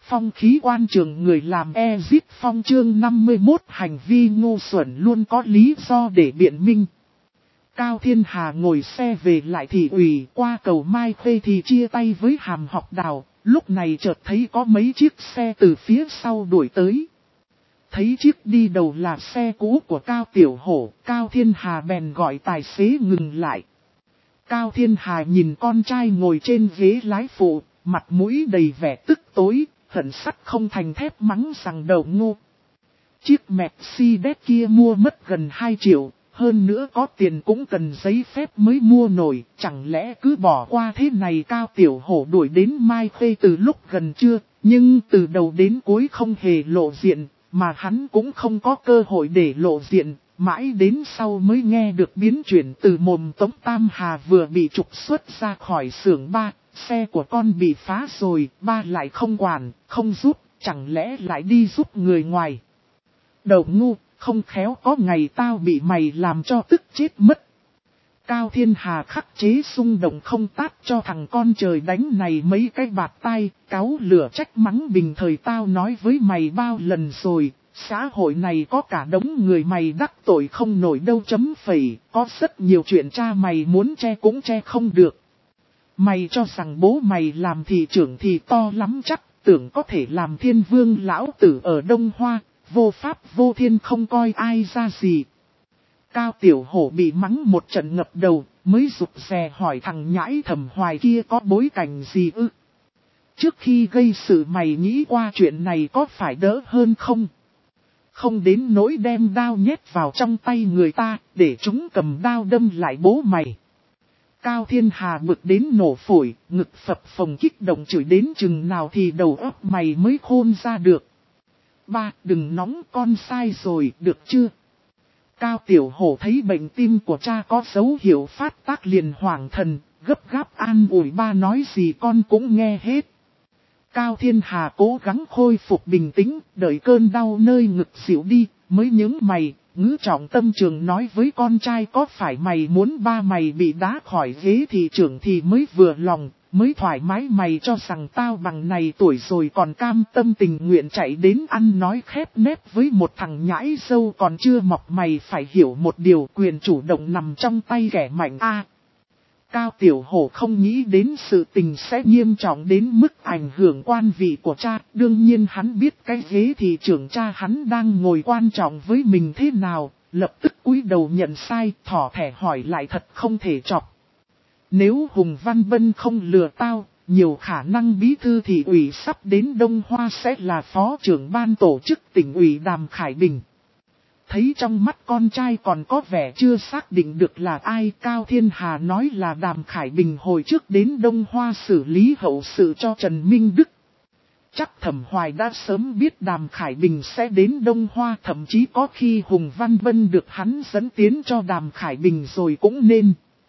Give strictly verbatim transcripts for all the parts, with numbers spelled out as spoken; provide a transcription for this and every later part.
Phong khí quan trường người làm Ezit Phong chương năm mươi mốt hành vi ngu xuẩn luôn có lý do để biện minh. Cao Thiên Hà ngồi xe về lại thị ủy qua cầu Mai Khê thì chia tay với Hàm Học Đào, lúc này chợt thấy có mấy chiếc xe từ phía sau đuổi tới. Thấy chiếc đi đầu là xe cũ của Cao Tiểu Hổ, Cao Thiên Hà bèn gọi tài xế ngừng lại. Cao Thiên Hà nhìn con trai ngồi trên ghế lái phụ, mặt mũi đầy vẻ tức tối, hận sắt không thành thép mắng rằng đầu ngu. Chiếc Mercedes kia mua mất gần hai triệu, hơn nữa có tiền cũng cần giấy phép mới mua nổi, chẳng lẽ cứ bỏ qua thế này. Cao Tiểu Hổ đuổi đến Mai Khê từ lúc gần trưa, nhưng từ đầu đến cuối không hề lộ diện, mà hắn cũng không có cơ hội để lộ diện, mãi đến sau mới nghe được biến chuyển từ mồm Tống Tam Hà vừa bị trục xuất ra khỏi xưởng. Ba, xe của con bị phá rồi, ba lại không quản, không giúp, chẳng lẽ lại đi giúp người ngoài. Đầu ngu, không khéo có ngày tao bị mày làm cho tức chết mất. Cao Thiên Hà khắc chế xung động không tát cho thằng con trời đánh này mấy cái bạt tay, cáu lửa trách mắng bình thời tao nói với mày bao lần rồi, xã hội này có cả đống người mày đắc tội không nổi đâu chấm phẩy, có rất nhiều chuyện cha mày muốn che cũng che không được. Mày cho rằng bố mày làm thị trưởng thì to lắm chắc, tưởng có thể làm thiên vương lão tử ở Đông Hoa, vô pháp vô thiên không coi ai ra gì. Cao Tiểu Hổ bị mắng một trận ngập đầu, mới rụt rè hỏi thằng nhãi Thẩm Hoài kia có bối cảnh gì ư? Trước khi gây sự mày nghĩ qua chuyện này có phải đỡ hơn không? Không đến nỗi đem đao nhét vào trong tay người ta, để chúng cầm đao đâm lại bố mày. Cao Thiên Hà bực đến nổ phổi, ngực phập phồng kích động chửi đến chừng nào thì đầu óc mày mới khôn ra được. Ba, đừng nóng, con sai rồi, được chưa? Cao Tiểu Hổ thấy bệnh tim của cha có dấu hiệu phát tác liền hoảng thần, gấp gáp an ủi ba nói gì con cũng nghe hết. Cao Thiên Hà cố gắng khôi phục bình tĩnh, đợi cơn đau nơi ngực xỉu đi, mới nhướng mày, ngữ trọng tâm trường nói với con trai có phải mày muốn ba mày bị đá khỏi ghế thị trưởng thì mới vừa lòng, mới thoải mái. Mày cho rằng tao bằng này tuổi rồi còn cam tâm tình nguyện chạy đến ăn nói khép nép với một thằng nhãi dâu còn chưa mọc. Mày phải hiểu một điều, quyền chủ động nằm trong tay kẻ mạnh a. Cao Tiểu Hổ không nghĩ đến sự tình sẽ nghiêm trọng đến mức ảnh hưởng quan vị của cha. Đương nhiên hắn biết cái ghế thị trưởng cha hắn đang ngồi quan trọng với mình thế nào, lập tức cúi đầu nhận sai, thỏ thẻ hỏi lại thật không thể chọc. Nếu Hùng Văn Bân không lừa tao, nhiều khả năng bí thư thị ủy sắp đến Đông Hoa sẽ là phó trưởng ban tổ chức tỉnh ủy Đàm Khải Bình. Thấy trong mắt con trai còn có vẻ chưa xác định được là ai, Cao Thiên Hà nói là Đàm Khải Bình hồi trước đến Đông Hoa xử lý hậu sự cho Trần Minh Đức. Chắc Thẩm Hoài đã sớm biết Đàm Khải Bình sẽ đến Đông Hoa, thậm chí có khi Hùng Văn Bân được hắn dẫn tiến cho Đàm Khải Bình rồi cũng nên.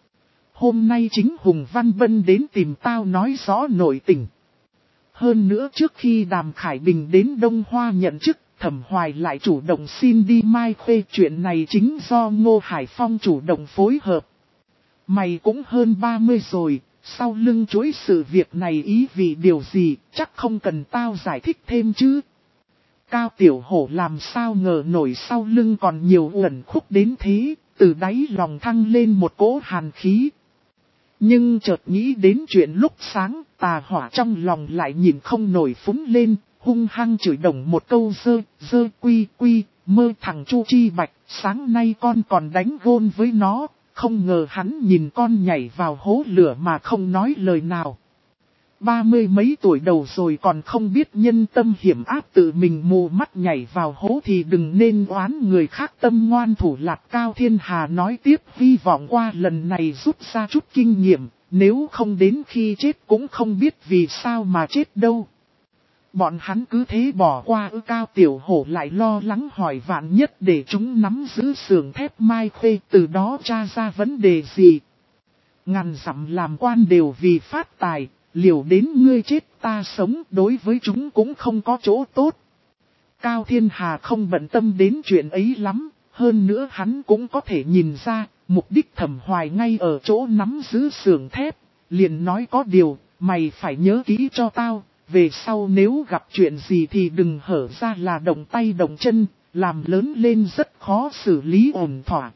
Hôm nay chính Hùng Văn Bân đến tìm tao nói rõ nội tình. Hơn nữa trước khi Đàm Khải Bình đến Đông Hoa nhận chức, Thẩm Hoài lại chủ động xin đi Mai Khê. Chuyện này chính do Ngô Hải Phong chủ động phối hợp. Mày cũng hơn ba mươi rồi, sau lưng chuỗi sự việc này ý vì điều gì, chắc không cần tao giải thích thêm chứ. Cao Tiểu Hổ làm sao ngờ nổi sau lưng còn nhiều uẩn khúc đến thế, từ đáy lòng thăng lên một cỗ hàn khí. Nhưng chợt nghĩ đến chuyện lúc sáng, tà hỏa trong lòng lại nhìn không nổi phúng lên, hung hăng chửi đồng một câu dơ, dơ quy quy, mơ thằng Chu Chi Bạch, sáng nay con còn đánh gôn với nó, không ngờ hắn nhìn con nhảy vào hố lửa mà không nói lời nào. Ba mươi mấy tuổi đầu rồi còn không biết nhân tâm hiểm ác tự mình mù mắt nhảy vào hố thì đừng nên oán người khác tâm ngoan thủ lạt. Cao Thiên Hà nói tiếp, hy vọng qua lần này rút ra chút kinh nghiệm, nếu không đến khi chết cũng không biết vì sao mà chết đâu. Bọn hắn cứ thế bỏ qua ư? Cao Tiểu Hổ lại lo lắng hỏi vạn nhất để chúng nắm giữ xưởng thép Mai Khê, từ đó tra ra vấn đề gì. Ngàn dặm làm quan đều vì phát tài, liều đến ngươi chết ta sống, đối với chúng cũng không có chỗ tốt. Cao Thiên Hà không bận tâm đến chuyện ấy lắm, hơn nữa hắn cũng có thể nhìn ra, mục đích Thẩm Hoài ngay ở chỗ nắm giữ xưởng thép, liền nói có điều, mày phải nhớ kỹ cho tao, về sau nếu gặp chuyện gì thì đừng hở ra là động tay động chân, làm lớn lên rất khó xử lý ổn thỏa.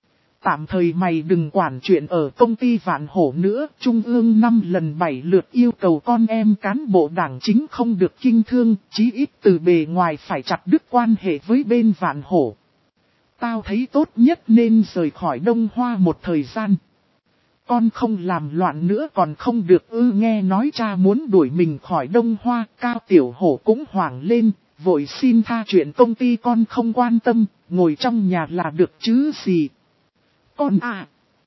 Tạm thời mày đừng quản chuyện ở công ty Vạn Hổ nữa, Trung ương năm lần bảy lượt yêu cầu con em cán bộ đảng chính không được kinh thương, chí ít từ bề ngoài phải chặt đứt quan hệ với bên Vạn Hổ. Tao thấy tốt nhất nên rời khỏi Đông Hoa một thời gian. Con không làm loạn nữa còn không được ư. Nghe nói cha muốn đuổi mình khỏi Đông Hoa, Cao Tiểu Hổ cũng hoảng lên, vội xin tha chuyện công ty con không quan tâm, ngồi trong nhà là được chứ gì. Con à!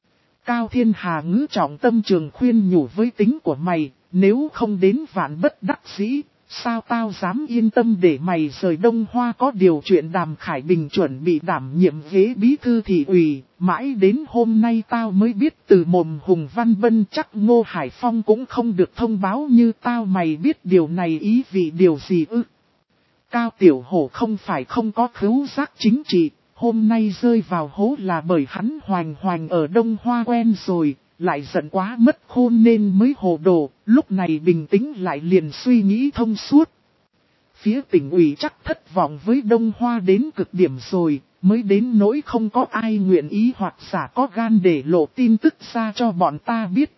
Cao Thiên Hà ngữ trọng tâm trường khuyên nhủ với tính của mày, nếu không đến vạn bất đắc dĩ, sao tao dám yên tâm để mày rời Đông Hoa. Có điều chuyện Đàm Khải Bình chuẩn bị đảm nhiệm ghế bí thư thị ủy, mãi đến hôm nay tao mới biết từ mồm Hùng Văn Bân, chắc Ngô Hải Phong cũng không được thông báo như tao. Mày biết điều này ý vì điều gì ư? Cao Tiểu Hổ không phải không có khứu giác chính trị, hôm nay rơi vào hố là bởi hắn hoành hoành ở Đông Hoa quen rồi, lại giận quá mất khôn nên mới hồ đồ, lúc này bình tĩnh lại liền suy nghĩ thông suốt. Phía tỉnh ủy chắc thất vọng với Đông Hoa đến cực điểm rồi, mới đến nỗi không có ai nguyện ý hoặc giả có gan để lộ tin tức ra cho bọn ta biết.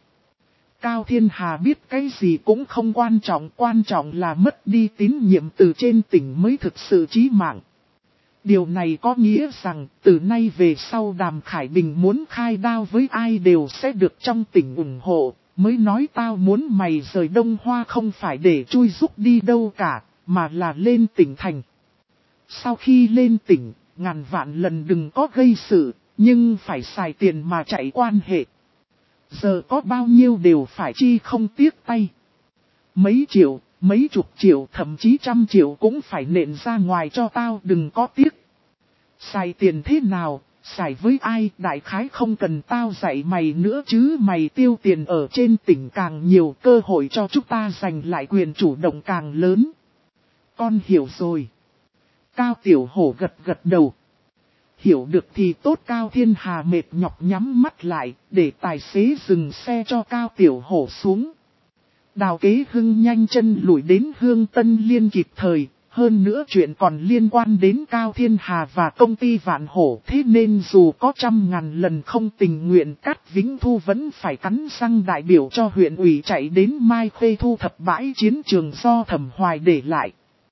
Cao Thiên Hà biết cái gì cũng không quan trọng, quan trọng là mất đi tín nhiệm từ trên tỉnh mới thực sự chí mạng. Điều này có nghĩa rằng từ nay về sau Đàm Khải Bình muốn khai đao với ai đều sẽ được trong tỉnh ủng hộ, mới nói tao muốn mày rời Đông Hoa không phải để chui rúc đi đâu cả, mà là lên tỉnh thành. Sau khi lên tỉnh, ngàn vạn lần đừng có gây sự, nhưng phải xài tiền mà chạy quan hệ. Giờ có bao nhiêu đều phải chi không tiếc tay. Mấy triệu, mấy chục triệu, thậm chí trăm triệu cũng phải nện ra ngoài cho tao, đừng có tiếc. Xài tiền thế nào, xài với ai, đại khái không cần tao dạy mày nữa chứ. Mày tiêu tiền ở trên tỉnh càng nhiều, cơ hội cho chúng ta giành lại quyền chủ động càng lớn. Con hiểu rồi. Cao Tiểu Hổ gật gật đầu. Hiểu được thì tốt. Cao Thiên Hà mệt nhọc nhắm mắt lại, để tài xế dừng xe cho Cao Tiểu Hổ xuống. Đào Kế Hưng nhanh chân lùi đến Hương Tân Liên kịp thời, hơn nữa chuyện còn liên quan đến Cao Thiên Hà và công ty Vạn Hổ, thế nên dù có trăm ngàn lần không tình nguyện, Cát Vĩnh Thu vẫn phải cắn răng đại biểu cho huyện ủy chạy đến Mai Khê thu thập bãi chiến trường do Thẩm Hoài để lại.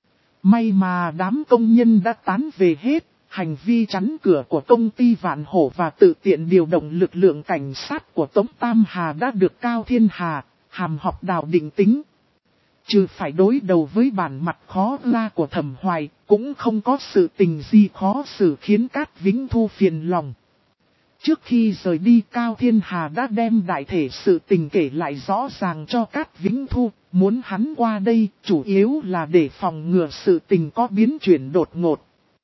May mà đám công nhân đã tán về hết. Hành vi chắn cửa của công ty Vạn Hổ và tự tiện điều động lực lượng cảnh sát của Tống Tam Hà đã được Cao Thiên Hà, Hàm Học Đào định tính. Trừ phải đối đầu với bản mặt khó la của Thẩm Hoài, cũng không có sự tình gì khó xử khiến Cát Vĩnh Thu phiền lòng. Trước khi rời đi, Cao Thiên Hà đã đem đại thể sự tình kể lại rõ ràng cho Cát Vĩnh Thu, muốn hắn qua đây chủ yếu là để phòng ngừa sự tình có biến chuyển đột ngột.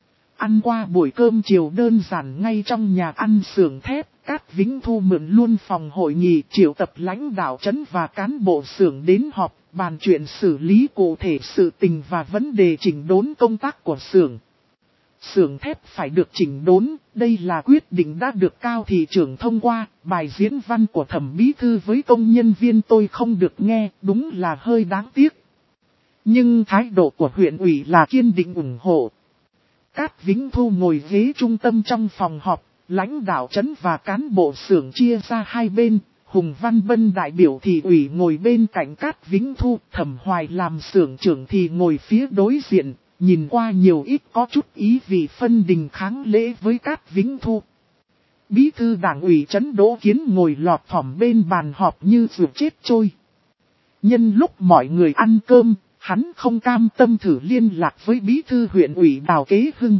Ăn qua buổi cơm chiều đơn giản ngay trong nhà ăn xưởng thép, Cát Vĩnh Thu mượn luôn phòng hội nghị triệu tập lãnh đạo trấn và cán bộ xưởng đến họp, bàn chuyện xử lý cụ thể sự tình và vấn đề chỉnh đốn công tác của xưởng. Xưởng thép phải được chỉnh đốn, đây là quyết định đã được Cao thị trưởng thông qua. Bài diễn văn của Thẩm bí thư với công nhân viên tôi không được nghe, đúng là hơi đáng tiếc. Nhưng thái độ của huyện ủy là kiên định ủng hộ. Cát Vĩnh Thu ngồi ghế trung tâm trong phòng họp, lãnh đạo trấn và cán bộ xưởng chia ra hai bên, Hùng Văn Bân đại biểu thị ủy ngồi bên cạnh Cát Vĩnh Thu, Thẩm Hoài làm xưởng trưởng thì ngồi phía đối diện, nhìn qua nhiều ít có chút ý vị phân đình kháng lễ với Cát Vĩnh Thu. Bí thư đảng ủy trấn Đỗ Kiến ngồi lọt thỏm bên bàn họp như vừa chết trôi. Nhân lúc mọi người ăn cơm, hắn không cam tâm thử liên lạc với bí thư huyện ủy Đào Kế Hưng.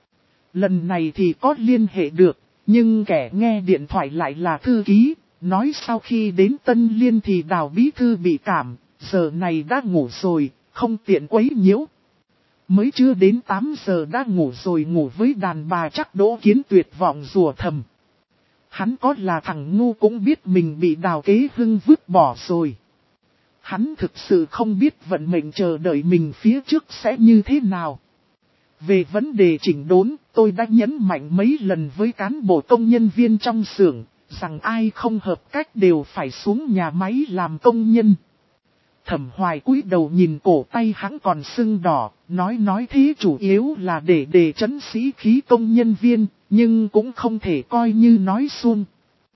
Lần này thì có liên hệ được, nhưng kẻ nghe điện thoại lại là thư ký, nói sau khi đến Tân Liên thì Đào bí thư bị cảm, giờ này đã ngủ rồi, không tiện quấy nhiễu. Mới chưa đến tám giờ đã ngủ rồi, ngủ với đàn bà chắc Đỗ Kiến tuyệt vọng rủa thầm. Hắn có là thằng ngu cũng biết mình bị Đào Kế Hưng vứt bỏ rồi. Hắn thực sự không biết vận mệnh chờ đợi mình phía trước sẽ như thế nào. Về vấn đề chỉnh đốn, tôi đã nhấn mạnh mấy lần với cán bộ công nhân viên trong xưởng, rằng ai không hợp cách đều phải xuống nhà máy làm công nhân. Thẩm Hoài cúi đầu nhìn cổ tay hắn còn sưng đỏ, nói nói thế chủ yếu là để đề trấn sĩ khí công nhân viên, nhưng cũng không thể coi như nói suông.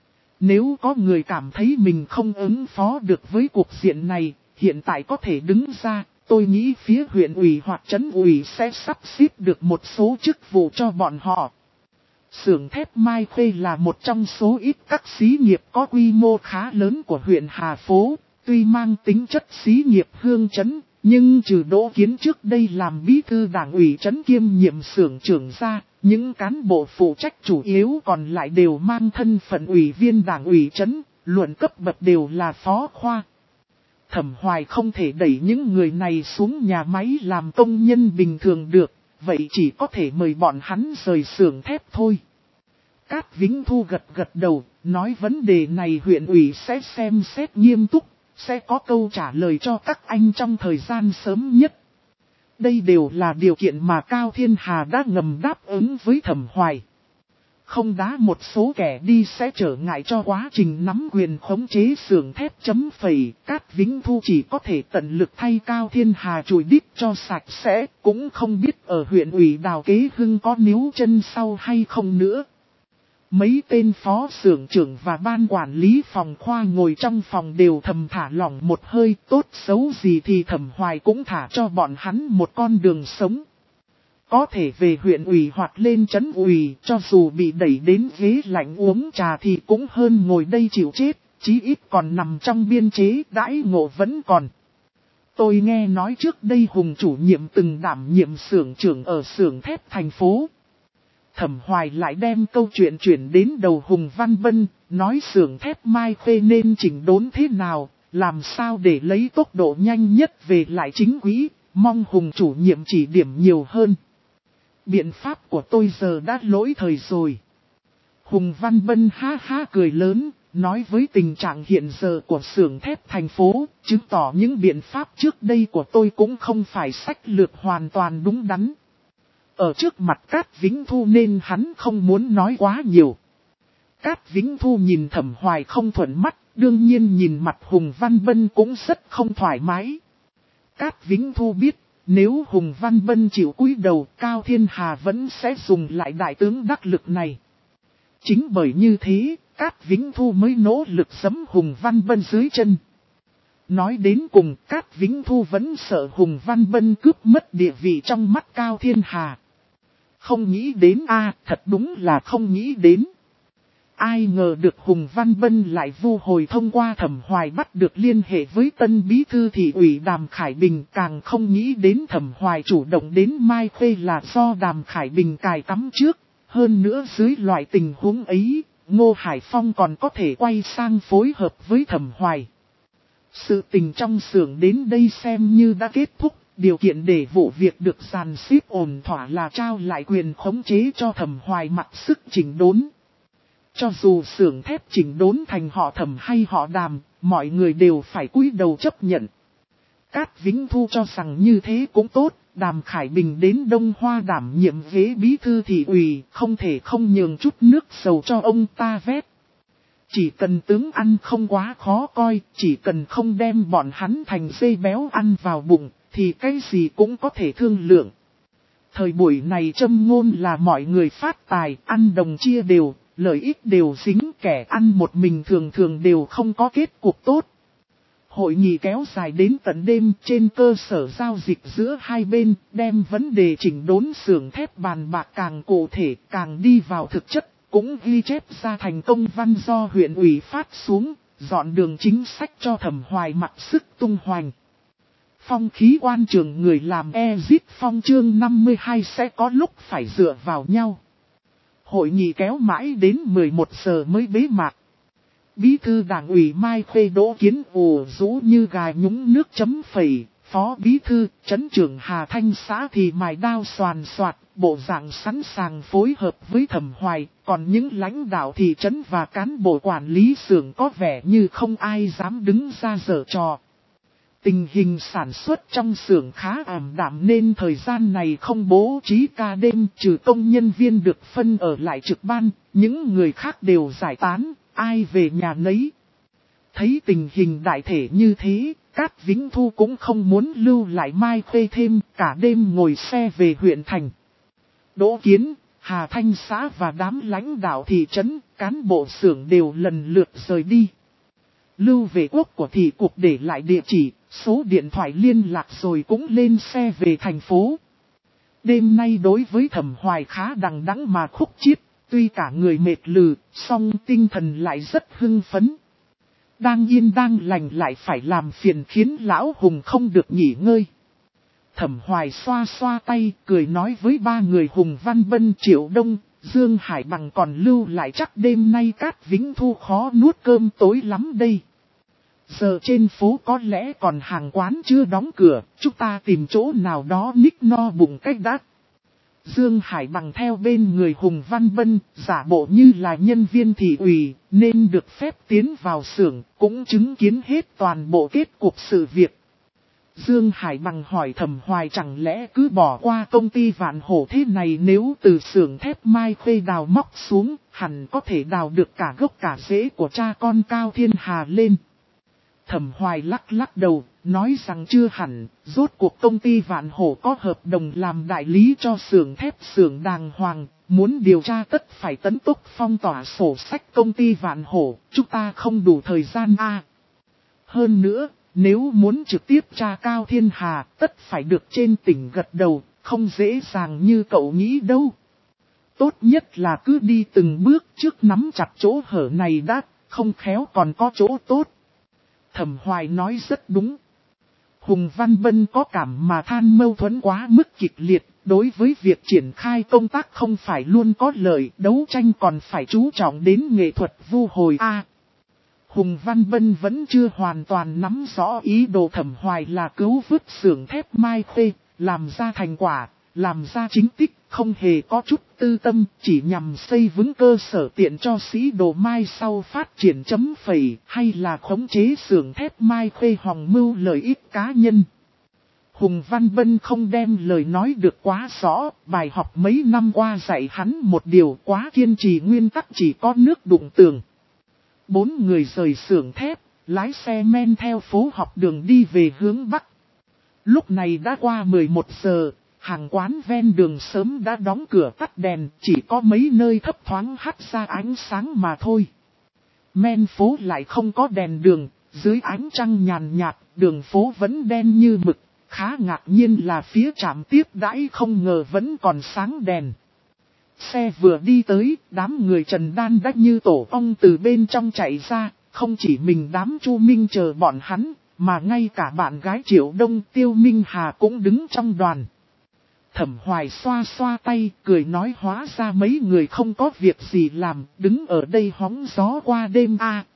Nếu có người cảm thấy mình không ứng phó được với cuộc diện này, hiện tại có thể đứng ra, tôi nghĩ phía huyện ủy hoặc trấn ủy sẽ sắp xếp được một số chức vụ cho bọn họ. Xưởng thép Mai Khê là một trong số ít các xí nghiệp có quy mô khá lớn của huyện Hà Phố, tuy mang tính chất xí nghiệp hương trấn, nhưng trừ Đỗ Kiến trước đây làm bí thư đảng ủy trấn kiêm nhiệm xưởng trưởng ra, những cán bộ phụ trách chủ yếu còn lại đều mang thân phận ủy viên đảng ủy trấn, luận cấp bậc đều là phó khoa. Thẩm Hoài không thể đẩy những người này xuống nhà máy làm công nhân bình thường được, vậy chỉ có thể mời bọn hắn rời xưởng thép thôi. Cát Vĩnh Thu gật gật đầu, nói vấn đề này huyện ủy sẽ xem xét nghiêm túc, sẽ có câu trả lời cho các anh trong thời gian sớm nhất. Đây đều là điều kiện mà Cao Thiên Hà đã ngầm đáp ứng với Thẩm Hoài. Không đá một số kẻ đi sẽ trở ngại cho quá trình nắm quyền khống chế xưởng thép chấm phẩy. Cát Vĩnh Thu chỉ có thể tận lực thay Cao Thiên Hà chùi đít cho sạch sẽ, cũng không biết ở huyện ủy Đào Kế Hưng có níu chân sau hay không nữa. Mấy tên phó xưởng trưởng và ban quản lý phòng khoa ngồi trong phòng đều thầm thả lỏng một hơi, tốt xấu gì thì Thẩm Hoài cũng thả cho bọn hắn một con đường sống. Có thể về huyện ủy hoặc lên trấn ủy, cho dù bị đẩy đến ghế lạnh uống trà thì cũng hơn ngồi đây chịu chết, chí ít còn nằm trong biên chế, đãi ngộ vẫn còn. Tôi nghe nói trước đây Hùng chủ nhiệm từng đảm nhiệm xưởng trưởng ở xưởng thép thành phố. Thẩm Hoài lại đem câu chuyện chuyển đến đầu Hùng Văn Bân, nói xưởng thép Mai Khê nên chỉnh đốn thế nào, làm sao để lấy tốc độ nhanh nhất về lại chính quỹ, mong Hùng chủ nhiệm chỉ điểm nhiều hơn. Biện pháp của tôi giờ đã lỗi thời rồi. Hùng Văn Bân ha ha cười lớn, nói với tình trạng hiện giờ của xưởng thép thành phố, chứng tỏ những biện pháp trước đây của tôi cũng không phải sách lược hoàn toàn đúng đắn. Ở trước mặt Cát Vĩnh Thu nên hắn không muốn nói quá nhiều. Cát Vĩnh Thu nhìn Thẩm Hoài không thuận mắt, đương nhiên nhìn mặt Hùng Văn Bân cũng rất không thoải mái. Cát Vĩnh Thu biết, nếu Hùng Văn Bân chịu cúi đầu, Cao Thiên Hà vẫn sẽ dùng lại đại tướng đắc lực này. Chính bởi như thế, Cát Vĩnh Thu mới nỗ lực giẫm Hùng Văn Bân dưới chân. Nói đến cùng, Cát Vĩnh Thu vẫn sợ Hùng Văn Bân cướp mất địa vị trong mắt Cao Thiên Hà. Không nghĩ đến a à, thật đúng là không nghĩ đến. Ai ngờ được Hùng Văn Bân lại vu hồi thông qua Thẩm Hoài bắt được liên hệ với tân bí thư thị ủy Đàm Khải Bình, càng không nghĩ đến Thẩm Hoài chủ động đến Mai Khê là do Đàm Khải Bình cài cắm trước. Hơn nữa dưới loại tình huống ấy, Ngô Hải Phong còn có thể quay sang phối hợp với Thẩm Hoài. Sự tình trong xưởng đến đây xem như đã kết thúc, điều kiện để vụ việc được dàn xếp ổn thỏa là trao lại quyền khống chế cho Thẩm Hoài mặc sức chỉnh đốn. Cho dù xưởng thép chỉnh đốn thành họ Thẩm hay họ Đàm, mọi người đều phải cúi đầu chấp nhận. Cát Vĩnh Thu cho rằng như thế cũng tốt, Đàm Khải Bình đến Đông Hoa đảm nhiệm ghế bí thư thị ủy, không thể không nhường chút nước dầu cho ông ta vét. Chỉ cần tướng ăn không quá khó coi, chỉ cần không đem bọn hắn thành dê béo ăn vào bụng, thì cái gì cũng có thể thương lượng. Thời buổi này châm ngôn là mọi người phát tài, ăn đồng chia đều, lợi ích đều dính, kẻ ăn một mình thường thường đều không có kết cục tốt. Hội nghị kéo dài đến tận đêm, trên cơ sở giao dịch giữa hai bên, đem vấn đề chỉnh đốn xưởng thép bàn bạc càng cụ thể, càng đi vào thực chất, cũng ghi chép ra thành công văn do huyện ủy phát xuống, dọn đường chính sách cho Thẩm Hoài mặc sức tung hoành. Phong khí quan trường người làm e-zip phong chương năm mươi hai sẽ có lúc phải dựa vào nhau. Hội nghị kéo mãi đến mười một giờ mới bế mạc. Bí thư đảng ủy Mai Khê Đỗ Kiến ủ rũ như gà nhúng nước chấm phẩy, phó bí thư, trấn trưởng Hà Thanh xã thì mài đao xoàn xoạt, bộ dạng sẵn sàng phối hợp với Thẩm Hoài, còn những lãnh đạo thị trấn và cán bộ quản lý xưởng có vẻ như không ai dám đứng ra giở trò. Tình hình sản xuất trong xưởng khá ảm đạm nên thời gian này không bố trí ca đêm, trừ công nhân viên được phân ở lại trực ban, những người khác đều giải tán, ai về nhà nấy. Thấy tình hình đại thể như thế, Cát Vĩnh Thu cũng không muốn lưu lại Mai Khuê thêm, cả đêm ngồi xe về huyện thành. Đỗ Kiến, Hà Thanh xã và đám lãnh đạo thị trấn, cán bộ xưởng đều lần lượt rời đi. Lưu Vệ Quốc của thị cục để lại địa chỉ, số điện thoại liên lạc rồi cũng lên xe về thành phố. Đêm nay đối với Thẩm Hoài khá đằng đẵng mà khúc chiết, tuy cả người mệt lừ, song tinh thần lại rất hưng phấn. Đang yên đang lành lại phải làm phiền khiến lão Hùng không được nghỉ ngơi. Thẩm Hoài xoa xoa tay, cười nói với ba người Hùng Văn Bân, Triệu Đông, Dương Hải Bằng còn lưu lại chắc đêm nay Cát Vĩnh Thu khó nuốt cơm tối lắm đây. Giờ trên phố có lẽ còn hàng quán chưa đóng cửa, chúng ta tìm chỗ nào đó ních no bụng cách đã. Dương Hải Bằng theo bên người Hùng Văn Bân, giả bộ như là nhân viên thị ủy, nên được phép tiến vào xưởng, cũng chứng kiến hết toàn bộ kết cục sự việc. Dương Hải Bằng hỏi Thẩm Hoài chẳng lẽ cứ bỏ qua công ty Vạn Hổ thế này, nếu từ xưởng thép Mai Khuê đào móc xuống, hẳn có thể đào được cả gốc cả rễ của cha con Cao Thiên Hà lên. Thẩm Hoài lắc lắc đầu, nói rằng chưa hẳn, rốt cuộc công ty Vạn Hổ có hợp đồng làm đại lý cho xưởng thép xưởng đàng hoàng, muốn điều tra tất phải tấn tốc phong tỏa sổ sách công ty Vạn Hổ, chúng ta không đủ thời gian a. À, hơn nữa, nếu muốn trực tiếp tra Cao Thiên Hà, tất phải được trên tỉnh gật đầu, không dễ dàng như cậu nghĩ đâu. Tốt nhất là cứ đi từng bước trước nắm chặt chỗ hở này đã, không khéo còn có chỗ tốt. Thẩm Hoài nói rất đúng. Hùng Văn Bân có cảm mà than mâu thuẫn quá mức kịch liệt, đối với việc triển khai công tác không phải luôn có lợi, đấu tranh còn phải chú trọng đến nghệ thuật vu hồi a. À, Hùng Văn Bân vẫn chưa hoàn toàn nắm rõ ý đồ Thẩm Hoài là cứu vớt xưởng thép Mai Khuê, làm ra thành quả, làm ra chính tích, không hề có chút tư tâm, chỉ nhằm xây vững cơ sở tiện cho sĩ đồ Mai sau phát triển chấm phẩy, hay là khống chế xưởng thép Mai Khuê hòng mưu lợi ích cá nhân. Hùng Văn Bân không đem lời nói được quá rõ, bài học mấy năm qua dạy hắn một điều quá kiên trì, nguyên tắc chỉ có nước đụng tường. Bốn người rời xưởng thép, lái xe men theo phố học đường đi về hướng Bắc. Lúc này đã qua mười một giờ, hàng quán ven đường sớm đã đóng cửa tắt đèn, chỉ có mấy nơi thấp thoáng hắt ra ánh sáng mà thôi. Men phố lại không có đèn đường, dưới ánh trăng nhàn nhạt, đường phố vẫn đen như mực. Khá ngạc nhiên là phía trạm tiếp đãi không ngờ vẫn còn sáng đèn. Xe vừa đi tới, đám người Trần Đan đã như tổ ong từ bên trong chạy ra, không chỉ mình đám Chu Minh chờ bọn hắn, mà ngay cả bạn gái Triệu Đông, Tiêu Minh Hà cũng đứng trong đoàn. Thẩm Hoài xoa xoa tay, cười nói hóa ra mấy người không có việc gì làm, đứng ở đây hóng gió qua đêm a. À,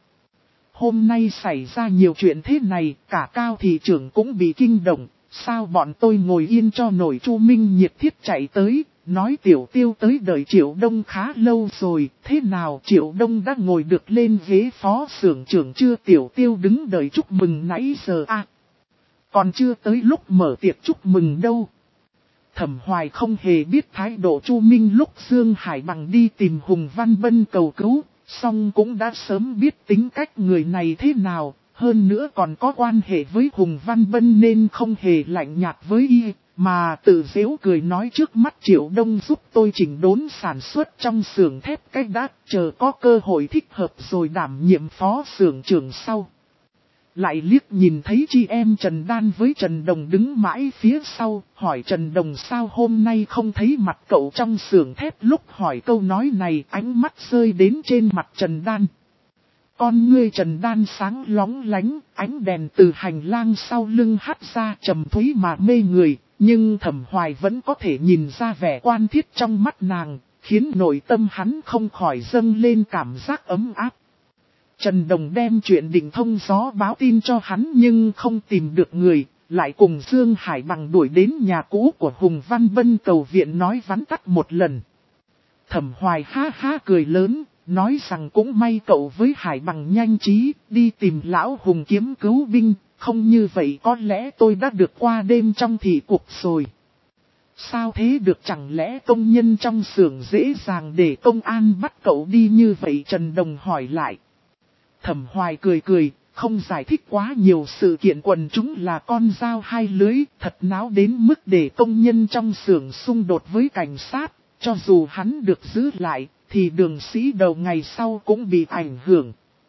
hôm nay xảy ra nhiều chuyện thế này, cả Cao thị trưởng cũng bị kinh động, sao bọn tôi ngồi yên cho nổi. Chu Minh nhiệt thiết chạy tới, nói Tiểu Tiêu tới đợi Triệu Đông khá lâu rồi, thế nào Triệu Đông đã ngồi được lên ghế phó xưởng trưởng chưa? Tiểu Tiêu đứng đợi chúc mừng nãy giờ a. À, còn chưa tới lúc mở tiệc chúc mừng đâu. Thẩm Hoài không hề biết thái độ Chu Minh lúc Dương Hải Bằng đi tìm Hùng Văn Bân cầu cứu, song cũng đã sớm biết tính cách người này thế nào, hơn nữa còn có quan hệ với Hùng Văn Bân nên không hề lạnh nhạt với y, mà tự giễu cười nói trước mắt Triệu Đông giúp tôi chỉnh đốn sản xuất trong xưởng thép cách đã, chờ có cơ hội thích hợp rồi đảm nhiệm phó xưởng trưởng sau. Lại liếc nhìn thấy chị em Trần Đan với Trần Đồng đứng mãi phía sau, hỏi Trần Đồng sao hôm nay không thấy mặt cậu trong xưởng thép. Lúc hỏi câu nói này ánh mắt rơi đến trên mặt Trần Đan. Con ngươi Trần Đan sáng lóng lánh, ánh đèn từ hành lang sau lưng hắt ra trầm thúy mà mê người, nhưng Thẩm Hoài vẫn có thể nhìn ra vẻ quan thiết trong mắt nàng, khiến nội tâm hắn không khỏi dâng lên cảm giác ấm áp. Trần Đồng đem chuyện Định Thông gió báo tin cho hắn nhưng không tìm được người, lại cùng Dương Hải Bằng đuổi đến nhà cũ của Hùng Văn Bân cầu viện nói vắn tắt một lần. Thẩm Hoài ha ha cười lớn, nói rằng cũng may cậu với Hải Bằng nhanh trí, đi tìm lão Hùng kiếm cứu binh, không như vậy có lẽ tôi đã được qua đêm trong thị cục rồi. Sao thế được, chẳng lẽ công nhân trong xưởng dễ dàng để công an bắt cậu đi như vậy? Trần Đồng hỏi lại. Thẩm Hoài cười cười, không giải thích quá nhiều sự kiện quần chúng là con dao hai lưới, thật náo đến mức để công nhân trong xưởng xung đột với cảnh sát, cho dù hắn được giữ lại, thì Đường Sĩ đầu ngày sau cũng bị ảnh hưởng.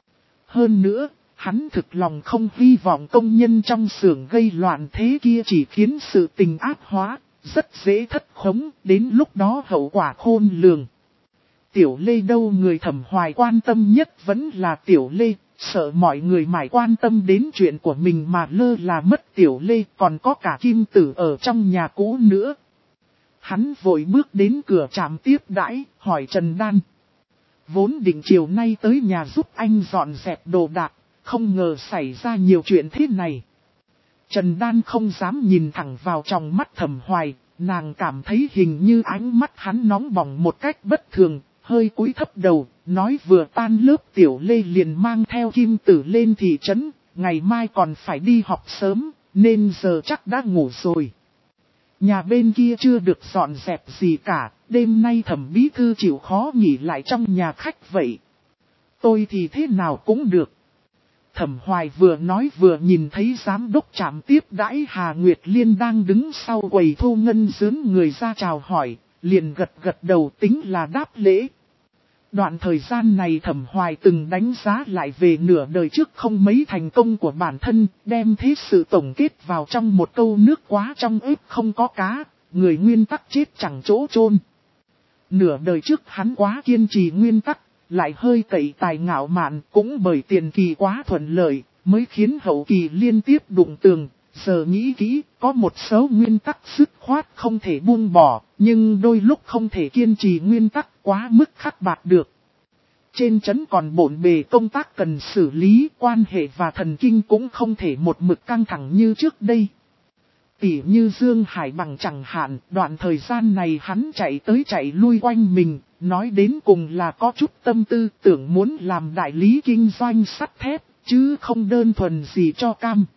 Hơn nữa, hắn thực lòng không hy vọng công nhân trong xưởng gây loạn, thế kia chỉ khiến sự tình ác hóa, rất dễ thất khống, đến lúc đó hậu quả khôn lường. Tiểu Lê đâu, người Thẩm Hoài quan tâm nhất vẫn là Tiểu Lê, sợ mọi người mãi quan tâm đến chuyện của mình mà lơ là mất Tiểu Lê, còn có cả Kim Tử ở trong nhà cũ nữa. Hắn vội bước đến cửa trạm tiếp đãi, hỏi Trần Đan. Vốn định chiều nay tới nhà giúp anh dọn dẹp đồ đạc, không ngờ xảy ra nhiều chuyện thế này. Trần Đan không dám nhìn thẳng vào trong mắt Thẩm Hoài, nàng cảm thấy hình như ánh mắt hắn nóng bỏng một cách bất thường, hơi cúi thấp đầu, nói vừa tan lớp Tiểu Lê liền mang theo Kim Tử lên thị trấn, ngày mai còn phải đi học sớm, nên giờ chắc đã ngủ rồi. Nhà bên kia chưa được dọn dẹp gì cả, đêm nay Thẩm bí thư chịu khó nghỉ lại trong nhà khách vậy. Tôi thì thế nào cũng được. Thẩm Hoài vừa nói vừa nhìn thấy giám đốc trạm tiếp đãi Hà Nguyệt Liên đang đứng sau quầy thu ngân dướn người ra chào hỏi, liền gật gật đầu tính là đáp lễ. Đoạn thời gian này Thẩm Hoài từng đánh giá lại về nửa đời trước không mấy thành công của bản thân, đem thế sự tổng kết vào trong một câu nước quá trong ếch không có cá, người nguyên tắc chết chẳng chỗ chôn. Nửa đời trước hắn quá kiên trì nguyên tắc, lại hơi cậy tài ngạo mạn, cũng bởi tiền kỳ quá thuận lợi, mới khiến hậu kỳ liên tiếp đụng tường. Giờ nghĩ kỹ, có một số nguyên tắc dứt khoát không thể buông bỏ, nhưng đôi lúc không thể kiên trì nguyên tắc quá mức khắc bạt được. Trên trấn còn bộn bề công tác cần xử lý, quan hệ và thần kinh cũng không thể một mực căng thẳng như trước đây. Tỉ như Dương Hải Bằng chẳng hạn, đoạn thời gian này hắn chạy tới chạy lui quanh mình, nói đến cùng là có chút tâm tư tưởng muốn làm đại lý kinh doanh sắt thép, chứ không đơn thuần gì cho cam.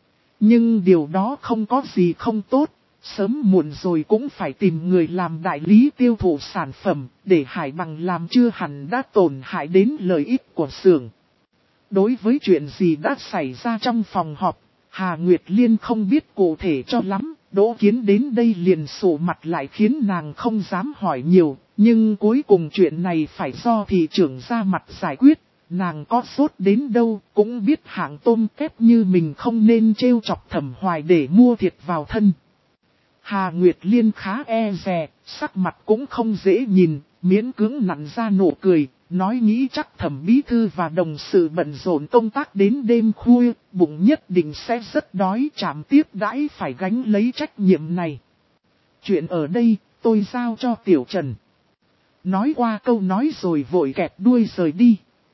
Nhưng điều đó không có gì không tốt, sớm muộn rồi cũng phải tìm người làm đại lý tiêu thụ sản phẩm, để Hải Bằng làm chưa hẳn đã tổn hại đến lợi ích của xưởng. Đối với chuyện gì đã xảy ra trong phòng họp, Hà Nguyệt Liên không biết cụ thể cho lắm, Đỗ Kiến đến đây liền sụ mặt lại khiến nàng không dám hỏi nhiều, nhưng cuối cùng chuyện này phải do thị trưởng ra mặt giải quyết. Nàng có sốt đến đâu cũng biết hạng tôm kép như mình không nên trêu chọc Thẩm Hoài để mua thiệt vào thân. Hà Nguyệt Liên khá e dè, sắc mặt cũng không dễ nhìn, miễn cưỡng nặn ra nụ cười, nói nghĩ chắc Thẩm bí thư và đồng sự bận rộn công tác đến đêm khuya, bụng nhất định sẽ rất đói, trạm tiếp đãi phải gánh lấy trách nhiệm này. Chuyện ở đây, tôi giao cho Tiểu Trần. Nói qua câu nói rồi vội kẹp đuôi rời đi.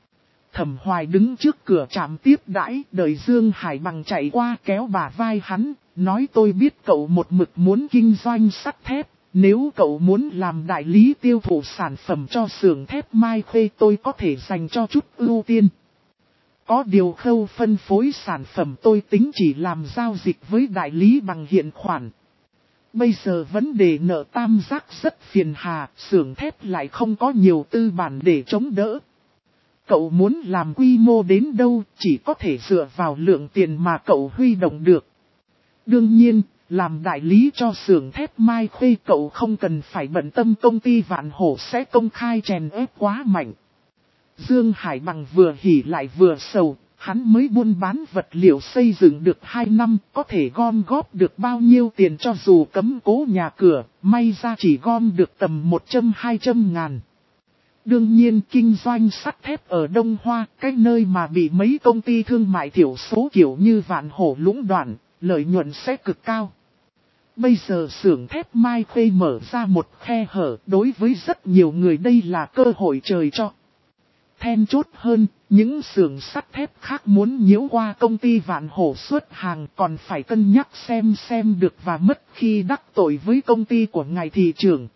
Thẩm Hoài đứng trước cửa trạm tiếp đãi, đợi Dương Hải Bằng chạy qua kéo bả vai hắn, nói tôi biết cậu một mực muốn kinh doanh sắt thép, nếu cậu muốn làm đại lý tiêu thụ sản phẩm cho xưởng thép Mai Khê tôi có thể dành cho chút ưu tiên. Có điều khâu phân phối sản phẩm tôi tính chỉ làm giao dịch với đại lý bằng hiện khoản. Bây giờ vấn đề nợ tam giác rất phiền hà, xưởng thép lại không có nhiều tư bản để chống đỡ. Cậu muốn làm quy mô đến đâu chỉ có thể dựa vào lượng tiền mà cậu huy động được. Đương nhiên, làm đại lý cho xưởng thép Mai Khê cậu không cần phải bận tâm công ty Vạn Hổ sẽ công khai chèn ép quá mạnh. Dương Hải Bằng vừa hỉ lại vừa sầu, hắn mới buôn bán vật liệu xây dựng được hai năm, có thể gom góp được bao nhiêu tiền cho dù cấm cố nhà cửa, may ra chỉ gom được tầm một trăm hai trăm ngàn. Đương nhiên kinh doanh sắt thép ở Đông Hoa, cái nơi mà bị mấy công ty thương mại thiểu số kiểu như Vạn Hổ lũng đoạn, lợi nhuận sẽ cực cao. Bây giờ xưởng thép Mai Khê mở ra một khe hở, đối với rất nhiều người đây là cơ hội trời cho. Then chốt hơn, những xưởng sắt thép khác muốn nhiễu qua công ty Vạn Hổ xuất hàng còn phải cân nhắc xem xem được và mất khi đắc tội với công ty của ngài thị trưởng.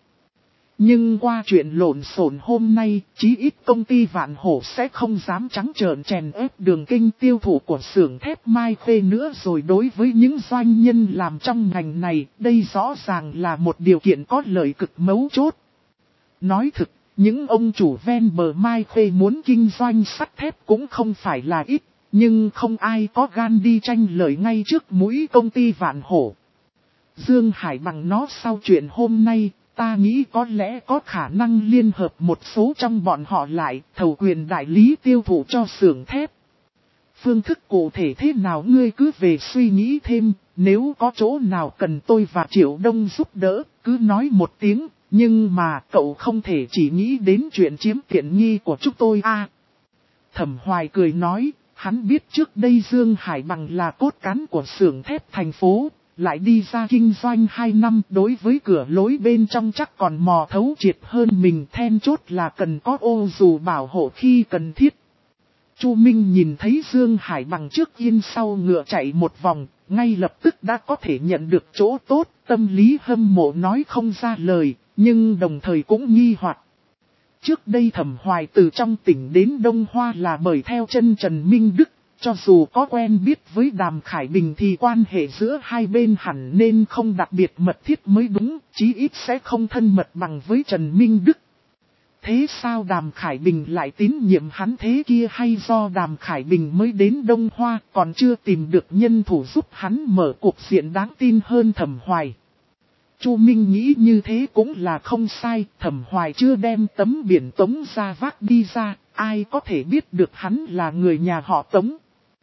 Nhưng qua chuyện lộn xộn hôm nay, chí ít công ty Vạn Hổ sẽ không dám trắng trợn chèn ép đường kinh tiêu thụ của xưởng thép Mai Khê nữa rồi. Đối với những doanh nhân làm trong ngành này, đây rõ ràng là một điều kiện có lợi cực mấu chốt. Nói thực, những ông chủ ven bờ Mai Khê muốn kinh doanh sắt thép cũng không phải là ít, nhưng không ai có gan đi tranh lợi ngay trước mũi công ty Vạn Hổ. Dương Hải Bằng nó sau chuyện hôm nay, ta nghĩ có lẽ có khả năng liên hợp một số trong bọn họ lại, thầu quyền đại lý tiêu thụ cho xưởng thép. Phương thức cụ thể thế nào ngươi cứ về suy nghĩ thêm, nếu có chỗ nào cần tôi và Triệu Đông giúp đỡ, cứ nói một tiếng, nhưng mà cậu không thể chỉ nghĩ đến chuyện chiếm tiện nghi của chúng tôi à. Thẩm Hoài cười nói, hắn biết trước đây Dương Hải Bằng là cốt cán của xưởng thép thành phố, lại đi ra kinh doanh hai năm, đối với cửa lối bên trong chắc còn mò thấu triệt hơn mình, then chốt là cần có ô dù bảo hộ khi cần thiết. Chu Minh nhìn thấy Dương Hải Bằng trước yên sau ngựa chạy một vòng, ngay lập tức đã có thể nhận được chỗ tốt, tâm lý hâm mộ nói không ra lời, nhưng đồng thời cũng nghi hoặc. Trước đây Thẩm Hoài từ trong tỉnh đến Đông Hoa là bởi theo chân Trần Minh Đức, cho dù có quen biết với Đàm Khải Bình thì quan hệ giữa hai bên hẳn nên không đặc biệt mật thiết mới đúng, chí ít sẽ không thân mật bằng với Trần Minh Đức. Thế sao Đàm Khải Bình lại tín nhiệm hắn thế kia, hay do Đàm Khải Bình mới đến Đông Hoa còn chưa tìm được nhân thủ giúp hắn mở cuộc diện đáng tin hơn Thẩm Hoài. Chu Minh nghĩ như thế cũng là không sai, Thẩm Hoài chưa đem tấm biển Tống ra vác đi ra, ai có thể biết được hắn là người nhà họ Tống.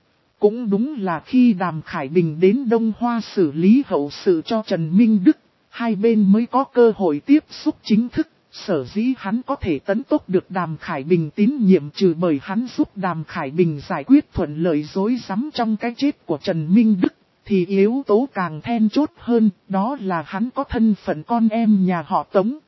Cũng đúng là khi Đàm Khải Bình đến Đông Hoa xử lý hậu sự cho Trần Minh Đức, hai bên mới có cơ hội tiếp xúc chính thức. Sở dĩ hắn có thể tấn tốc được Đàm Khải Bình tín nhiệm trừ bởi hắn giúp Đàm Khải Bình giải quyết thuận lợi rối rắm trong cái chết của Trần Minh Đức, thì yếu tố càng then chốt hơn, đó là hắn có thân phận con em nhà họ Tống.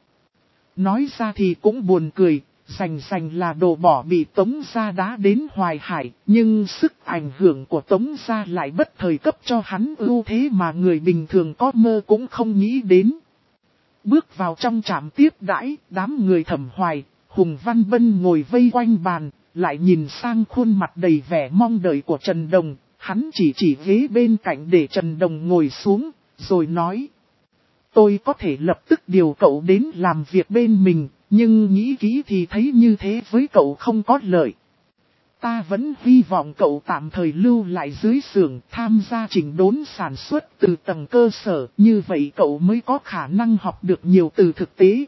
Nói ra thì cũng buồn cười, Sành Sành là đồ bỏ bị Tống gia đá đến Hoài Hải, nhưng sức ảnh hưởng của Tống gia lại bất thời cấp cho hắn ưu thế mà người bình thường có mơ cũng không nghĩ đến. Bước vào trong trạm tiếp đãi, đám người Thẩm Hoài, Hùng Văn Bân ngồi vây quanh bàn, lại nhìn sang khuôn mặt đầy vẻ mong đợi của Trần Đồng, hắn chỉ chỉ ghế bên cạnh để Trần Đồng ngồi xuống, rồi nói. Tôi có thể lập tức điều cậu đến làm việc bên mình, nhưng nghĩ kỹ thì thấy như thế với cậu không có lợi. Ta vẫn hy vọng cậu tạm thời lưu lại dưới xưởng tham gia chỉnh đốn sản xuất từ tầng cơ sở, như vậy cậu mới có khả năng học được nhiều từ thực tế.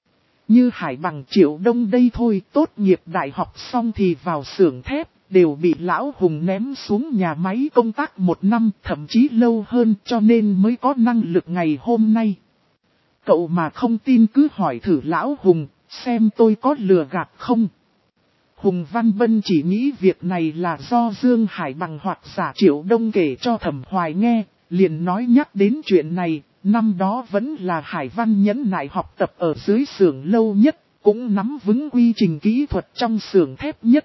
Như Hải Bằng Triệu Đông đây thôi, tốt nghiệp đại học xong thì vào xưởng thép, đều bị Lão Hùng ném xuống nhà máy công tác một năm, thậm chí lâu hơn, cho nên mới có năng lực ngày hôm nay. Cậu mà không tin cứ hỏi thử Lão Hùng, xem tôi có lừa gạt không. Hùng Văn Bân chỉ nghĩ việc này là do Dương Hải Bằng hoặc giả Triệu Đông kể cho Thẩm Hoài nghe, liền nói nhắc đến chuyện này, năm đó vẫn là Hải Văn nhẫn nại học tập ở dưới xưởng lâu nhất, cũng nắm vững quy trình kỹ thuật trong xưởng thép nhất.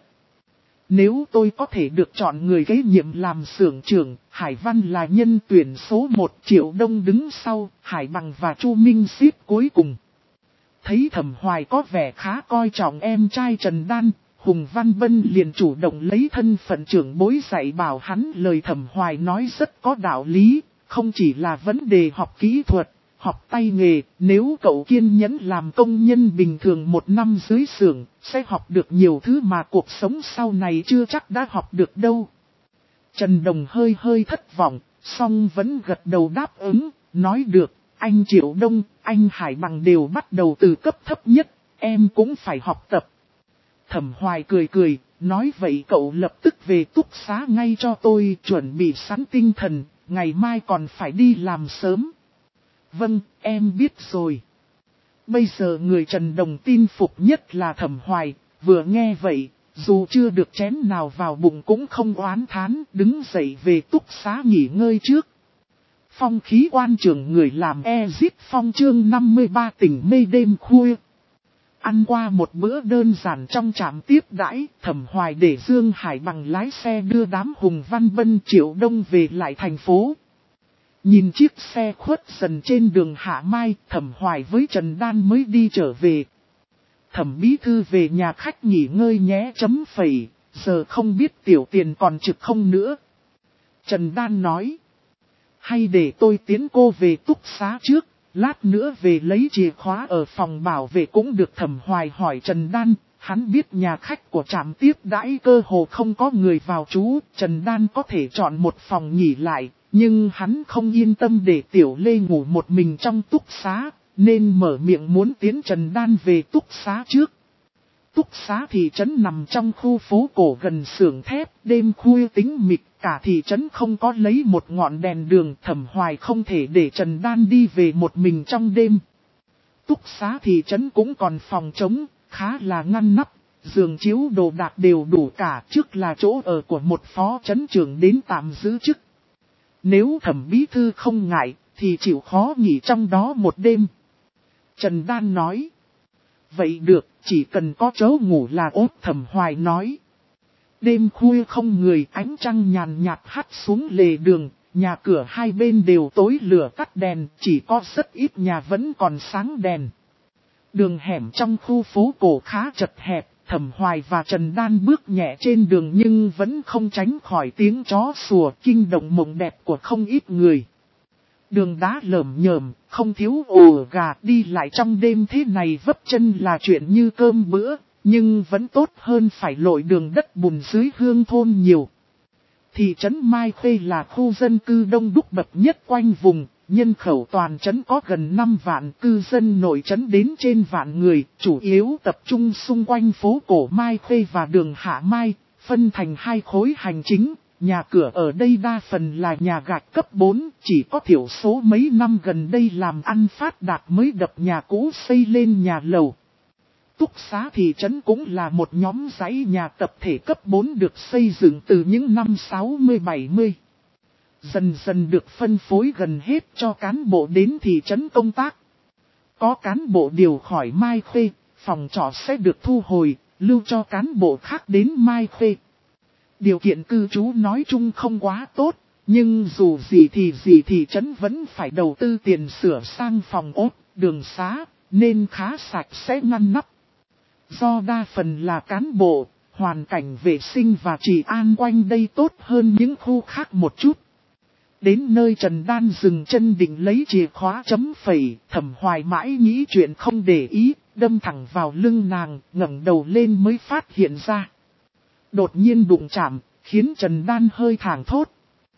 Nếu tôi có thể được chọn người kế nhiệm làm xưởng trưởng, Hải Văn là nhân tuyển số một, Triệu Đông đứng sau, Hải Bằng và Chu Minh xếp cuối cùng. Thấy Thẩm Hoài có vẻ khá coi trọng em trai Trần Đan, Hùng Văn Bân liền chủ động lấy thân phận trưởng bối dạy bảo hắn, lời Thẩm Hoài nói rất có đạo lý, không chỉ là vấn đề học kỹ thuật, học tay nghề, nếu cậu kiên nhẫn làm công nhân bình thường một năm dưới xưởng, sẽ học được nhiều thứ mà cuộc sống sau này chưa chắc đã học được đâu. Trần Đồng hơi hơi thất vọng, song vẫn gật đầu đáp ứng, nói được, anh Triệu Đông, anh Hải Bằng đều bắt đầu từ cấp thấp nhất, em cũng phải học tập. Thẩm Hoài cười cười, nói vậy cậu lập tức về túc xá ngay cho tôi, chuẩn bị sẵn tinh thần, ngày mai còn phải đi làm sớm. Vâng, em biết rồi. Bây giờ người Trần Đồng tin phục nhất là Thẩm Hoài, vừa nghe vậy, dù chưa được chén nào vào bụng cũng không oán thán, đứng dậy về túc xá nghỉ ngơi trước. Phong khí quan trường người làm Exit Phong chương năm mươi ba tỉnh mê đêm khuya. Ăn qua một bữa đơn giản trong trạm tiếp đãi, Thẩm Hoài để Dương Hải Bằng lái xe đưa đám Hùng Văn Bân Triệu Đông về lại thành phố. Nhìn chiếc xe khuất dần trên đường Hạ Mai, Thẩm Hoài với Trần Đan mới đi trở về. Thẩm bí thư về nhà khách nghỉ ngơi nhé chấm phẩy, giờ không biết tiểu tiền còn trực không nữa. Trần Đan nói, hay để tôi tiến cô về túc xá trước, lát nữa về lấy chìa khóa ở phòng bảo vệ cũng được. Thẩm Hoài hỏi Trần Đan, Hắn biết nhà khách của trạm tiếp đãi cơ hồ không có người vào trú, Trần Đan có thể chọn một phòng nghỉ lại, nhưng hắn không yên tâm để Tiểu Lê ngủ một mình trong túc xá, nên mở miệng muốn tiến Trần Đan về túc xá trước. Túc xá thị trấn nằm trong khu phố cổ gần xưởng thép, đêm khuya tĩnh mịch, cả thị trấn không có lấy một ngọn đèn đường, Thẩm Hoài không thể để Trần Đan đi về một mình trong đêm. Túc xá thị trấn cũng còn phòng trống, khá là ngăn nắp, giường chiếu đồ đạc đều đủ cả, trước là chỗ ở của một phó trấn trưởng đến tạm giữ chức. Nếu Thẩm bí thư không ngại, thì chịu khó nghỉ trong đó một đêm. Trần Đan nói. Vậy được, chỉ cần có chỗ ngủ là ốt, Thẩm Hoài nói. Đêm khuya không người, ánh trăng nhàn nhạt hắt xuống lề đường, nhà cửa hai bên đều tối lửa tắt đèn, chỉ có rất ít nhà vẫn còn sáng đèn. Đường hẻm trong khu phố cổ khá chật hẹp, Thẩm Hoài và Trần Đan bước nhẹ trên đường nhưng vẫn không tránh khỏi tiếng chó sủa kinh động mộng đẹp của không ít người. Đường đá lởm nhởm, không thiếu ổ gà, đi lại trong đêm thế này vấp chân là chuyện như cơm bữa, nhưng vẫn tốt hơn phải lội đường đất bùn dưới hương thôn nhiều. Thị trấn Mai Khê là khu dân cư đông đúc bậc nhất quanh vùng, nhân khẩu toàn trấn có gần năm vạn, cư dân nội trấn đến trên vạn người, chủ yếu tập trung xung quanh phố cổ Mai Khê và đường Hạ Mai, phân thành hai khối hành chính. Nhà cửa ở đây đa phần là nhà gạch cấp bốn, chỉ có thiểu số mấy năm gần đây làm ăn phát đạt mới đập nhà cũ xây lên nhà lầu. Túc xá thị trấn cũng là một nhóm dãy nhà tập thể cấp bốn được xây dựng từ những năm sáu mươi bảy mươi. Dần dần được phân phối gần hết cho cán bộ đến thị trấn công tác. Có cán bộ điều khỏi Mai Khê, phòng trọ sẽ được thu hồi, lưu cho cán bộ khác đến Mai Khê. Điều kiện cư trú nói chung không quá tốt, nhưng dù gì thì gì thị trấn vẫn phải đầu tư tiền sửa sang phòng ốt, đường xá, nên khá sạch sẽ ngăn nắp. Do đa phần là cán bộ, hoàn cảnh vệ sinh và trị an quanh đây tốt hơn những khu khác một chút. Đến nơi Trần Đan dừng chân định lấy chìa khóa chấm phẩy, Thẩm Hoài mãi nghĩ chuyện không để ý, đâm thẳng vào lưng nàng, ngẩng đầu lên mới phát hiện ra. Đột nhiên đụng chạm, khiến Trần Đan hơi thảng thốt.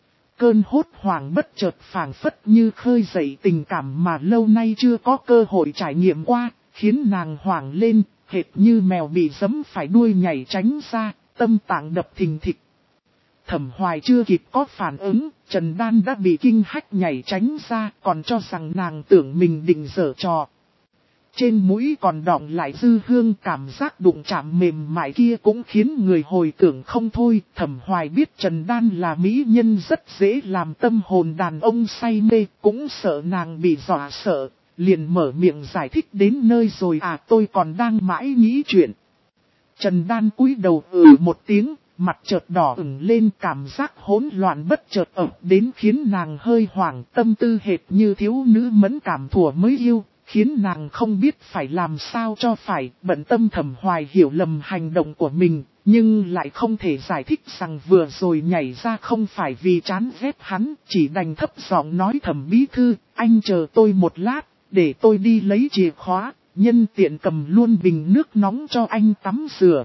Cơn hốt hoảng bất chợt phảng phất như khơi dậy tình cảm mà lâu nay chưa có cơ hội trải nghiệm qua, khiến nàng hoảng lên, hệt như mèo bị giẫm phải đuôi nhảy tránh ra, tâm tạng đập thình thịch. Thẩm Hoài chưa kịp có phản ứng, Trần Đan đã bị kinh hách nhảy tránh ra, còn cho rằng nàng tưởng mình định giở trò. Trên mũi còn đọng lại dư hương, cảm giác đụng chạm mềm mại kia cũng khiến người hồi tưởng không thôi. Thẩm Hoài biết Trần Đan là mỹ nhân rất dễ làm tâm hồn đàn ông say mê, cũng sợ nàng bị dọa sợ, liền mở miệng giải thích đến nơi rồi à, tôi còn đang mãi nghĩ chuyện. Trần Đan cúi đầu ừ một tiếng, mặt chợt đỏ ửng lên, cảm giác hỗn loạn bất chợt ập đến khiến nàng hơi hoảng, tâm tư hệt như thiếu nữ mẫn cảm thuở mới yêu. Khiến nàng không biết phải làm sao cho phải, bận tâm Thẩm Hoài hiểu lầm hành động của mình, nhưng lại không thể giải thích rằng vừa rồi nhảy ra không phải vì chán ghét hắn, chỉ đành thấp giọng nói Thẩm bí thư, anh chờ tôi một lát, để tôi đi lấy chìa khóa, nhân tiện cầm luôn bình nước nóng cho anh tắm rửa.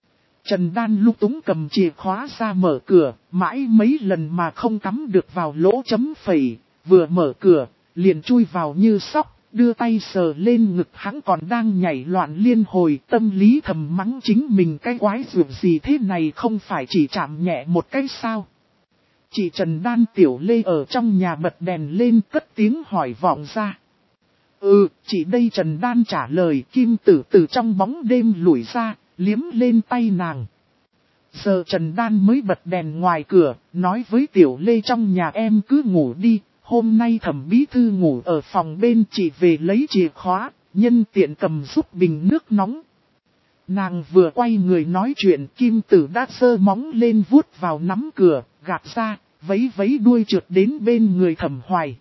Trần Đan lúc túng cầm chìa khóa ra mở cửa, mãi mấy lần mà không cắm được vào lỗ chấm phẩy, vừa mở cửa, liền chui vào như sóc. Đưa tay sờ lên ngực hắn còn đang nhảy loạn liên hồi, tâm lý thầm mắng chính mình cái quái ruột gì thế này, không phải chỉ chạm nhẹ một cái sao. Chị Trần Đan Tiểu Lê ở trong nhà bật đèn lên cất tiếng hỏi vọng ra. Ừ, chị đây, Trần Đan trả lời. Kim Tử từ trong bóng đêm lủi ra, liếm lên tay nàng. Giờ Trần Đan mới bật đèn ngoài cửa, nói với Tiểu Lê trong nhà em cứ ngủ đi. Hôm nay Thẩm bí thư ngủ ở phòng bên, chị về lấy chìa khóa, nhân tiện cầm giúp bình nước nóng. Nàng vừa quay người nói chuyện, Kim Tử đã giơ móng lên vuốt vào nắm cửa, gạt ra, vấy vấy đuôi trượt đến bên người Thẩm Hoài.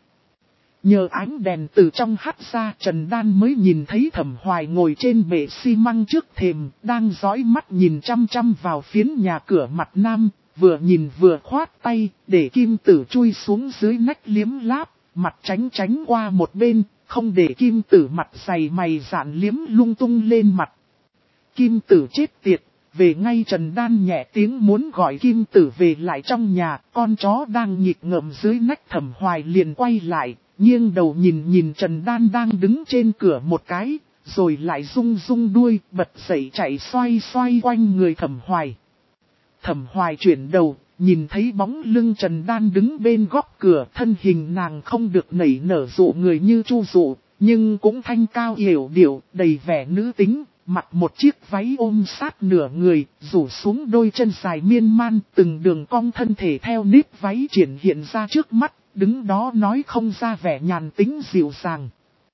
Nhờ ánh đèn từ trong hắt ra, Trần Đan mới nhìn thấy Thẩm Hoài ngồi trên bệ xi măng trước thềm, đang dõi mắt nhìn chăm chăm vào phiến nhà cửa mặt nam. Vừa nhìn vừa khoát tay, để Kim Tử chui xuống dưới nách liếm láp, mặt tránh tránh qua một bên, không để Kim Tử mặt dày mày dạn liếm lung tung lên mặt. Kim Tử chết tiệt, về ngay. Trần Đan nhẹ tiếng muốn gọi Kim Tử về lại trong nhà, con chó đang nhịp ngợm dưới nách Thẩm Hoài liền quay lại, nghiêng đầu nhìn nhìn Trần Đan đang đứng trên cửa một cái, rồi lại rung rung đuôi, bật dậy chạy xoay xoay quanh người Thẩm Hoài. Thẩm Hoài chuyển đầu, nhìn thấy bóng lưng Trần Đan đứng bên góc cửa, thân hình nàng không được nảy nở dụ người như Chu Dụ, nhưng cũng thanh cao yểu điệu, đầy vẻ nữ tính, mặc một chiếc váy ôm sát nửa người, rủ xuống đôi chân dài miên man, từng đường cong thân thể theo nếp váy triển hiện ra trước mắt, đứng đó nói không ra vẻ nhàn tính dịu dàng.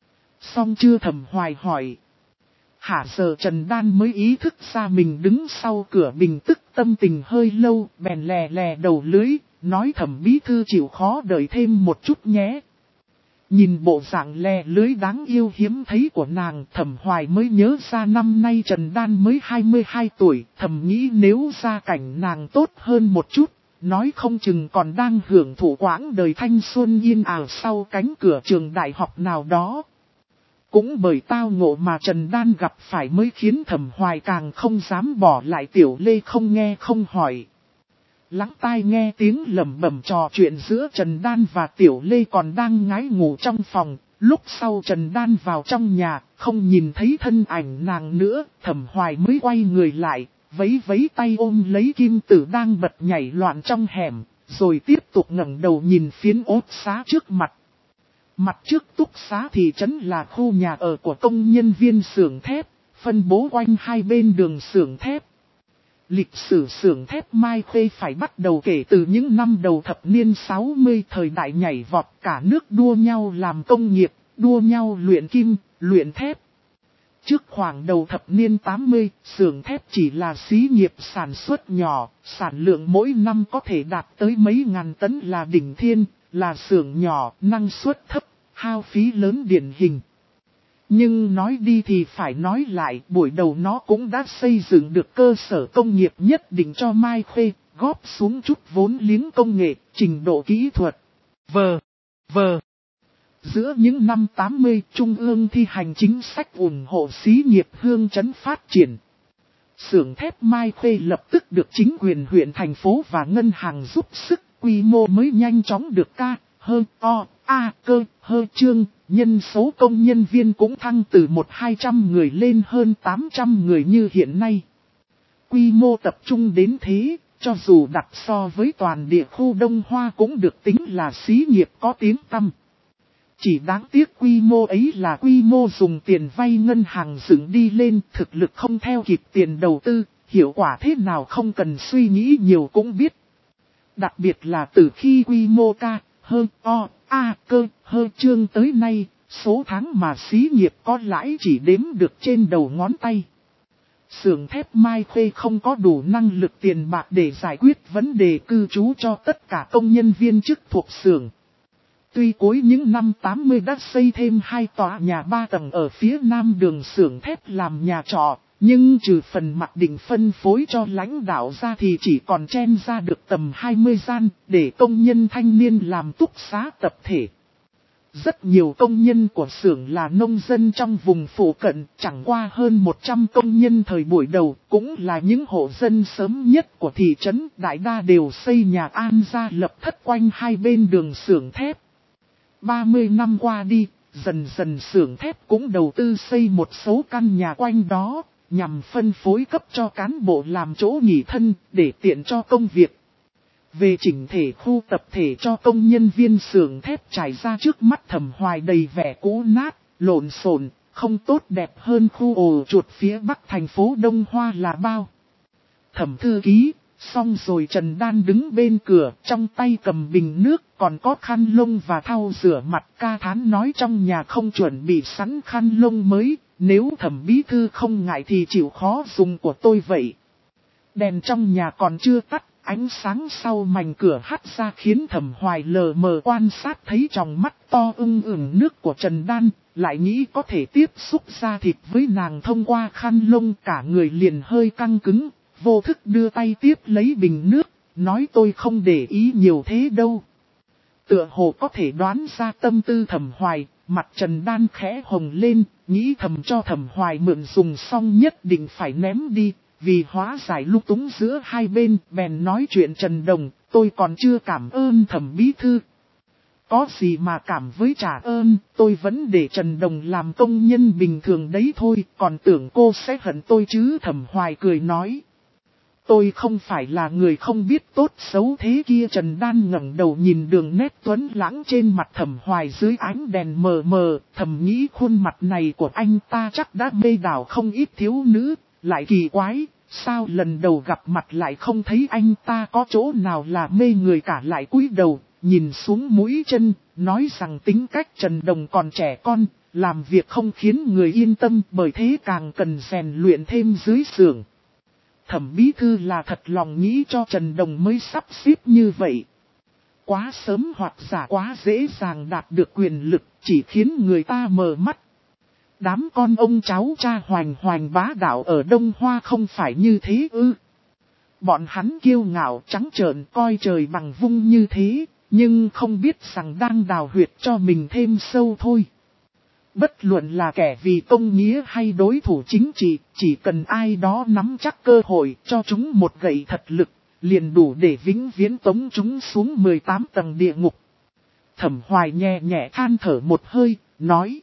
Xong chưa? Thẩm Hoài hỏi. Hả? Giờ Trần Đan mới ý thức ra mình đứng sau cửa, bình tức tâm tình hơi lâu, bèn lè lè đầu lưới, nói Thẩm bí thư chịu khó đợi thêm một chút nhé. Nhìn bộ dạng lè lưới đáng yêu hiếm thấy của nàng, Thẩm Hoài mới nhớ ra năm nay Trần Đan mới hai mươi hai tuổi, thầm nghĩ nếu gia cảnh nàng tốt hơn một chút, nói không chừng còn đang hưởng thụ quãng đời thanh xuân yên ả sau cánh cửa trường đại học nào đó. Cũng bởi tao ngộ mà Trần Đan gặp phải mới khiến Thẩm Hoài càng không dám bỏ lại Tiểu Lê không nghe không hỏi. Lắng tai nghe tiếng lẩm bẩm trò chuyện giữa Trần Đan và Tiểu Lê còn đang ngái ngủ trong phòng. Lúc sau Trần Đan vào trong nhà, không nhìn thấy thân ảnh nàng nữa, Thẩm Hoài mới quay người lại, vấy vấy tay ôm lấy Kim Tử đang bật nhảy loạn trong hẻm, rồi tiếp tục ngẩng đầu nhìn phiến ốt xá trước mặt. Mặt trước túc xá thị trấn là khu nhà ở của công nhân viên xưởng thép, phân bố quanh hai bên đường xưởng thép. Lịch sử xưởng thép Mai Khê phải bắt đầu kể từ những năm đầu thập niên sáu mươi, thời đại nhảy vọt, cả nước đua nhau làm công nghiệp, đua nhau luyện kim, luyện thép. Trước khoảng đầu thập niên tám mươi, xưởng thép chỉ là xí nghiệp sản xuất nhỏ, sản lượng mỗi năm có thể đạt tới mấy ngàn tấn là đỉnh thiên, là xưởng nhỏ, năng suất thấp, hao phí lớn điển hình. Nhưng nói đi thì phải nói lại, buổi đầu nó cũng đã xây dựng được cơ sở công nghiệp nhất định cho Mai Khê, góp xuống chút vốn liếng công nghệ, trình độ kỹ thuật. Vờ, vờ. Giữa những năm tám mươi, Trung ương thi hành chính sách ủng hộ xí nghiệp hương trấn phát triển. Xưởng thép Mai Khê lập tức được chính quyền huyện thành phố và ngân hàng giúp sức, quy mô mới nhanh chóng được ca, hơn, o, a, cơ, hơ trương, nhân số công nhân viên cũng thăng từ một hai trăm người lên hơn tám trăm người như hiện nay. Quy mô tập trung đến thế, cho dù đặt so với toàn địa khu Đông Hoa cũng được tính là xí nghiệp có tiếng tăm. Chỉ đáng tiếc quy mô ấy là quy mô dùng tiền vay ngân hàng dựng đi lên, thực lực không theo kịp tiền đầu tư, hiệu quả thế nào không cần suy nghĩ nhiều cũng biết. Đặc biệt là từ khi quy mô ca, hơn, o, a, cơ, hơ trương tới nay, số tháng mà xí nghiệp có lãi chỉ đếm được trên đầu ngón tay. Xưởng thép Mai Khê không có đủ năng lực tiền bạc để giải quyết vấn đề cư trú cho tất cả công nhân viên chức thuộc xưởng. Tuy cuối những năm tám mươi đã xây thêm hai tòa nhà ba tầng ở phía nam đường xưởng thép làm nhà trọ, nhưng trừ phần mặc định phân phối cho lãnh đạo ra thì chỉ còn chen ra được tầm hai mươi gian để công nhân thanh niên làm túc xá tập thể. Rất nhiều công nhân của xưởng là nông dân trong vùng phụ cận, chẳng qua hơn một trăm công nhân thời buổi đầu cũng là những hộ dân sớm nhất của thị trấn, đại đa đều xây nhà an gia lập thất quanh hai bên đường xưởng thép. ba mươi năm qua đi, dần dần xưởng thép cũng đầu tư xây một số căn nhà quanh đó, nhằm phân phối cấp cho cán bộ làm chỗ nghỉ thân, để tiện cho công việc. Về chỉnh thể khu tập thể cho công nhân viên xưởng thép trải ra trước mắt Thẩm Hoài đầy vẻ cũ nát, lộn xộn, không tốt đẹp hơn khu ổ chuột phía bắc thành phố Đông Hoa là bao. Thẩm thư ký, xong rồi. Trần Đan đứng bên cửa, trong tay cầm bình nước, còn có khăn lông và thau rửa mặt, ca thán nói trong nhà không chuẩn bị sẵn khăn lông mới, nếu Thẩm bí thư không ngại thì chịu khó dùng của tôi vậy. Đèn trong nhà còn chưa tắt, ánh sáng sau mảnh cửa hắt ra khiến Thẩm Hoài lờ mờ quan sát thấy tròng mắt to ưng ửng nước của Trần Đan, lại nghĩ có thể tiếp xúc da thịt với nàng thông qua khăn lông, cả người liền hơi căng cứng, vô thức đưa tay tiếp lấy bình nước, nói tôi không để ý nhiều thế đâu. Tựa hồ có thể đoán ra tâm tư Thẩm Hoài, mặt Trần Đan khẽ hồng lên, nghĩ thầm cho Thẩm Hoài mượn dùng xong nhất định phải ném đi, vì hóa giải lung túng giữa hai bên, bèn nói chuyện Trần Đồng, tôi còn chưa cảm ơn Thẩm bí thư. Có gì mà cảm với trả ơn, tôi vẫn để Trần Đồng làm công nhân bình thường đấy thôi, còn tưởng cô sẽ hận tôi chứ. Thẩm Hoài cười nói. Tôi không phải là người không biết tốt xấu thế kia. Trần Đan ngẩng đầu nhìn đường nét tuấn lãng trên mặt Thẩm Hoài dưới ánh đèn mờ mờ, thầm nghĩ khuôn mặt này của anh ta chắc đã mê đảo không ít thiếu nữ, lại kỳ quái, sao lần đầu gặp mặt lại không thấy anh ta có chỗ nào là mê người cả. Lại cúi đầu, nhìn xuống mũi chân, nói rằng tính cách Trần Đồng còn trẻ con, làm việc không khiến người yên tâm, bởi thế càng cần rèn luyện thêm dưới xưởng. Thẩm bí thư là thật lòng nghĩ cho Trần Đồng mới sắp xếp như vậy. Quá sớm hoặc giả quá dễ dàng đạt được quyền lực, chỉ khiến người ta mờ mắt. Đám con ông cháu cha hoành hoành bá đạo ở Đông Hoa không phải như thế ư. Bọn hắn kiêu ngạo trắng trợn coi trời bằng vung như thế, nhưng không biết rằng đang đào huyệt cho mình thêm sâu thôi. Bất luận là kẻ vì công nghĩa hay đối thủ chính trị, chỉ cần ai đó nắm chắc cơ hội cho chúng một gậy thật lực, liền đủ để vĩnh viễn tống chúng xuống mười tám tầng địa ngục. Thẩm Hoài nhẹ nhẹ than thở một hơi, nói.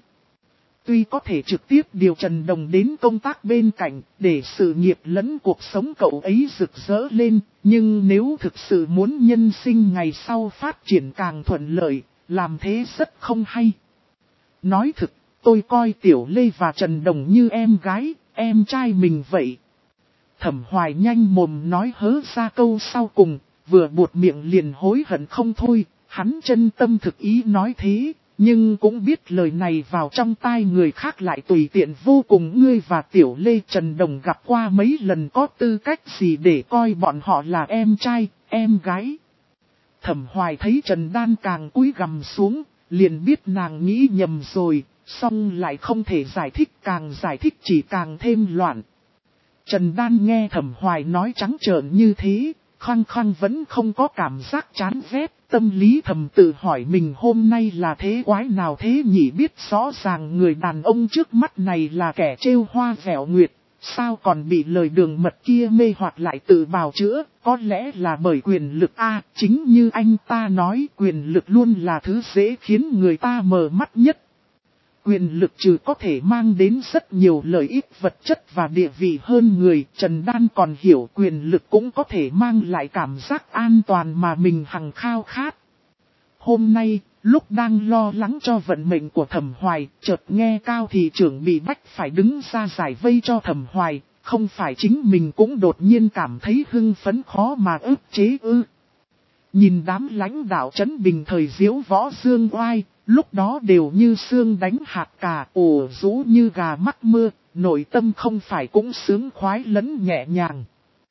Tuy có thể trực tiếp điều Trần Đồng đến công tác bên cạnh, để sự nghiệp lẫn cuộc sống cậu ấy rực rỡ lên, nhưng nếu thực sự muốn nhân sinh ngày sau phát triển càng thuận lợi, làm thế rất không hay. Nói thực, tôi coi Tiểu Lê và Trần Đồng như em gái, em trai mình vậy. Thẩm Hoài nhanh mồm nói hớ ra câu sau cùng, vừa buột miệng liền hối hận không thôi, hắn chân tâm thực ý nói thế. Nhưng cũng biết lời này vào trong tai người khác lại tùy tiện vô cùng. Ngươi và Tiểu Lê Trần Đồng gặp qua mấy lần, có tư cách gì để coi bọn họ là em trai, em gái. Thẩm Hoài thấy Trần Đan càng cúi gằm xuống, liền biết nàng nghĩ nhầm rồi, song lại không thể giải thích, càng giải thích chỉ càng thêm loạn. Trần Đan nghe Thẩm Hoài nói trắng trợn như thế, khăng khăng vẫn không có cảm giác chán ghét. Tâm lý thầm tự hỏi mình hôm nay là thế quái nào thế nhỉ, biết rõ ràng người đàn ông trước mắt này là kẻ trêu hoa vẻo nguyệt, sao còn bị lời đường mật kia mê hoặc lại tự bào chữa, có lẽ là bởi quyền lực a. Chính như anh ta nói, quyền lực luôn là thứ dễ khiến người ta mờ mắt nhất. Quyền lực trừ có thể mang đến rất nhiều lợi ích vật chất và địa vị hơn người, Trần Đan còn hiểu quyền lực cũng có thể mang lại cảm giác an toàn mà mình hằng khao khát. Hôm nay, lúc đang lo lắng cho vận mệnh của Thẩm Hoài, chợt nghe Cao thị trưởng bị bách phải đứng ra giải vây cho Thẩm Hoài, không phải chính mình cũng đột nhiên cảm thấy hưng phấn khó mà ức chế ư. Nhìn đám lãnh đạo trấn Bình thời diễu võ dương oai, lúc đó đều như sương đánh hạt cà, ồ rú như gà mắc mưa, nội tâm không phải cũng sướng khoái lẫn nhẹ nhàng.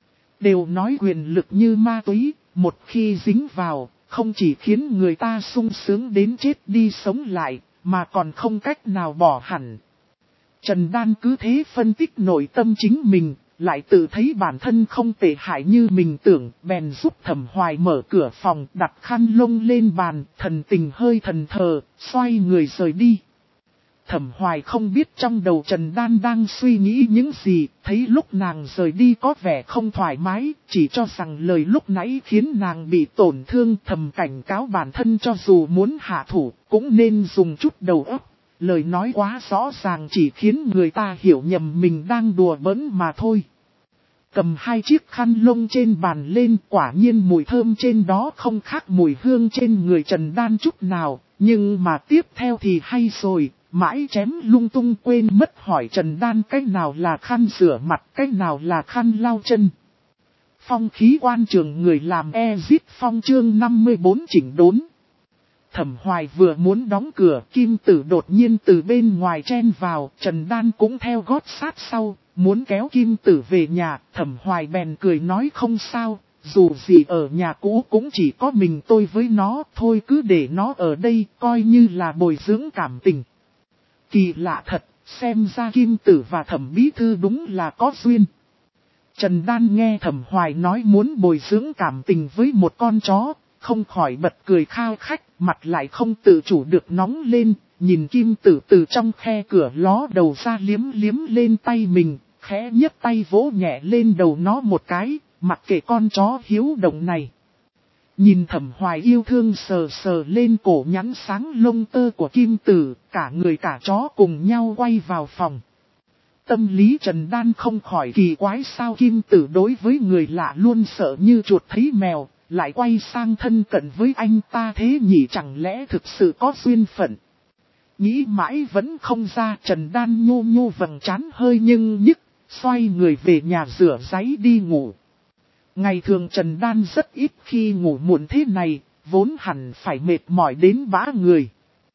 Đều nói quyền lực như ma túy, một khi dính vào, không chỉ khiến người ta sung sướng đến chết đi sống lại, mà còn không cách nào bỏ hẳn. Trần Đan cứ thế phân tích nội tâm chính mình, lại tự thấy bản thân không tệ hại như mình tưởng, bèn giúp Thẩm Hoài mở cửa phòng, đặt khăn lông lên bàn, thần tình hơi thần thờ, xoay người rời đi. Thẩm Hoài không biết trong đầu Trần Đan đang suy nghĩ những gì, thấy lúc nàng rời đi có vẻ không thoải mái, chỉ cho rằng lời lúc nãy khiến nàng bị tổn thương, thầm cảnh cáo bản thân cho dù muốn hạ thủ, cũng nên dùng chút đầu óc. Lời nói quá rõ ràng chỉ khiến người ta hiểu nhầm mình đang đùa bỡn mà thôi. Cầm hai chiếc khăn lông trên bàn lên, quả nhiên mùi thơm trên đó không khác mùi hương trên người Trần Đan chút nào, nhưng mà tiếp theo thì hay rồi, mãi chém lung tung quên mất hỏi Trần Đan cách nào là khăn rửa mặt, cách nào là khăn lau chân. Phong khí quan trường người làm e-zip phong chương năm mươi bốn chỉnh đốn. Thẩm Hoài vừa muốn đóng cửa, Kim Tử đột nhiên từ bên ngoài chen vào, Trần Đan cũng theo gót sát sau, muốn kéo Kim Tử về nhà, Thẩm Hoài bèn cười nói không sao, dù gì ở nhà cũ cũng chỉ có mình tôi với nó, thôi cứ để nó ở đây, coi như là bồi dưỡng cảm tình. Kỳ lạ thật, xem ra Kim Tử và Thẩm Bí Thư đúng là có duyên. Trần Đan nghe Thẩm Hoài nói muốn bồi dưỡng cảm tình với một con chó, không khỏi bật cười khao khách, mặt lại không tự chủ được nóng lên, nhìn Kim Tử từ trong khe cửa ló đầu ra liếm liếm lên tay mình, khẽ nhấc tay vỗ nhẹ lên đầu nó một cái, mặc kệ con chó hiếu động này. Nhìn Thẩm Hoài yêu thương sờ sờ lên cổ nhắn sáng lông tơ của Kim Tử, cả người cả chó cùng nhau quay vào phòng. Tâm lý Trần Đan không khỏi kỳ quái sao Kim Tử đối với người lạ luôn sợ như chuột thấy mèo, lại quay sang thân cận với anh ta thế nhỉ, chẳng lẽ thực sự có duyên phận. Nghĩ mãi vẫn không ra, Trần Đan nhô nhô vầng trán hơi nhưng nhức, xoay người về nhà rửa ráy đi ngủ. Ngày thường Trần Đan rất ít khi ngủ muộn thế này, vốn hẳn phải mệt mỏi đến bã người.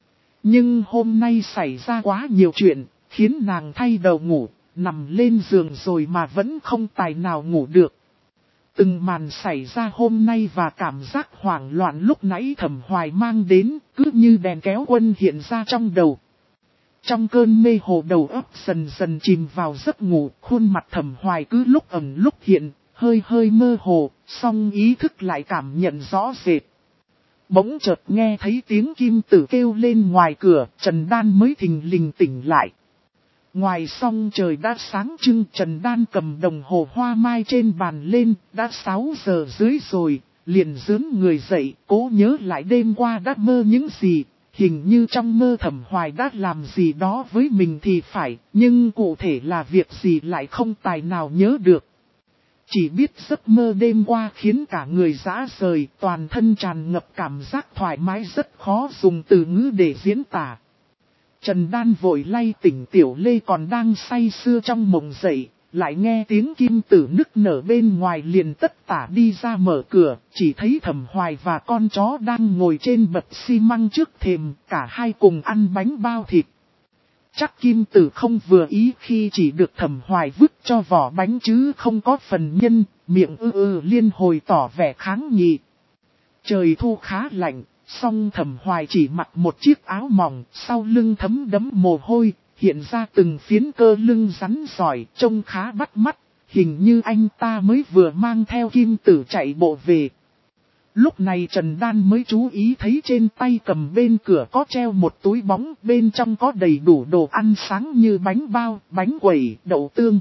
Nhưng hôm nay xảy ra quá nhiều chuyện, khiến nàng thay đầu ngủ, nằm lên giường rồi mà vẫn không tài nào ngủ được. Từng màn xảy ra hôm nay và cảm giác hoảng loạn lúc nãy Thẩm Hoài mang đến, cứ như đèn kéo quân hiện ra trong đầu. Trong cơn mê hồ đầu óc dần dần chìm vào giấc ngủ, khuôn mặt Thẩm Hoài cứ lúc ẩn lúc hiện, hơi hơi mơ hồ, song ý thức lại cảm nhận rõ rệt. Bỗng chợt nghe thấy tiếng Kim Tử kêu lên ngoài cửa, Trần Đan mới thình lình tỉnh lại. Ngoài xong trời đã sáng trưng, Trần Đan cầm đồng hồ hoa mai trên bàn lên, đã sáu giờ dưới rồi, liền dướn người dậy, cố nhớ lại đêm qua đã mơ những gì. Hình như trong mơ Thẩm Hoài đã làm gì đó với mình thì phải, nhưng cụ thể là việc gì lại không tài nào nhớ được. Chỉ biết giấc mơ đêm qua khiến cả người rã rời, toàn thân tràn ngập cảm giác thoải mái rất khó dùng từ ngữ để diễn tả. Trần Đan vội lay tỉnh Tiểu Lê còn đang say sưa trong mộng dậy, lại nghe tiếng Kim Tử nức nở bên ngoài liền tất tả đi ra mở cửa, chỉ thấy Thẩm Hoài và con chó đang ngồi trên bậc xi măng trước thềm, cả hai cùng ăn bánh bao thịt. Chắc Kim Tử không vừa ý khi chỉ được Thẩm Hoài vứt cho vỏ bánh chứ không có phần nhân, miệng ư ư liên hồi tỏ vẻ kháng nghị. Trời thu khá lạnh, song Thẩm Hoài chỉ mặc một chiếc áo mỏng, sau lưng thấm đẫm mồ hôi, hiện ra từng phiến cơ lưng rắn giỏi, trông khá bắt mắt, hình như anh ta mới vừa mang theo Kim Tử chạy bộ về. Lúc này Trần Đan mới chú ý thấy trên tay cầm bên cửa có treo một túi bóng, bên trong có đầy đủ đồ ăn sáng như bánh bao, bánh quẩy, đậu tương.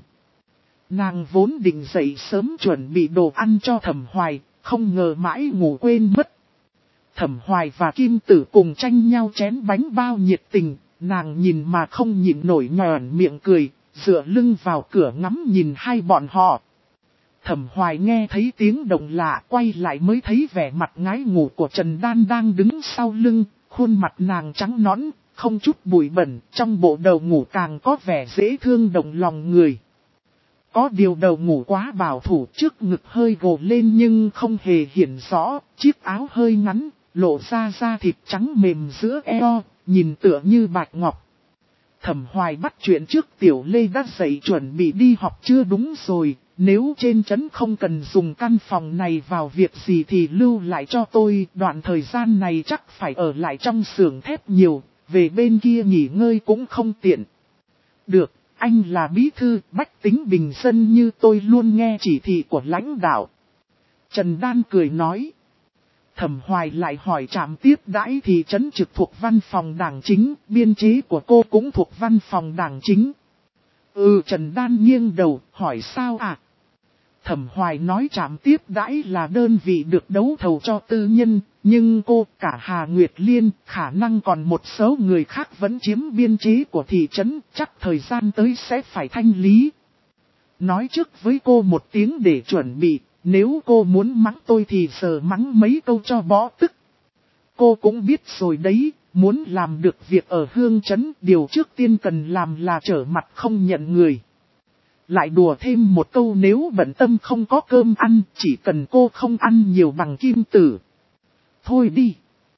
Nàng vốn định dậy sớm chuẩn bị đồ ăn cho Thẩm Hoài, không ngờ mãi ngủ quên mất. Thẩm Hoài và Kim Tử cùng tranh nhau chén bánh bao nhiệt tình, nàng nhìn mà không nhịn nổi nhòn miệng cười, dựa lưng vào cửa ngắm nhìn hai bọn họ. Thẩm Hoài nghe thấy tiếng động lạ, quay lại mới thấy vẻ mặt ngái ngủ của Trần Đan đang đứng sau lưng, khuôn mặt nàng trắng nõn, không chút bụi bẩn, trong bộ đầu ngủ càng có vẻ dễ thương động lòng người. Có điều đầu ngủ quá bảo thủ, trước ngực hơi gồ lên nhưng không hề hiển rõ, chiếc áo hơi ngắn, lộ ra da thịt trắng mềm giữa eo, nhìn tựa như bạch ngọc. Thẩm Hoài bắt chuyện trước Tiểu Lê đã dậy chuẩn bị đi học chưa đúng rồi, nếu trên trấn không cần dùng căn phòng này vào việc gì thì lưu lại cho tôi, đoạn thời gian này chắc phải ở lại trong xưởng thép nhiều, về bên kia nghỉ ngơi cũng không tiện. Được, anh là bí thư, bách tính bình dân như tôi luôn nghe chỉ thị của lãnh đạo. Trần Đan cười nói. Thẩm Hoài lại hỏi trạm tiếp đãi thì trấn trực thuộc văn phòng đảng chính, biên chế của cô cũng thuộc văn phòng đảng chính. Ừ, Trần Đan nghiêng đầu, hỏi sao ạ? À? Thẩm Hoài nói trạm tiếp đãi là đơn vị được đấu thầu cho tư nhân, nhưng cô, cả Hà Nguyệt Liên, khả năng còn một số người khác vẫn chiếm biên chế của thị trấn, chắc thời gian tới sẽ phải thanh lý. Nói trước với cô một tiếng để chuẩn bị. Nếu cô muốn mắng tôi thì giờ mắng mấy câu cho bó tức. Cô cũng biết rồi đấy, muốn làm được việc ở Hương Trấn, điều trước tiên cần làm là trở mặt không nhận người. Lại đùa thêm một câu nếu bận tâm không có cơm ăn, chỉ cần cô không ăn nhiều bằng Kim Tử. Thôi đi.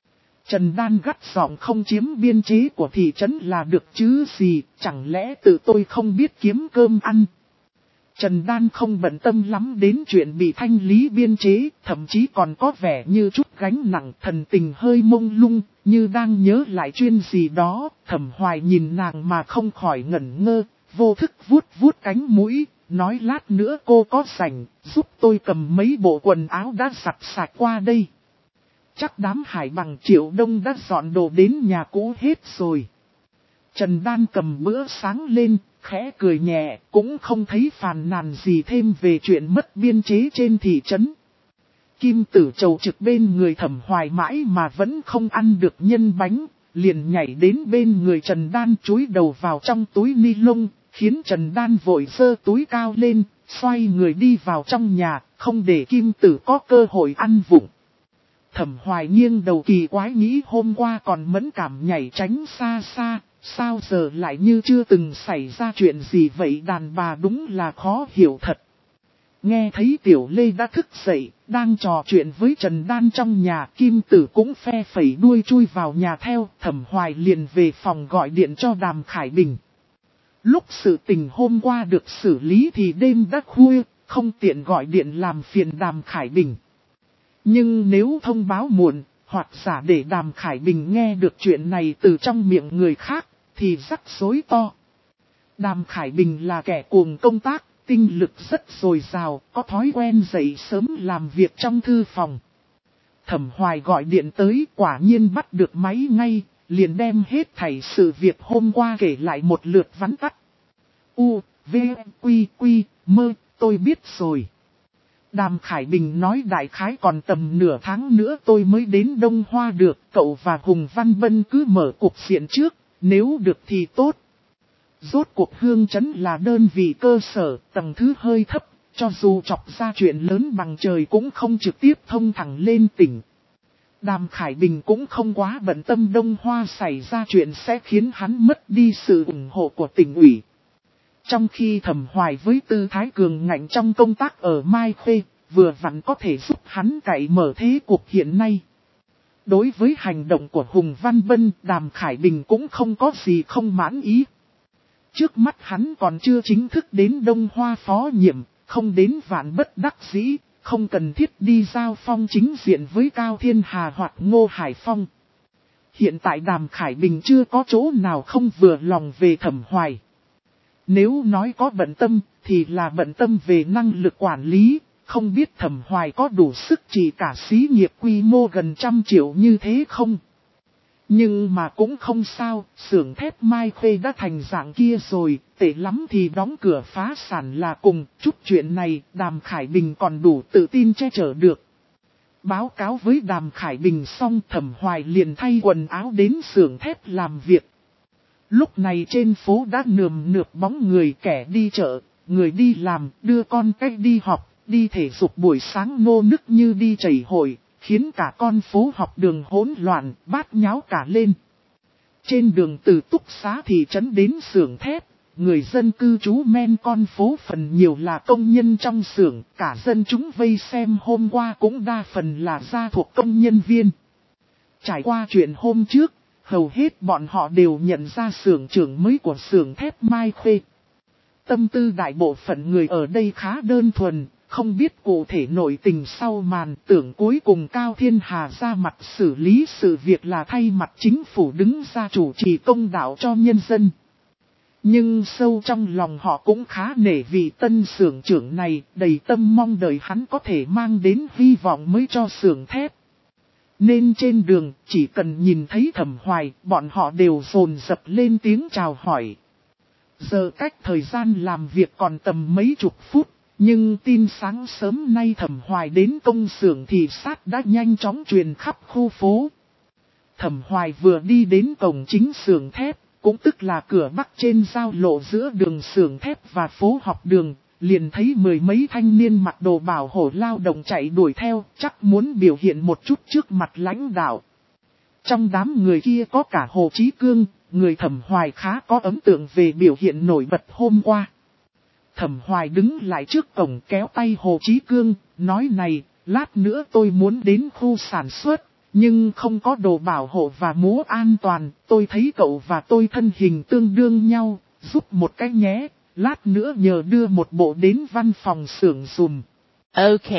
Trần Đan gắt giọng không chiếm biên chế của thị trấn là được chứ gì, chẳng lẽ tự tôi không biết kiếm cơm ăn. Trần Đan không bận tâm lắm đến chuyện bị thanh lý biên chế, thậm chí còn có vẻ như chút gánh nặng, thần tình hơi mông lung, như đang nhớ lại chuyện gì đó. Thẩm Hoài nhìn nàng mà không khỏi ngẩn ngơ, vô thức vuốt vuốt cánh mũi, nói lát nữa cô có rảnh, giúp tôi cầm mấy bộ quần áo đã giặt sạch qua đây. Chắc đám Hải Bằng Triệu Đông đã dọn đồ đến nhà cũ hết rồi. Trần Đan cầm bữa sáng lên, khẽ cười nhẹ, cũng không thấy phàn nàn gì thêm về chuyện mất biên chế trên thị trấn. Kim Tử Chầu trực bên người Thẩm Hoài mãi mà vẫn không ăn được nhân bánh, liền nhảy đến bên người Trần Đan chúi đầu vào trong túi ni lông, khiến Trần Đan vội giơ túi cao lên, xoay người đi vào trong nhà, không để Kim Tử có cơ hội ăn vụng. Thẩm Hoài nghiêng đầu kỳ quái nghĩ hôm qua còn mẫn cảm nhảy tránh xa xa, sao giờ lại như chưa từng xảy ra chuyện gì vậy, đàn bà đúng là khó hiểu thật. Nghe thấy Tiểu Lê đã thức dậy, đang trò chuyện với Trần Đan trong nhà, Kim Tử cũng phe phẩy đuôi chui vào nhà theo, Thẩm Hoài liền về phòng gọi điện cho Đàm Khải Bình. Lúc sự tình hôm qua được xử lý thì đêm đã khuya, không tiện gọi điện làm phiền Đàm Khải Bình. Nhưng nếu thông báo muộn, hoặc giả để Đàm Khải Bình nghe được chuyện này từ trong miệng người khác, thì rắc rối to. Đàm Khải Bình là kẻ cuồng công tác, tinh lực rất dồi dào, có thói quen dậy sớm làm việc trong thư phòng. Thẩm Hoài gọi điện tới, quả nhiên bắt được máy ngay, liền đem hết thảy sự việc hôm qua kể lại một lượt vắn tắt. U, V, Quy, Quy, Mơ, tôi biết rồi. Đàm Khải Bình nói đại khái còn tầm nửa tháng nữa tôi mới đến Đông Hoa được, cậu và Hùng Văn Bân cứ mở cục diện trước, nếu được thì tốt. Rốt cuộc Hương Trấn là đơn vị cơ sở, tầng thứ hơi thấp, cho dù chọc ra chuyện lớn bằng trời cũng không trực tiếp thông thẳng lên tỉnh. Đàm Khải Bình cũng không quá bận tâm Đông Hoa xảy ra chuyện sẽ khiến hắn mất đi sự ủng hộ của tỉnh ủy. Trong khi Thẩm Hoài với tư thái cường ngạnh trong công tác ở Mai Khê, vừa vặn có thể giúp hắn cậy mở thế cuộc hiện nay. Đối với hành động của Hùng Văn Bân, Đàm Khải Bình cũng không có gì không mãn ý. Trước mắt hắn còn chưa chính thức đến Đông Hoa phó nhiệm, không đến vạn bất đắc dĩ, không cần thiết đi giao phong chính diện với Cao Thiên Hà hoặc Ngô Hải Phong. Hiện tại Đàm Khải Bình chưa có chỗ nào không vừa lòng về Thẩm Hoài. Nếu nói có bận tâm, thì là bận tâm về năng lực quản lý, không biết Thẩm Hoài có đủ sức chỉ cả xí nghiệp quy mô gần trăm triệu như thế không? Nhưng mà cũng không sao, xưởng thép Mai Khê đã thành dạng kia rồi, tệ lắm thì đóng cửa phá sản là cùng, chút chuyện này Đàm Khải Bình còn đủ tự tin che chở được. Báo cáo với Đàm Khải Bình xong, Thẩm Hoài liền thay quần áo đến xưởng thép làm việc. Lúc này trên phố đã nườm nượp bóng người, kẻ đi chợ, người đi làm, đưa con cách đi học, đi thể dục buổi sáng nô nức như đi chảy hội, khiến cả con phố học đường hỗn loạn, bát nháo cả lên. Trên đường từ Túc Xá thị trấn đến xưởng thép, người dân cư trú men con phố phần nhiều là công nhân trong xưởng, cả dân chúng vây xem hôm qua cũng đa phần là gia thuộc công nhân viên. Trải qua chuyện hôm trước, hầu hết bọn họ đều nhận ra xưởng trưởng mới của xưởng thép Mai Khê. Tâm tư đại bộ phận người ở đây khá đơn thuần, không biết cụ thể nội tình sau màn, tưởng cuối cùng Cao Thiên Hà ra mặt xử lý sự việc là thay mặt chính phủ đứng ra chủ trì công đạo cho nhân dân. Nhưng sâu trong lòng họ cũng khá nể vị tân xưởng trưởng này, đầy tâm mong đợi hắn có thể mang đến hy vọng mới cho xưởng thép. Nên trên đường, chỉ cần nhìn thấy Thẩm Hoài, bọn họ đều dồn dập lên tiếng chào hỏi. Giờ cách thời gian làm việc còn tầm mấy chục phút, nhưng tin sáng sớm nay Thẩm Hoài đến công xưởng thì sát đã nhanh chóng truyền khắp khu phố. Thẩm Hoài vừa đi đến cổng chính xưởng thép, cũng tức là cửa bắc trên giao lộ giữa đường xưởng thép và phố học đường, liền thấy mười mấy thanh niên mặc đồ bảo hộ lao động chạy đuổi theo, chắc muốn biểu hiện một chút trước mặt lãnh đạo. Trong đám người kia có cả Hồ Chí Cương, người Thẩm Hoài khá có ấn tượng về biểu hiện nổi bật hôm qua. Thẩm Hoài đứng lại trước cổng kéo tay Hồ Chí Cương, nói này, lát nữa tôi muốn đến khu sản xuất, nhưng không có đồ bảo hộ và mũ an toàn, tôi thấy cậu và tôi thân hình tương đương nhau, giúp một cái nhé, lát nữa nhờ đưa một bộ đến văn phòng xưởng dùm. Ok.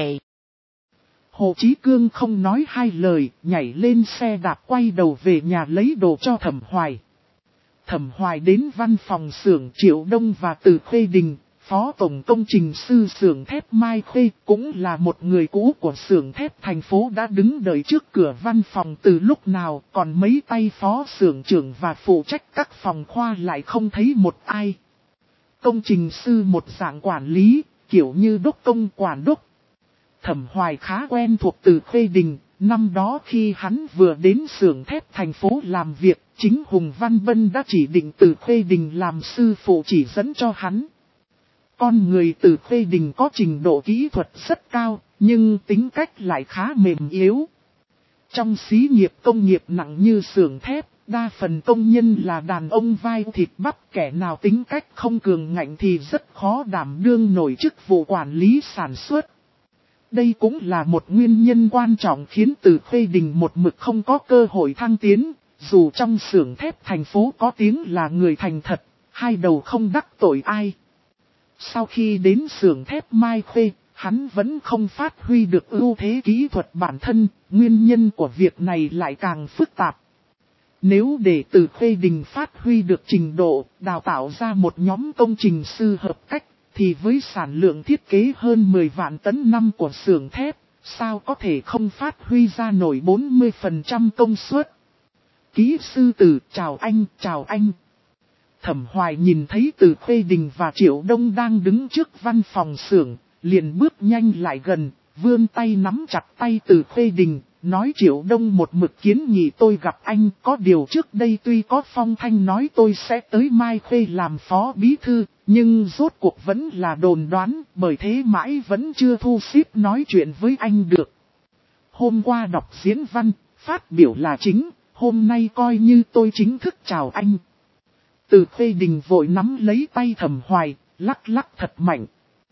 Hồ Chí Cương không nói hai lời, nhảy lên xe đạp quay đầu về nhà lấy đồ cho Thẩm Hoài. Thẩm Hoài đến văn phòng xưởng Triệu Đông và Từ Khê Đình, phó tổng công trình sư xưởng thép Mai Khuê, cũng là một người cũ của xưởng thép thành phố đã đứng đợi trước cửa văn phòng từ lúc nào, còn mấy tay phó xưởng trưởng và phụ trách các phòng khoa lại không thấy một ai. Công trình sư một dạng quản lý, kiểu như đốc công quản đốc. Thẩm Hoài khá quen thuộc Từ Khuê Đình, năm đó khi hắn vừa đến xưởng thép thành phố làm việc, chính Hùng Văn Bân đã chỉ định Từ Khuê Đình làm sư phụ chỉ dẫn cho hắn. Con người Từ Khuê Đình có trình độ kỹ thuật rất cao, nhưng tính cách lại khá mềm yếu. Trong xí nghiệp công nghiệp nặng như xưởng thép, đa phần công nhân là đàn ông vai thịt bắp, kẻ nào tính cách không cường ngạnh thì rất khó đảm đương nổi chức vụ quản lý sản xuất. Đây cũng là một nguyên nhân quan trọng khiến Từ Khuê Đình một mực không có cơ hội thăng tiến, dù trong xưởng thép thành phố có tiếng là người thành thật, hai đầu không đắc tội ai. Sau khi đến xưởng thép Mai Khuê, hắn vẫn không phát huy được ưu thế kỹ thuật bản thân, nguyên nhân của việc này lại càng phức tạp. Nếu để Từ Khuê Đình phát huy được trình độ, đào tạo ra một nhóm công trình sư hợp cách, thì với sản lượng thiết kế hơn mười vạn tấn năm của xưởng thép, sao có thể không phát huy ra nổi bốn mươi phần trăm công suất. Kỹ sư Từ, chào anh, chào anh. Thẩm Hoài nhìn thấy Từ Khuê Đình và Triệu Đông đang đứng trước văn phòng xưởng, liền bước nhanh lại gần, vươn tay nắm chặt tay Từ Khuê Đình, nói Triệu Đông một mực kiến nghị tôi gặp anh, có điều trước đây tuy có phong thanh nói tôi sẽ tới Mai Khuê làm phó bí thư, nhưng rốt cuộc vẫn là đồn đoán, bởi thế mãi vẫn chưa thu xếp nói chuyện với anh được. Hôm qua đọc diễn văn, phát biểu là chính, hôm nay coi như tôi chính thức chào anh. Từ Khuê Đình vội nắm lấy tay Thẩm Hoài, lắc lắc thật mạnh.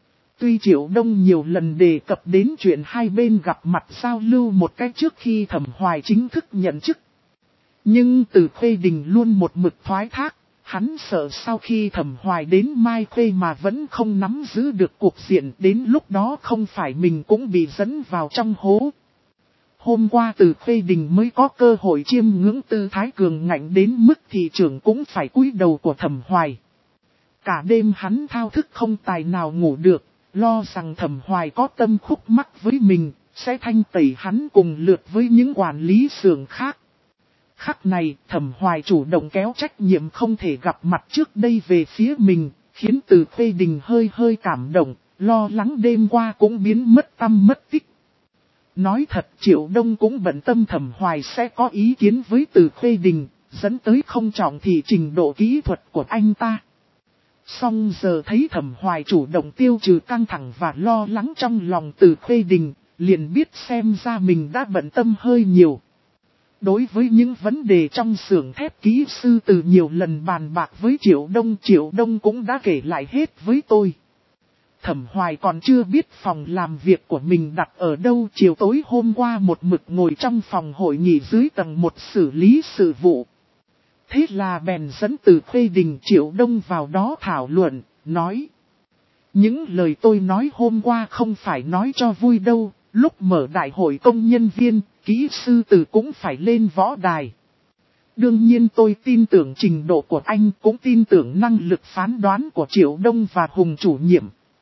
Tuy Triệu Đông nhiều lần đề cập đến chuyện hai bên gặp mặt giao lưu một cách trước khi Thẩm Hoài chính thức nhận chức, nhưng Từ Khuê Đình luôn một mực thoái thác, hắn sợ sau khi Thẩm Hoài đến Mai Khuê mà vẫn không nắm giữ được cuộc diện, đến lúc đó không phải mình cũng bị dẫn vào trong hố. Hôm qua Từ Khuê Đình mới có cơ hội chiêm ngưỡng tư thái cường ngạnh đến mức thị trưởng cũng phải cúi đầu của Thẩm Hoài. Cả đêm hắn thao thức không tài nào ngủ được, lo rằng Thẩm Hoài có tâm khúc mắc với mình, sẽ thanh tẩy hắn cùng lượt với những quản lý xưởng khác. Khắc này, Thẩm Hoài chủ động kéo trách nhiệm không thể gặp mặt trước đây về phía mình, khiến Từ Khuê Đình hơi hơi cảm động, lo lắng đêm qua cũng biến mất tăm mất tích. Nói thật, Triệu Đông cũng bận tâm Thẩm Hoài sẽ có ý kiến với Từ Khuê Đình, dẫn tới không trọng thị trình độ kỹ thuật của anh ta. Song giờ thấy Thẩm Hoài chủ động tiêu trừ căng thẳng và lo lắng trong lòng Từ Khuê Đình, liền biết xem ra mình đã bận tâm hơi nhiều. Đối với những vấn đề trong xưởng thép, kỹ sư Từ nhiều lần bàn bạc với Triệu Đông, Triệu Đông cũng đã kể lại hết với tôi. Thẩm Hoài còn chưa biết phòng làm việc của mình đặt ở đâu, chiều tối hôm qua một mực ngồi trong phòng hội nghị dưới tầng một xử lý sự vụ. Thế là bèn dẫn Từ Khuê Đình Triệu Đông vào đó thảo luận, nói. Những lời tôi nói hôm qua không phải nói cho vui đâu, lúc mở đại hội công nhân viên, kỹ sư Từ cũng phải lên võ đài. Đương nhiên tôi tin tưởng trình độ của anh, cũng tin tưởng năng lực phán đoán của Triệu Đông và Hùng chủ nhiệm.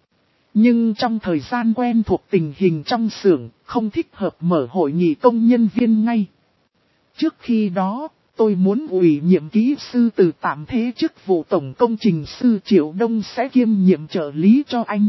Nhưng trong thời gian quen thuộc tình hình trong xưởng, không thích hợp mở hội nghị công nhân viên ngay. Trước khi đó, tôi muốn ủy nhiệm kỹ sư Từ tạm thế chức vụ tổng công trình sư, Triệu Đông sẽ kiêm nhiệm trợ lý cho anh.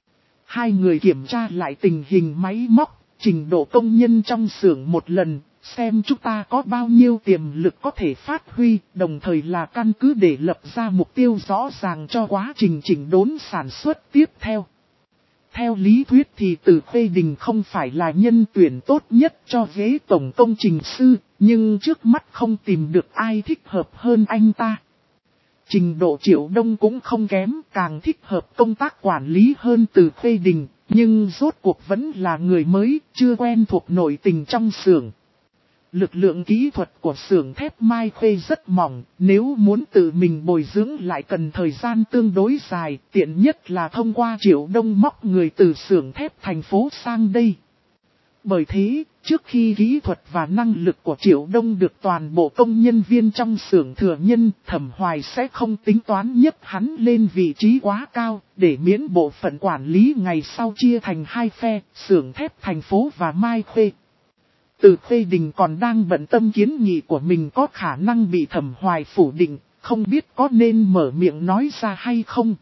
Hai người kiểm tra lại tình hình máy móc, trình độ công nhân trong xưởng một lần, xem chúng ta có bao nhiêu tiềm lực có thể phát huy, đồng thời là căn cứ để lập ra mục tiêu rõ ràng cho quá trình chỉnh đốn sản xuất tiếp theo. Theo lý thuyết thì Từ Khuê Đình không phải là nhân tuyển tốt nhất cho ghế tổng công trình sư, nhưng trước mắt không tìm được ai thích hợp hơn anh ta. Trình độ Triệu Đông cũng không kém, càng thích hợp công tác quản lý hơn Từ Khuê Đình, nhưng rốt cuộc vẫn là người mới, chưa quen thuộc nội tình trong xưởng. Lực lượng kỹ thuật của xưởng thép Mai Khuê rất mỏng, nếu muốn tự mình bồi dưỡng lại cần thời gian tương đối dài, tiện nhất là thông qua Triệu Đông móc người từ xưởng thép thành phố sang đây. Bởi thế, trước khi kỹ thuật và năng lực của Triệu Đông được toàn bộ công nhân viên trong xưởng thừa nhân, Thẩm Hoài sẽ không tính toán nhấc hắn lên vị trí quá cao, để miễn bộ phận quản lý ngày sau chia thành hai phe, xưởng thép thành phố và Mai Khuê. Từ Khuê Đình còn đang bận tâm kiến nghị của mình có khả năng bị Thẩm Hoài phủ định, không biết có nên mở miệng nói ra hay không.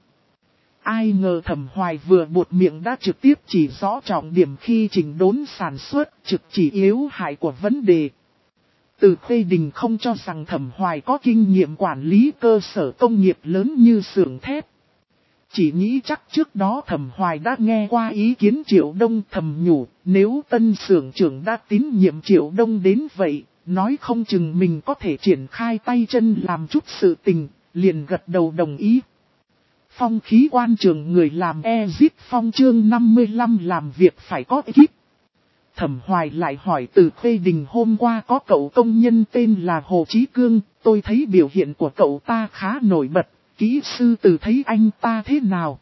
Ai ngờ Thẩm Hoài vừa buột miệng đã trực tiếp chỉ rõ trọng điểm khi chỉnh đốn sản xuất, trực chỉ yếu hại của vấn đề. Từ Khuê Đình không cho rằng Thẩm Hoài có kinh nghiệm quản lý cơ sở công nghiệp lớn như xưởng thép. Chỉ nghĩ chắc trước đó Thẩm Hoài đã nghe qua ý kiến Triệu Đông, thầm nhủ, nếu tân xưởng trưởng đã tín nhiệm Triệu Đông đến vậy, nói không chừng mình có thể triển khai tay chân làm chút sự tình, liền gật đầu đồng ý. Phong khí quan trường người làm Exit Phong chương năm mươi lăm làm việc phải có ekip. Thẩm Hoài lại hỏi Từ Khuê Đình hôm qua có cậu công nhân tên là Hồ Chí Cương, tôi thấy biểu hiện của cậu ta khá nổi bật, kỹ sư Từ thấy anh ta thế nào?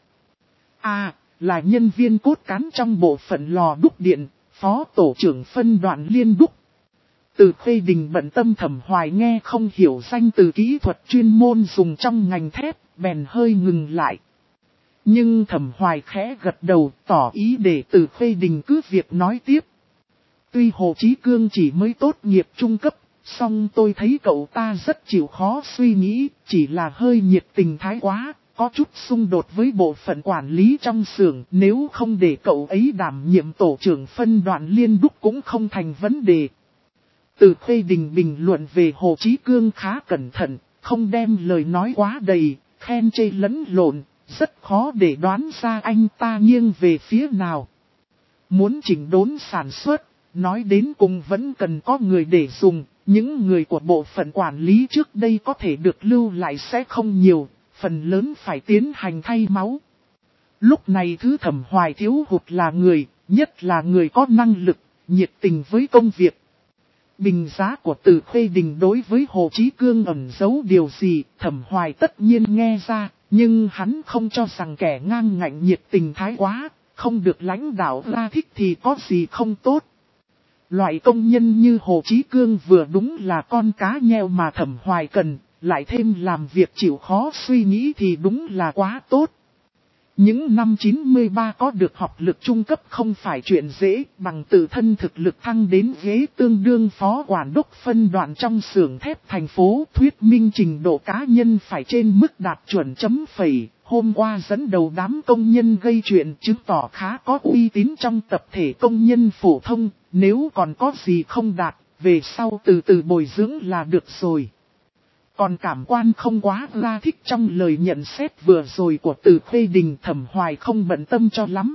À, là nhân viên cốt cán trong bộ phận lò đúc điện, phó tổ trưởng phân đoạn liên đúc. Từ Khuê Đình bận tâm Thẩm Hoài nghe không hiểu danh từ kỹ thuật chuyên môn dùng trong ngành thép, bèn hơi ngừng lại. Nhưng Thẩm Hoài khẽ gật đầu tỏ ý để Từ Khuê Đình cứ việc nói tiếp. Tuy Hồ Chí Cương chỉ mới tốt nghiệp trung cấp, song tôi thấy cậu ta rất chịu khó suy nghĩ, chỉ là hơi nhiệt tình thái quá, có chút xung đột với bộ phận quản lý trong xưởng, nếu không để cậu ấy đảm nhiệm tổ trưởng phân đoạn liên đúc cũng không thành vấn đề. Từ Khuê Đình bình luận về Hồ Chí Cương khá cẩn thận, không đem lời nói quá đầy, khen chê lẫn lộn, rất khó để đoán ra anh ta nghiêng về phía nào. Muốn chỉnh đốn sản xuất, nói đến cùng vẫn cần có người để dùng, những người của bộ phận quản lý trước đây có thể được lưu lại sẽ không nhiều, phần lớn phải tiến hành thay máu. Lúc này thứ Thẩm Hoài thiếu hụt là người, nhất là người có năng lực, nhiệt tình với công việc. Bình giá của Từ Khuê Đình đối với Hồ Chí Cương ẩn giấu điều gì, Thẩm Hoài tất nhiên nghe ra, nhưng hắn không cho rằng kẻ ngang ngạnh nhiệt tình thái quá, không được lãnh đạo ra thích thì có gì không tốt. Loại công nhân như Hồ Chí Cương vừa đúng là con cá nheo mà Thẩm Hoài cần, lại thêm làm việc chịu khó suy nghĩ thì đúng là quá tốt. Những năm chín mươi ba có được học lực trung cấp không phải chuyện dễ, bằng tự thân thực lực thăng đến ghế tương đương phó quản đốc phân đoạn trong xưởng thép thành phố, thuyết minh trình độ cá nhân phải trên mức đạt chuẩn chấm phẩy. Hôm qua dẫn đầu đám công nhân gây chuyện chứng tỏ khá có uy tín trong tập thể công nhân phổ thông, nếu còn có gì không đạt, về sau từ từ bồi dưỡng là được rồi. Còn cảm quan không quá ra thích trong lời nhận xét vừa rồi của Từ Khuê Đình, Thẩm Hoài không bận tâm cho lắm.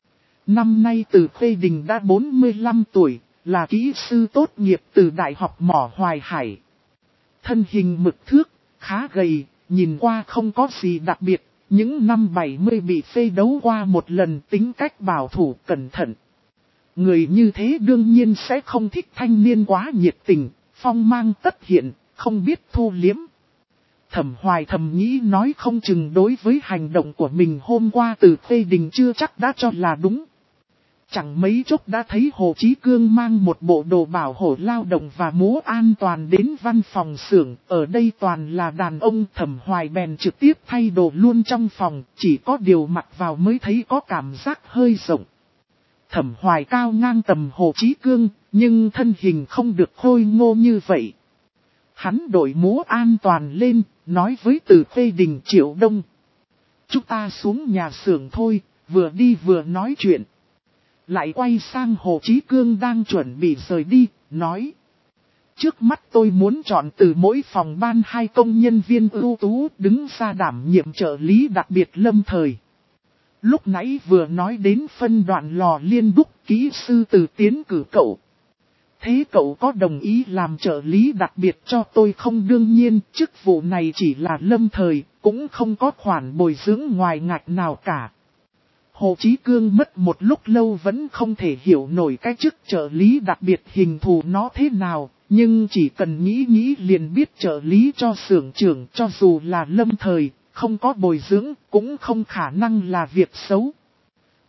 Năm nay Từ Khuê Đình đã bốn mươi lăm tuổi, là kỹ sư tốt nghiệp từ Đại học Mỏ Hoài Hải. Thân hình mực thước, khá gầy, nhìn qua không có gì đặc biệt, những năm bảy mươi bị phê đấu qua một lần, tính cách bảo thủ cẩn thận. Người như thế đương nhiên sẽ không thích thanh niên quá nhiệt tình, phong mang tất hiện, không biết thu liếm. Thẩm Hoài thầm nghĩ nói không chừng đối với hành động của mình hôm qua Từ Khuê Đình chưa chắc đã cho là đúng. Chẳng mấy chốc đã thấy Hồ Chí Cương mang một bộ đồ bảo hộ lao động và mũ an toàn đến văn phòng xưởng, ở đây toàn là đàn ông. Thẩm Hoài bèn trực tiếp thay đồ luôn trong phòng, chỉ có điều mặc vào mới thấy có cảm giác hơi rộng. Thẩm Hoài cao ngang tầm Hồ Chí Cương, nhưng thân hình không được khôi ngô như vậy. Hắn đội mũ an toàn lên, nói với Từ Khuê Đình, Triệu Đông. Chúng ta xuống nhà xưởng thôi, vừa đi vừa nói chuyện. Lại quay sang Hồ Chí Cương đang chuẩn bị rời đi, nói. Trước mắt tôi muốn chọn từ mỗi phòng ban hai công nhân viên ưu tú đứng ra đảm nhiệm trợ lý đặc biệt lâm thời. Lúc nãy vừa nói đến phân đoạn lò liên đúc, kỹ sư Từ tiến cử cậu. Thế cậu có đồng ý làm trợ lý đặc biệt cho tôi không? Đương nhiên, chức vụ này chỉ là lâm thời, cũng không có khoản bồi dưỡng ngoài ngạch nào cả. Hồ Chí Cương mất một lúc lâu vẫn không thể hiểu nổi cái chức trợ lý đặc biệt hình thù nó thế nào, nhưng chỉ cần nghĩ nghĩ liền biết trợ lý cho xưởng trưởng cho dù là lâm thời, không có bồi dưỡng, cũng không khả năng là việc xấu.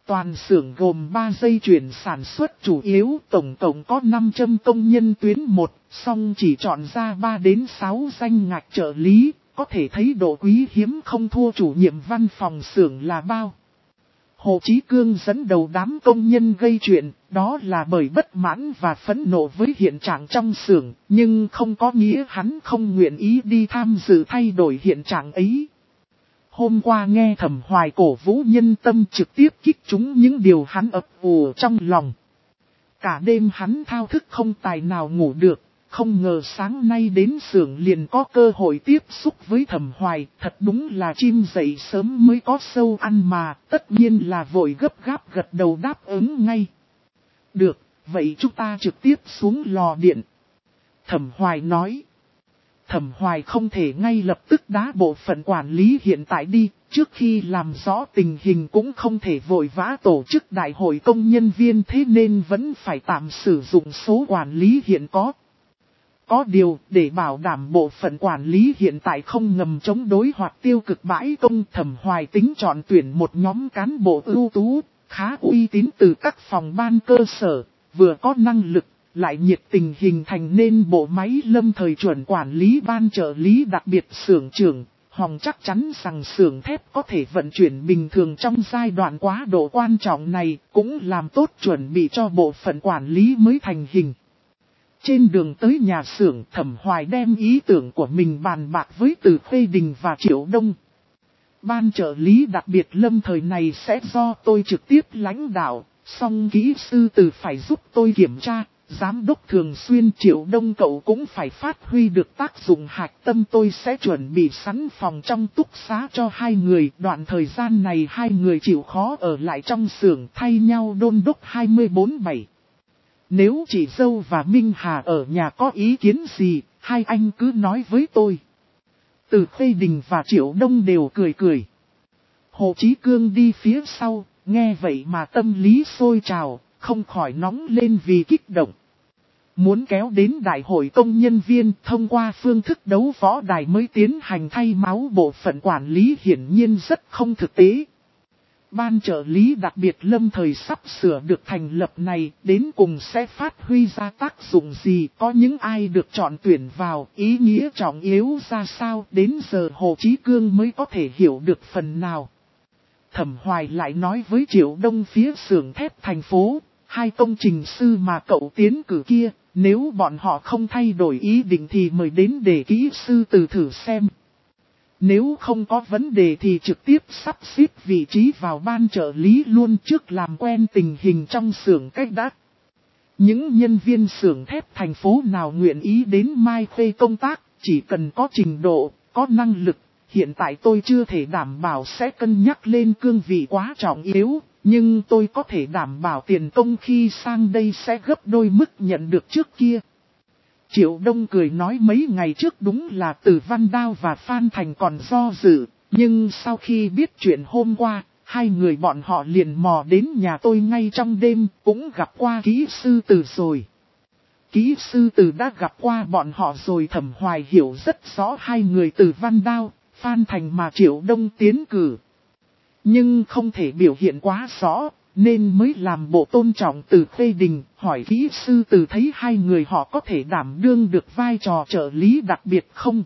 Toàn xưởng gồm ba dây chuyển sản xuất chủ yếu, tổng cộng có năm trăm công nhân tuyến một, song chỉ chọn ra ba đến sáu danh ngạch trợ lý, có thể thấy độ quý hiếm không thua chủ nhiệm văn phòng xưởng là bao. Hồ Chí Cương dẫn đầu đám công nhân gây chuyện, đó là bởi bất mãn và phẫn nộ với hiện trạng trong xưởng, nhưng không có nghĩa hắn không nguyện ý đi tham dự thay đổi hiện trạng ấy. Hôm qua nghe Thẩm Hoài cổ vũ nhân tâm, trực tiếp kích chúng những điều hắn ấp ủ trong lòng. Cả đêm hắn thao thức không tài nào ngủ được, không ngờ sáng nay đến xưởng liền có cơ hội tiếp xúc với Thẩm Hoài, thật đúng là chim dậy sớm mới có sâu ăn mà, tất nhiên là vội gấp gáp gật đầu đáp ứng ngay. Được, vậy chúng ta trực tiếp xuống lò điện. Thẩm Hoài nói. Thẩm Hoài không thể ngay lập tức đá bộ phận quản lý hiện tại đi, trước khi làm rõ tình hình cũng không thể vội vã tổ chức đại hội công nhân viên, thế nên vẫn phải tạm sử dụng số quản lý hiện có. Có điều, để bảo đảm bộ phận quản lý hiện tại không ngầm chống đối hoặc tiêu cực bãi công, Thẩm Hoài tính chọn tuyển một nhóm cán bộ ưu tú, khá uy tín từ các phòng ban cơ sở, vừa có năng lực, lại nhiệt tình hình thành nên bộ máy lâm thời chuẩn quản lý ban trợ lý đặc biệt xưởng trưởng. Hòng chắc chắn rằng xưởng thép có thể vận chuyển bình thường trong giai đoạn quá độ quan trọng này, cũng làm tốt chuẩn bị cho bộ phận quản lý mới thành hình. Trên đường tới nhà xưởng, Thẩm Hoài đem ý tưởng của mình bàn bạc với Từ Khê Đình và Triệu Đông. Ban trợ lý đặc biệt lâm thời này sẽ do tôi trực tiếp lãnh đạo, song kỹ sư Từ phải giúp tôi kiểm tra, giám đốc thường xuyên Triệu Đông cậu cũng phải phát huy được tác dụng hạch tâm. Tôi sẽ chuẩn bị sẵn phòng trong túc xá cho hai người, đoạn thời gian này hai người chịu khó ở lại trong xưởng thay nhau đôn đốc hai mươi bốn bảy. Nếu chị dâu và Minh Hà ở nhà có ý kiến gì, hai anh cứ nói với tôi. Từ Khê Đình và Triệu Đông đều cười cười. Hồ Chí Cương đi phía sau, nghe vậy mà tâm lý sôi trào, không khỏi nóng lên vì kích động. Muốn kéo đến đại hội công nhân viên thông qua phương thức đấu võ đài mới tiến hành thay máu bộ phận quản lý hiển nhiên rất không thực tế. Ban trợ lý đặc biệt lâm thời sắp sửa được thành lập này đến cùng sẽ phát huy ra tác dụng gì, có những ai được chọn tuyển vào, ý nghĩa trọng yếu ra sao, đến giờ Hồ Chí Cương mới có thể hiểu được phần nào. Thẩm Hoài lại nói với Triệu Đông phía xưởng thép thành phố, hai công trình sư mà cậu tiến cử kia, nếu bọn họ không thay đổi ý định thì mời đến để kỹ sư Từ thử xem. Nếu không có vấn đề thì trực tiếp sắp xếp vị trí vào ban trợ lý luôn, trước làm quen tình hình trong xưởng cách đã. Những nhân viên xưởng thép thành phố nào nguyện ý đến Mai Khê công tác, chỉ cần có trình độ, có năng lực. Hiện tại tôi chưa thể đảm bảo sẽ cân nhắc lên cương vị quá trọng yếu, nhưng tôi có thể đảm bảo tiền công khi sang đây sẽ gấp đôi mức nhận được trước kia. Triệu Đông cười nói mấy ngày trước đúng là Từ Văn Đao và Phan Thành còn do dự, nhưng sau khi biết chuyện hôm qua, hai người bọn họ liền mò đến nhà tôi ngay trong đêm, cũng gặp qua kỹ sư Từ rồi. Kỹ sư Từ đã gặp qua bọn họ rồi. Thẩm Hoài hiểu rất rõ hai người Từ Văn Đao, Phan Thành mà Triệu Đông tiến cử. Nhưng không thể biểu hiện quá rõ, nên mới làm bộ tôn trọng Từ Khê Đình, hỏi kỹ sư Từ thấy hai người họ có thể đảm đương được vai trò trợ lý đặc biệt không?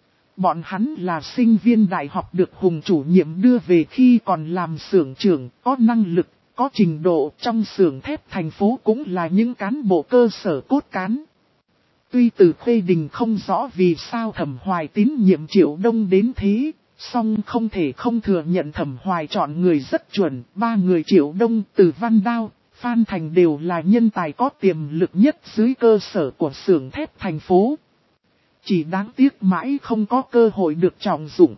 Bọn hắn là sinh viên đại học được Hùng chủ nhiệm đưa về khi còn làm xưởng trưởng, có năng lực, có trình độ, trong xưởng thép thành phố cũng là những cán bộ cơ sở cốt cán. Tuy Từ Khê Đình không rõ vì sao Thẩm Hoài tín nhiệm Triệu Đông đến thế, song không thể không thừa nhận Thẩm Hoài chọn người rất chuẩn. Ba người Triệu Đông, Từ Văn Đao, Phan Thành đều là nhân tài có tiềm lực nhất dưới cơ sở của xưởng thép thành phố. Chỉ đáng tiếc mãi không có cơ hội được trọng dụng.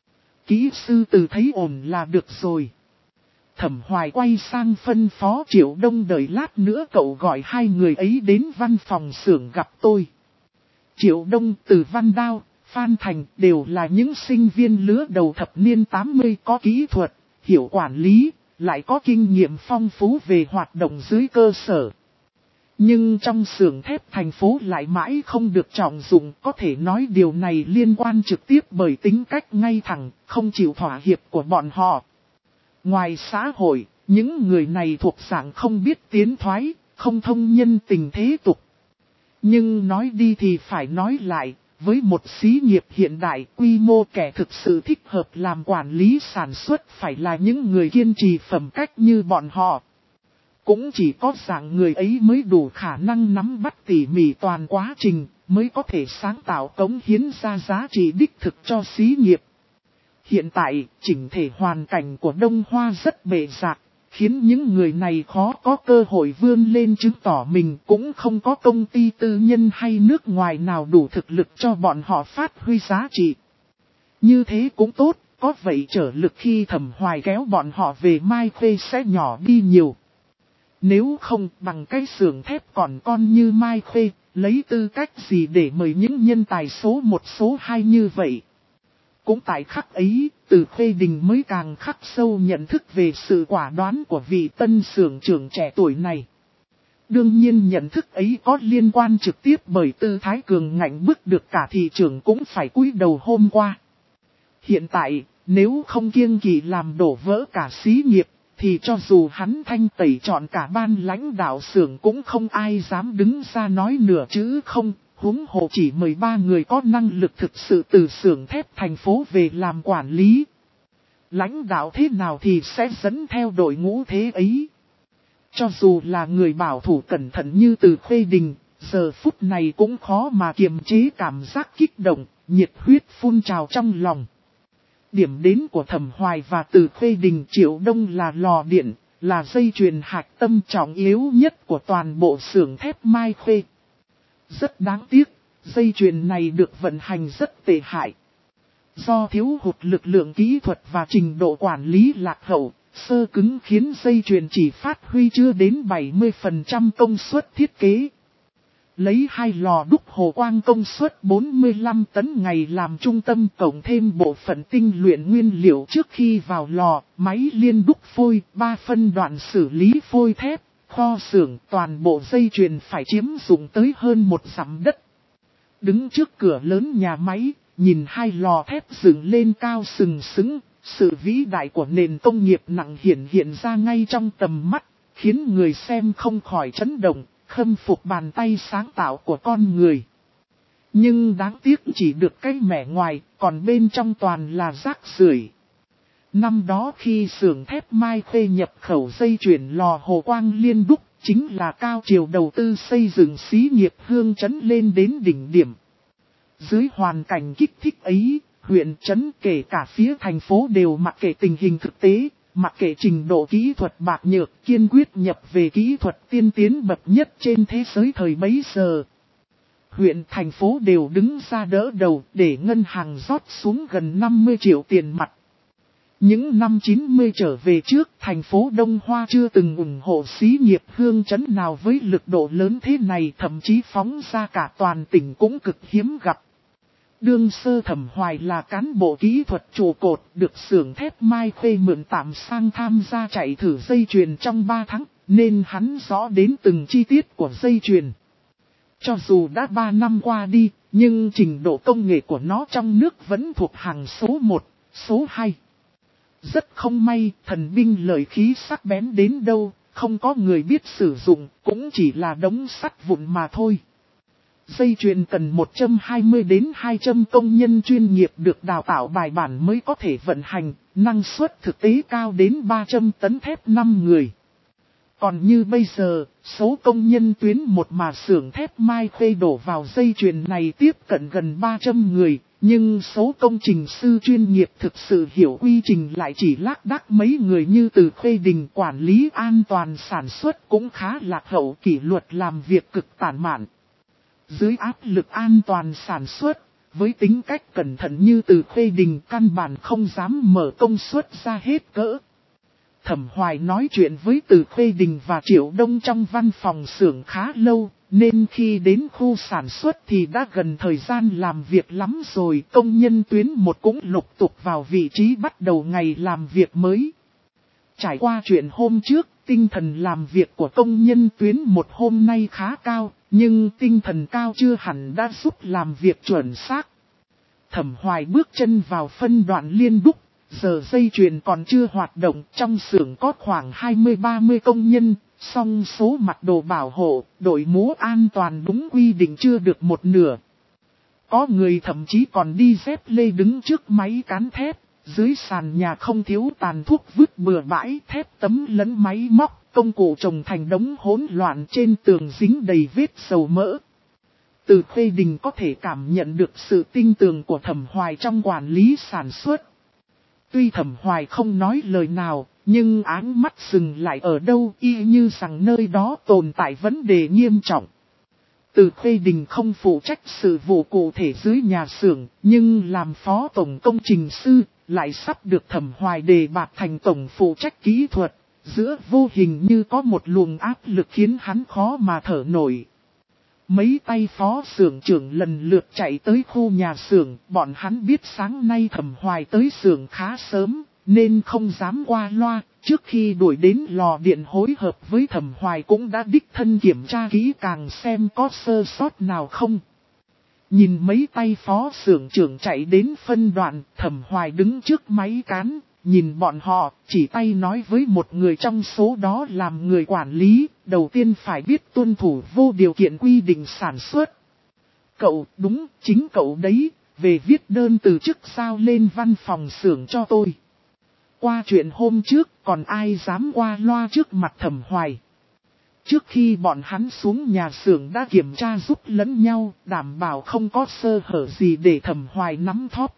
Kỹ sư Từ thấy ổn là được rồi. Thẩm Hoài quay sang phân phó Triệu Đông, đợi lát nữa cậu gọi hai người ấy đến văn phòng xưởng gặp tôi. Triệu Đông, Từ Văn Đao, Phan Thành đều là những sinh viên lứa đầu thập niên tám mươi, có kỹ thuật, hiểu quản lý, lại có kinh nghiệm phong phú về hoạt động dưới cơ sở. Nhưng trong xưởng thép thành phố lại mãi không được trọng dụng, có thể nói điều này liên quan trực tiếp bởi tính cách ngay thẳng, không chịu thỏa hiệp của bọn họ. Ngoài xã hội, Những người này thuộc dạng không biết tiến thoái, không thông nhân tình thế tục. Nhưng nói đi thì phải nói lại, với một xí nghiệp hiện đại quy mô kẻ thực sự thích hợp làm quản lý sản xuất phải là những người kiên trì phẩm cách như bọn họ. Cũng chỉ có dạng người ấy mới đủ khả năng nắm bắt tỉ mỉ toàn quá trình, mới có thể sáng tạo cống hiến ra giá trị đích thực cho xí nghiệp. Hiện tại, chỉnh thể hoàn cảnh của Đông Hoa rất bề rạc, khiến những người này khó có cơ hội vươn lên chứng tỏ mình, cũng không có công ty tư nhân hay nước ngoài nào đủ thực lực cho bọn họ phát huy giá trị. Như thế cũng tốt, có vậy trở lực khi Thẩm Hoài kéo bọn họ về Mai Khê sẽ nhỏ đi nhiều. Nếu không, bằng cái xưởng thép còn con như Mai Khê, lấy tư cách gì để mời những nhân tài số một số hai như vậy? Cũng tại khắc ấy, Từ Khê Đình mới càng khắc sâu nhận thức về sự quả đoán của vị tân xưởng trưởng trẻ tuổi này. Đương nhiên nhận thức ấy có liên quan trực tiếp bởi tư thái cường ngạnh bức được cả thị trường cũng phải cúi đầu hôm qua. Hiện tại, nếu không kiêng kỵ làm đổ vỡ cả xí nghiệp, thì cho dù hắn thanh tẩy chọn cả ban lãnh đạo xưởng cũng không ai dám đứng ra nói nửa chữ không. Huống hồ chỉ mười ba người có năng lực thực sự từ xưởng thép thành phố về làm quản lý. Lãnh đạo thế nào thì sẽ dẫn theo đội ngũ thế ấy. Cho dù là người bảo thủ cẩn thận như Từ Khê Đình, giờ phút này cũng khó mà kiềm chế cảm giác kích động, nhiệt huyết phun trào trong lòng. Điểm đến của Thẩm Hoài và Từ Khê Đình Triệu Đông là lò điện, là dây chuyền hạch tâm trọng yếu nhất của toàn bộ xưởng thép Mai Khê. Rất đáng tiếc, dây chuyền này được vận hành rất tệ hại. Do thiếu hụt lực lượng kỹ thuật và trình độ quản lý lạc hậu, sơ cứng khiến dây chuyền chỉ phát huy chưa đến bảy mươi phần trăm công suất thiết kế. Lấy hai lò đúc hồ quang công suất bốn mươi lăm tấn ngày làm trung tâm cộng thêm bộ phận tinh luyện nguyên liệu trước khi vào lò, máy liên đúc phôi, ba phân đoạn xử lý phôi thép. Kho xưởng toàn bộ dây chuyền phải chiếm dụng tới hơn một dặm đất. Đứng trước cửa lớn nhà máy, nhìn hai lò thép dựng lên cao sừng sững, sự vĩ đại của nền công nghiệp nặng hiển hiện ra ngay trong tầm mắt, khiến người xem không khỏi chấn động, khâm phục bàn tay sáng tạo của con người. Nhưng đáng tiếc chỉ được cái mẻ ngoài, còn bên trong toàn là rác rưởi. Năm đó khi xưởng thép Mai Khê nhập khẩu dây chuyền lò hồ quang liên đúc, chính là cao chiều đầu tư xây dựng xí nghiệp hương trấn lên đến đỉnh điểm. Dưới hoàn cảnh kích thích ấy, huyện trấn kể cả phía thành phố đều mặc kệ tình hình thực tế, mặc kệ trình độ kỹ thuật bạc nhược, kiên quyết nhập về kỹ thuật tiên tiến bậc nhất trên thế giới thời bấy giờ. Huyện thành phố đều đứng ra đỡ đầu để ngân hàng rót xuống gần năm mươi triệu tiền mặt. Những năm chín mươi trở về trước, thành phố Đông Hoa chưa từng ủng hộ xí nghiệp hương trấn nào với lực độ lớn thế này, thậm chí phóng ra cả toàn tỉnh cũng cực hiếm gặp. Đương sơ Thẩm Hoài là cán bộ kỹ thuật trụ cột, được xưởng thép Mai Khê mượn tạm sang tham gia chạy thử dây chuyền trong ba tháng, nên hắn rõ đến từng chi tiết của dây chuyền. Cho dù đã ba năm qua đi, nhưng trình độ công nghệ của nó trong nước vẫn thuộc hàng số một, số hai. Rất không may, thần binh lợi khí sắc bén đến đâu, không có người biết sử dụng, cũng chỉ là đống sắt vụn mà thôi. Dây chuyền cần một trăm hai mươi đến hai trăm công nhân chuyên nghiệp được đào tạo bài bản mới có thể vận hành, năng suất thực tế cao đến ba trăm tấn thép năm người. Còn như bây giờ, số công nhân tuyến một mà xưởng thép Mai Khê đổ vào dây chuyền này tiếp cận gần ba trăm người, nhưng số công trình sư chuyên nghiệp thực sự hiểu quy trình lại chỉ lác đác mấy người như Từ Khê Đình. Quản lý an toàn sản xuất cũng khá lạc hậu, kỷ luật làm việc cực tàn mạn. Dưới áp lực an toàn sản xuất, với tính cách cẩn thận như Từ Khê Đình căn bản không dám mở công suất ra hết cỡ. Thẩm Hoài nói chuyện với Từ Khê Đình và Triệu Đông trong văn phòng xưởng khá lâu, nên khi đến khu sản xuất thì đã gần thời gian làm việc lắm rồi. Công nhân tuyến một cũng lục tục vào vị trí bắt đầu ngày làm việc mới. Trải qua chuyện hôm trước, tinh thần làm việc của công nhân tuyến một hôm nay khá cao, nhưng tinh thần cao chưa hẳn đã giúp làm việc chuẩn xác. Thẩm Hoài bước chân vào phân đoạn liên đúc, giờ dây chuyền còn chưa hoạt động, trong xưởng có khoảng hai mươi ba mươi công nhân, song số mặc đồ bảo hộ, đội mũ an toàn đúng quy định chưa được một nửa. Có người thậm chí còn đi dép lê đứng trước máy cán thép, dưới sàn nhà không thiếu tàn thuốc vứt bừa bãi, thép tấm lẫn máy móc, công cụ trồng thành đống hỗn loạn, trên tường dính đầy vết dầu mỡ. Từ Khê Đình có thể cảm nhận được sự tinh tường của Thẩm Hoài trong quản lý sản xuất. Tuy Thẩm Hoài không nói lời nào, nhưng áng mắt dừng lại ở đâu y như rằng nơi đó tồn tại vấn đề nghiêm trọng. Từ Khê Đình không phụ trách sự vụ cụ thể dưới nhà xưởng, nhưng làm phó tổng công trình sư, lại sắp được Thẩm Hoài đề bạt thành tổng phụ trách kỹ thuật, giữa vô hình như có một luồng áp lực khiến hắn khó mà thở nổi. Mấy tay phó xưởng trưởng lần lượt chạy tới khu nhà xưởng, bọn hắn biết sáng nay Thẩm Hoài tới xưởng khá sớm, nên không dám qua loa, trước khi đuổi đến lò điện hối hợp với Thẩm Hoài cũng đã đích thân kiểm tra kỹ càng xem có sơ sót nào không. Nhìn mấy tay phó xưởng trưởng chạy đến phân đoạn, Thẩm Hoài đứng trước máy cán, nhìn bọn họ, chỉ tay nói với một người trong số đó làm người quản lý, đầu tiên phải biết tuân thủ vô điều kiện quy định sản xuất. Cậu, đúng, chính cậu đấy, về viết đơn từ chức giao lên văn phòng xưởng cho tôi. Qua chuyện hôm trước, còn ai dám qua loa trước mặt Thẩm Hoài. Trước khi bọn hắn xuống nhà xưởng đã kiểm tra giúp lẫn nhau, đảm bảo không có sơ hở gì để Thẩm Hoài nắm thóp.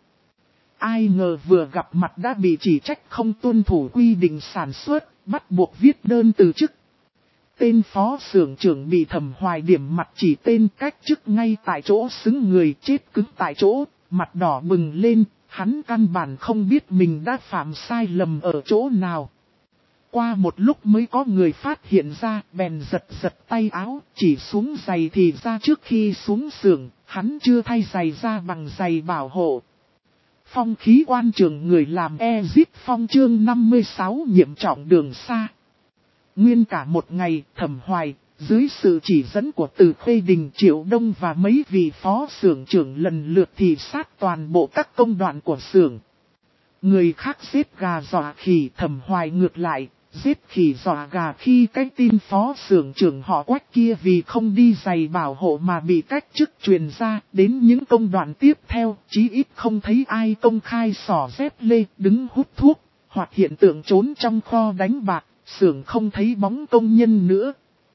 Ai ngờ vừa gặp mặt đã bị chỉ trách không tuân thủ quy định sản xuất, bắt buộc viết đơn từ chức. Tên phó xưởng trưởng bị Thẩm Hoài điểm mặt chỉ tên cách chức ngay tại chỗ, xứng người chết cứng tại chỗ, mặt đỏ bừng lên, hắn căn bản không biết mình đã phạm sai lầm ở chỗ nào. Qua một lúc mới có người phát hiện ra, bèn giật giật tay áo, chỉ xuống giày thì ra trước khi xuống xưởng, hắn chưa thay giày ra bằng giày bảo hộ. Phong khí quan trường người làm Ezit Phong chương năm mươi sáu nhiệm trọng đường xa. Nguyên cả một ngày, Thẩm Hoài, dưới sự chỉ dẫn của Từ Khê Đình, Triệu Đông và mấy vị phó xưởng trưởng lần lượt thị sát toàn bộ các công đoạn của xưởng. Người khác giết gà dọa khỉ, Thẩm Hoài ngược lại, giết khỉ dọa gà khi cái tin phó xưởng trưởng họ Quách kia vì không đi giày bảo hộ mà bị cách chức truyền ra, đến những công đoạn tiếp theo, chí ít không thấy ai công khai xỏ dép lê, đứng hút thuốc, hoặc hiện tượng trốn trong kho đánh bạc, xưởng không thấy bóng công nhân nữa.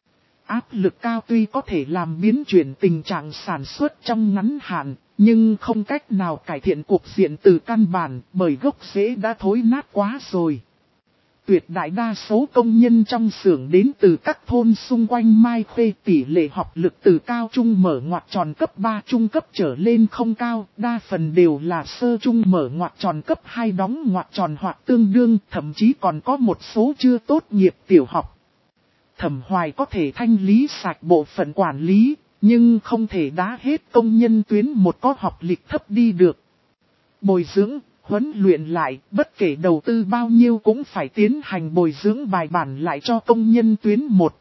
Áp lực cao tuy có thể làm biến chuyển tình trạng sản xuất trong ngắn hạn, nhưng không cách nào cải thiện cuộc diện từ căn bản, bởi gốc rễ đã thối nát quá rồi. Tuyệt đại đa số công nhân trong xưởng đến từ các thôn xung quanh Mai Khê, tỷ lệ học lực từ cao trung mở ngoặc tròn cấp ba trung cấp trở lên không cao, đa phần đều là sơ trung mở ngoặc tròn cấp hai đóng ngoặc tròn hoặc tương đương, thậm chí còn có một số chưa tốt nghiệp tiểu học. Thẩm Hoài có thể thanh lý sạch bộ phận quản lý, nhưng không thể đá hết công nhân tuyến một có học lịch thấp đi được. Bồi dưỡng, huấn luyện lại, bất kể đầu tư bao nhiêu cũng phải tiến hành bồi dưỡng bài bản lại cho công nhân tuyến một.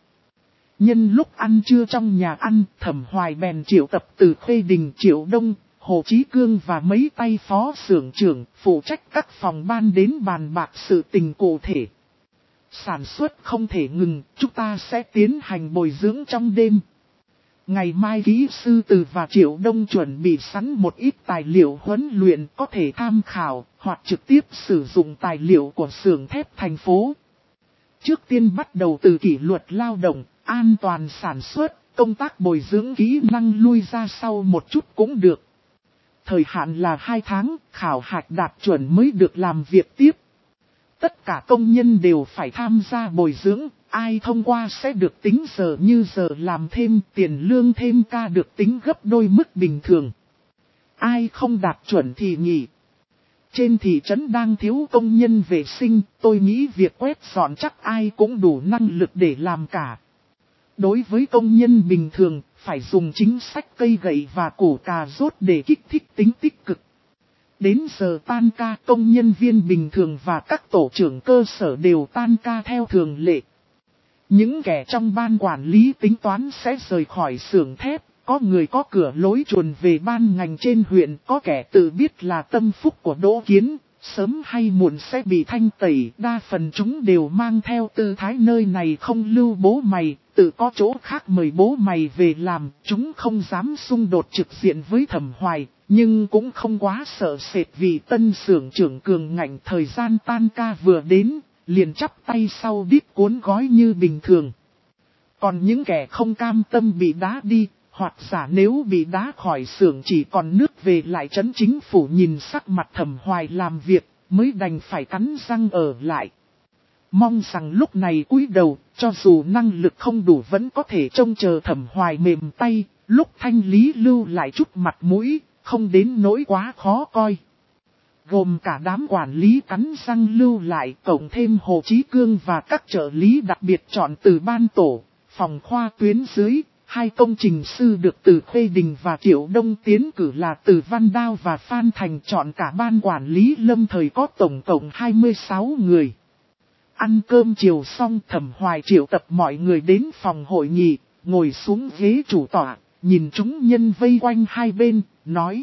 Nhân lúc ăn trưa trong nhà ăn, Thẩm Hoài bèn triệu tập Từ Khê Đình, Triệu Đông, Hồ Chí Cương và mấy tay phó xưởng trưởng, phụ trách các phòng ban đến bàn bạc sự tình cụ thể. Sản xuất không thể ngừng, chúng ta sẽ tiến hành bồi dưỡng trong đêm. Ngày mai kỹ sư Từ và Triệu Đông chuẩn bị sẵn một ít tài liệu huấn luyện có thể tham khảo, hoặc trực tiếp sử dụng tài liệu của xưởng thép thành phố. Trước tiên bắt đầu từ kỷ luật lao động, an toàn sản xuất, công tác bồi dưỡng kỹ năng lui ra sau một chút cũng được. Thời hạn là hai tháng, khảo hạch đạt chuẩn mới được làm việc tiếp. Tất cả công nhân đều phải tham gia bồi dưỡng, ai thông qua sẽ được tính giờ như giờ làm thêm, tiền lương thêm ca được tính gấp đôi mức bình thường. Ai không đạt chuẩn thì nghỉ. Trên thị trấn đang thiếu công nhân vệ sinh, tôi nghĩ việc quét dọn chắc ai cũng đủ năng lực để làm cả. Đối với công nhân bình thường, phải dùng chính sách cây gậy và củ cà rốt để kích thích tính tích cực. Đến giờ tan ca, công nhân viên bình thường và các tổ trưởng cơ sở đều tan ca theo thường lệ. Những kẻ trong ban quản lý tính toán sẽ rời khỏi xưởng thép, có người có cửa lối chuồn về ban ngành trên huyện, có kẻ tự biết là tâm phúc của Đỗ Kiến, Sớm hay muộn sẽ bị thanh tẩy, đa phần chúng đều mang theo tư thái nơi này không lưu bố mày, tự có chỗ khác mời bố mày về làm, chúng không dám xung đột trực diện với Thẩm Hoài, nhưng cũng không quá sợ sệt vì tân xưởng trưởng cường ngạnh thời gian tan ca vừa đến, liền chắp tay sau đít cuốn gói như bình thường. Còn những kẻ không cam tâm bị đá đi, hoặc giả nếu bị đá khỏi xưởng chỉ còn nước về lại trấn chính phủ nhìn sắc mặt Thẩm Hoài làm việc, mới đành phải cắn răng ở lại. Mong rằng lúc này cúi đầu, cho dù năng lực không đủ vẫn có thể trông chờ Thẩm Hoài mềm tay, lúc thanh lý lưu lại chút mặt mũi, không đến nỗi quá khó coi. Gồm cả đám quản lý cắn răng lưu lại, cộng thêm Hồ Chí Cương và các trợ lý đặc biệt chọn từ ban tổ, phòng khoa tuyến dưới. Hai công trình sư được từ Khuê Đình và Triệu Đông tiến cử là từ Văn Đao và Phan Thành, chọn cả ban quản lý lâm thời có tổng cộng hai mươi sáu người. Ăn cơm chiều xong, Thẩm Hoài triệu tập mọi người đến phòng hội nghị, ngồi xuống ghế chủ tọa, nhìn chúng nhân vây quanh hai bên, nói.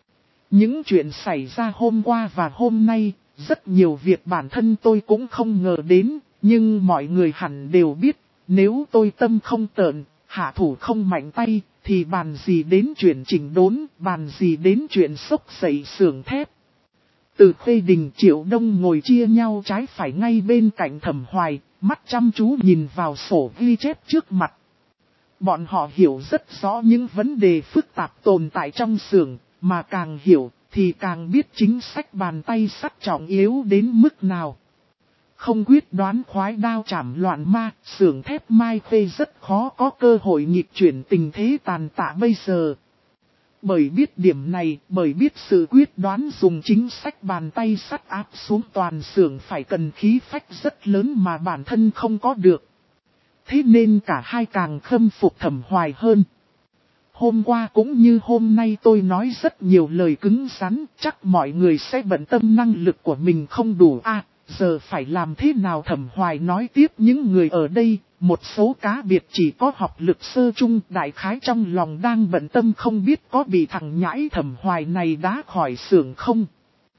Những chuyện xảy ra hôm qua và hôm nay, rất nhiều việc bản thân tôi cũng không ngờ đến, nhưng mọi người hẳn đều biết, nếu tôi tâm không tợn, hạ thủ không mạnh tay, thì bàn gì đến chuyện chỉnh đốn, bàn gì đến chuyện xốc xẩy xưởng thép. Từ Khuê Đình Triệu Đông ngồi chia nhau trái phải ngay bên cạnh Thẩm Hoài, mắt chăm chú nhìn vào sổ ghi chép trước mặt. Bọn họ hiểu rất rõ những vấn đề phức tạp tồn tại trong xưởng, mà càng hiểu thì càng biết chính sách bàn tay sắt trọng yếu đến mức nào. Không quyết đoán khoái đao chảm loạn ma, xưởng thép Mai Khê rất khó có cơ hội nghịch chuyển tình thế tàn tạ bây giờ. Bởi biết điểm này, bởi biết sự quyết đoán dùng chính sách bàn tay sắt áp xuống toàn xưởng phải cần khí phách rất lớn mà bản thân không có được. Thế nên cả hai càng khâm phục Thẩm Hoài hơn. Hôm qua cũng như hôm nay tôi nói rất nhiều lời cứng rắn, chắc mọi người sẽ bận tâm năng lực của mình không đủ à. Giờ phải làm thế nào? Thẩm Hoài nói tiếp, những người ở đây, một số cá biệt chỉ có học lực sơ trung, đại khái trong lòng đang bận tâm không biết có bị thằng nhãi Thẩm Hoài này đá khỏi xưởng không.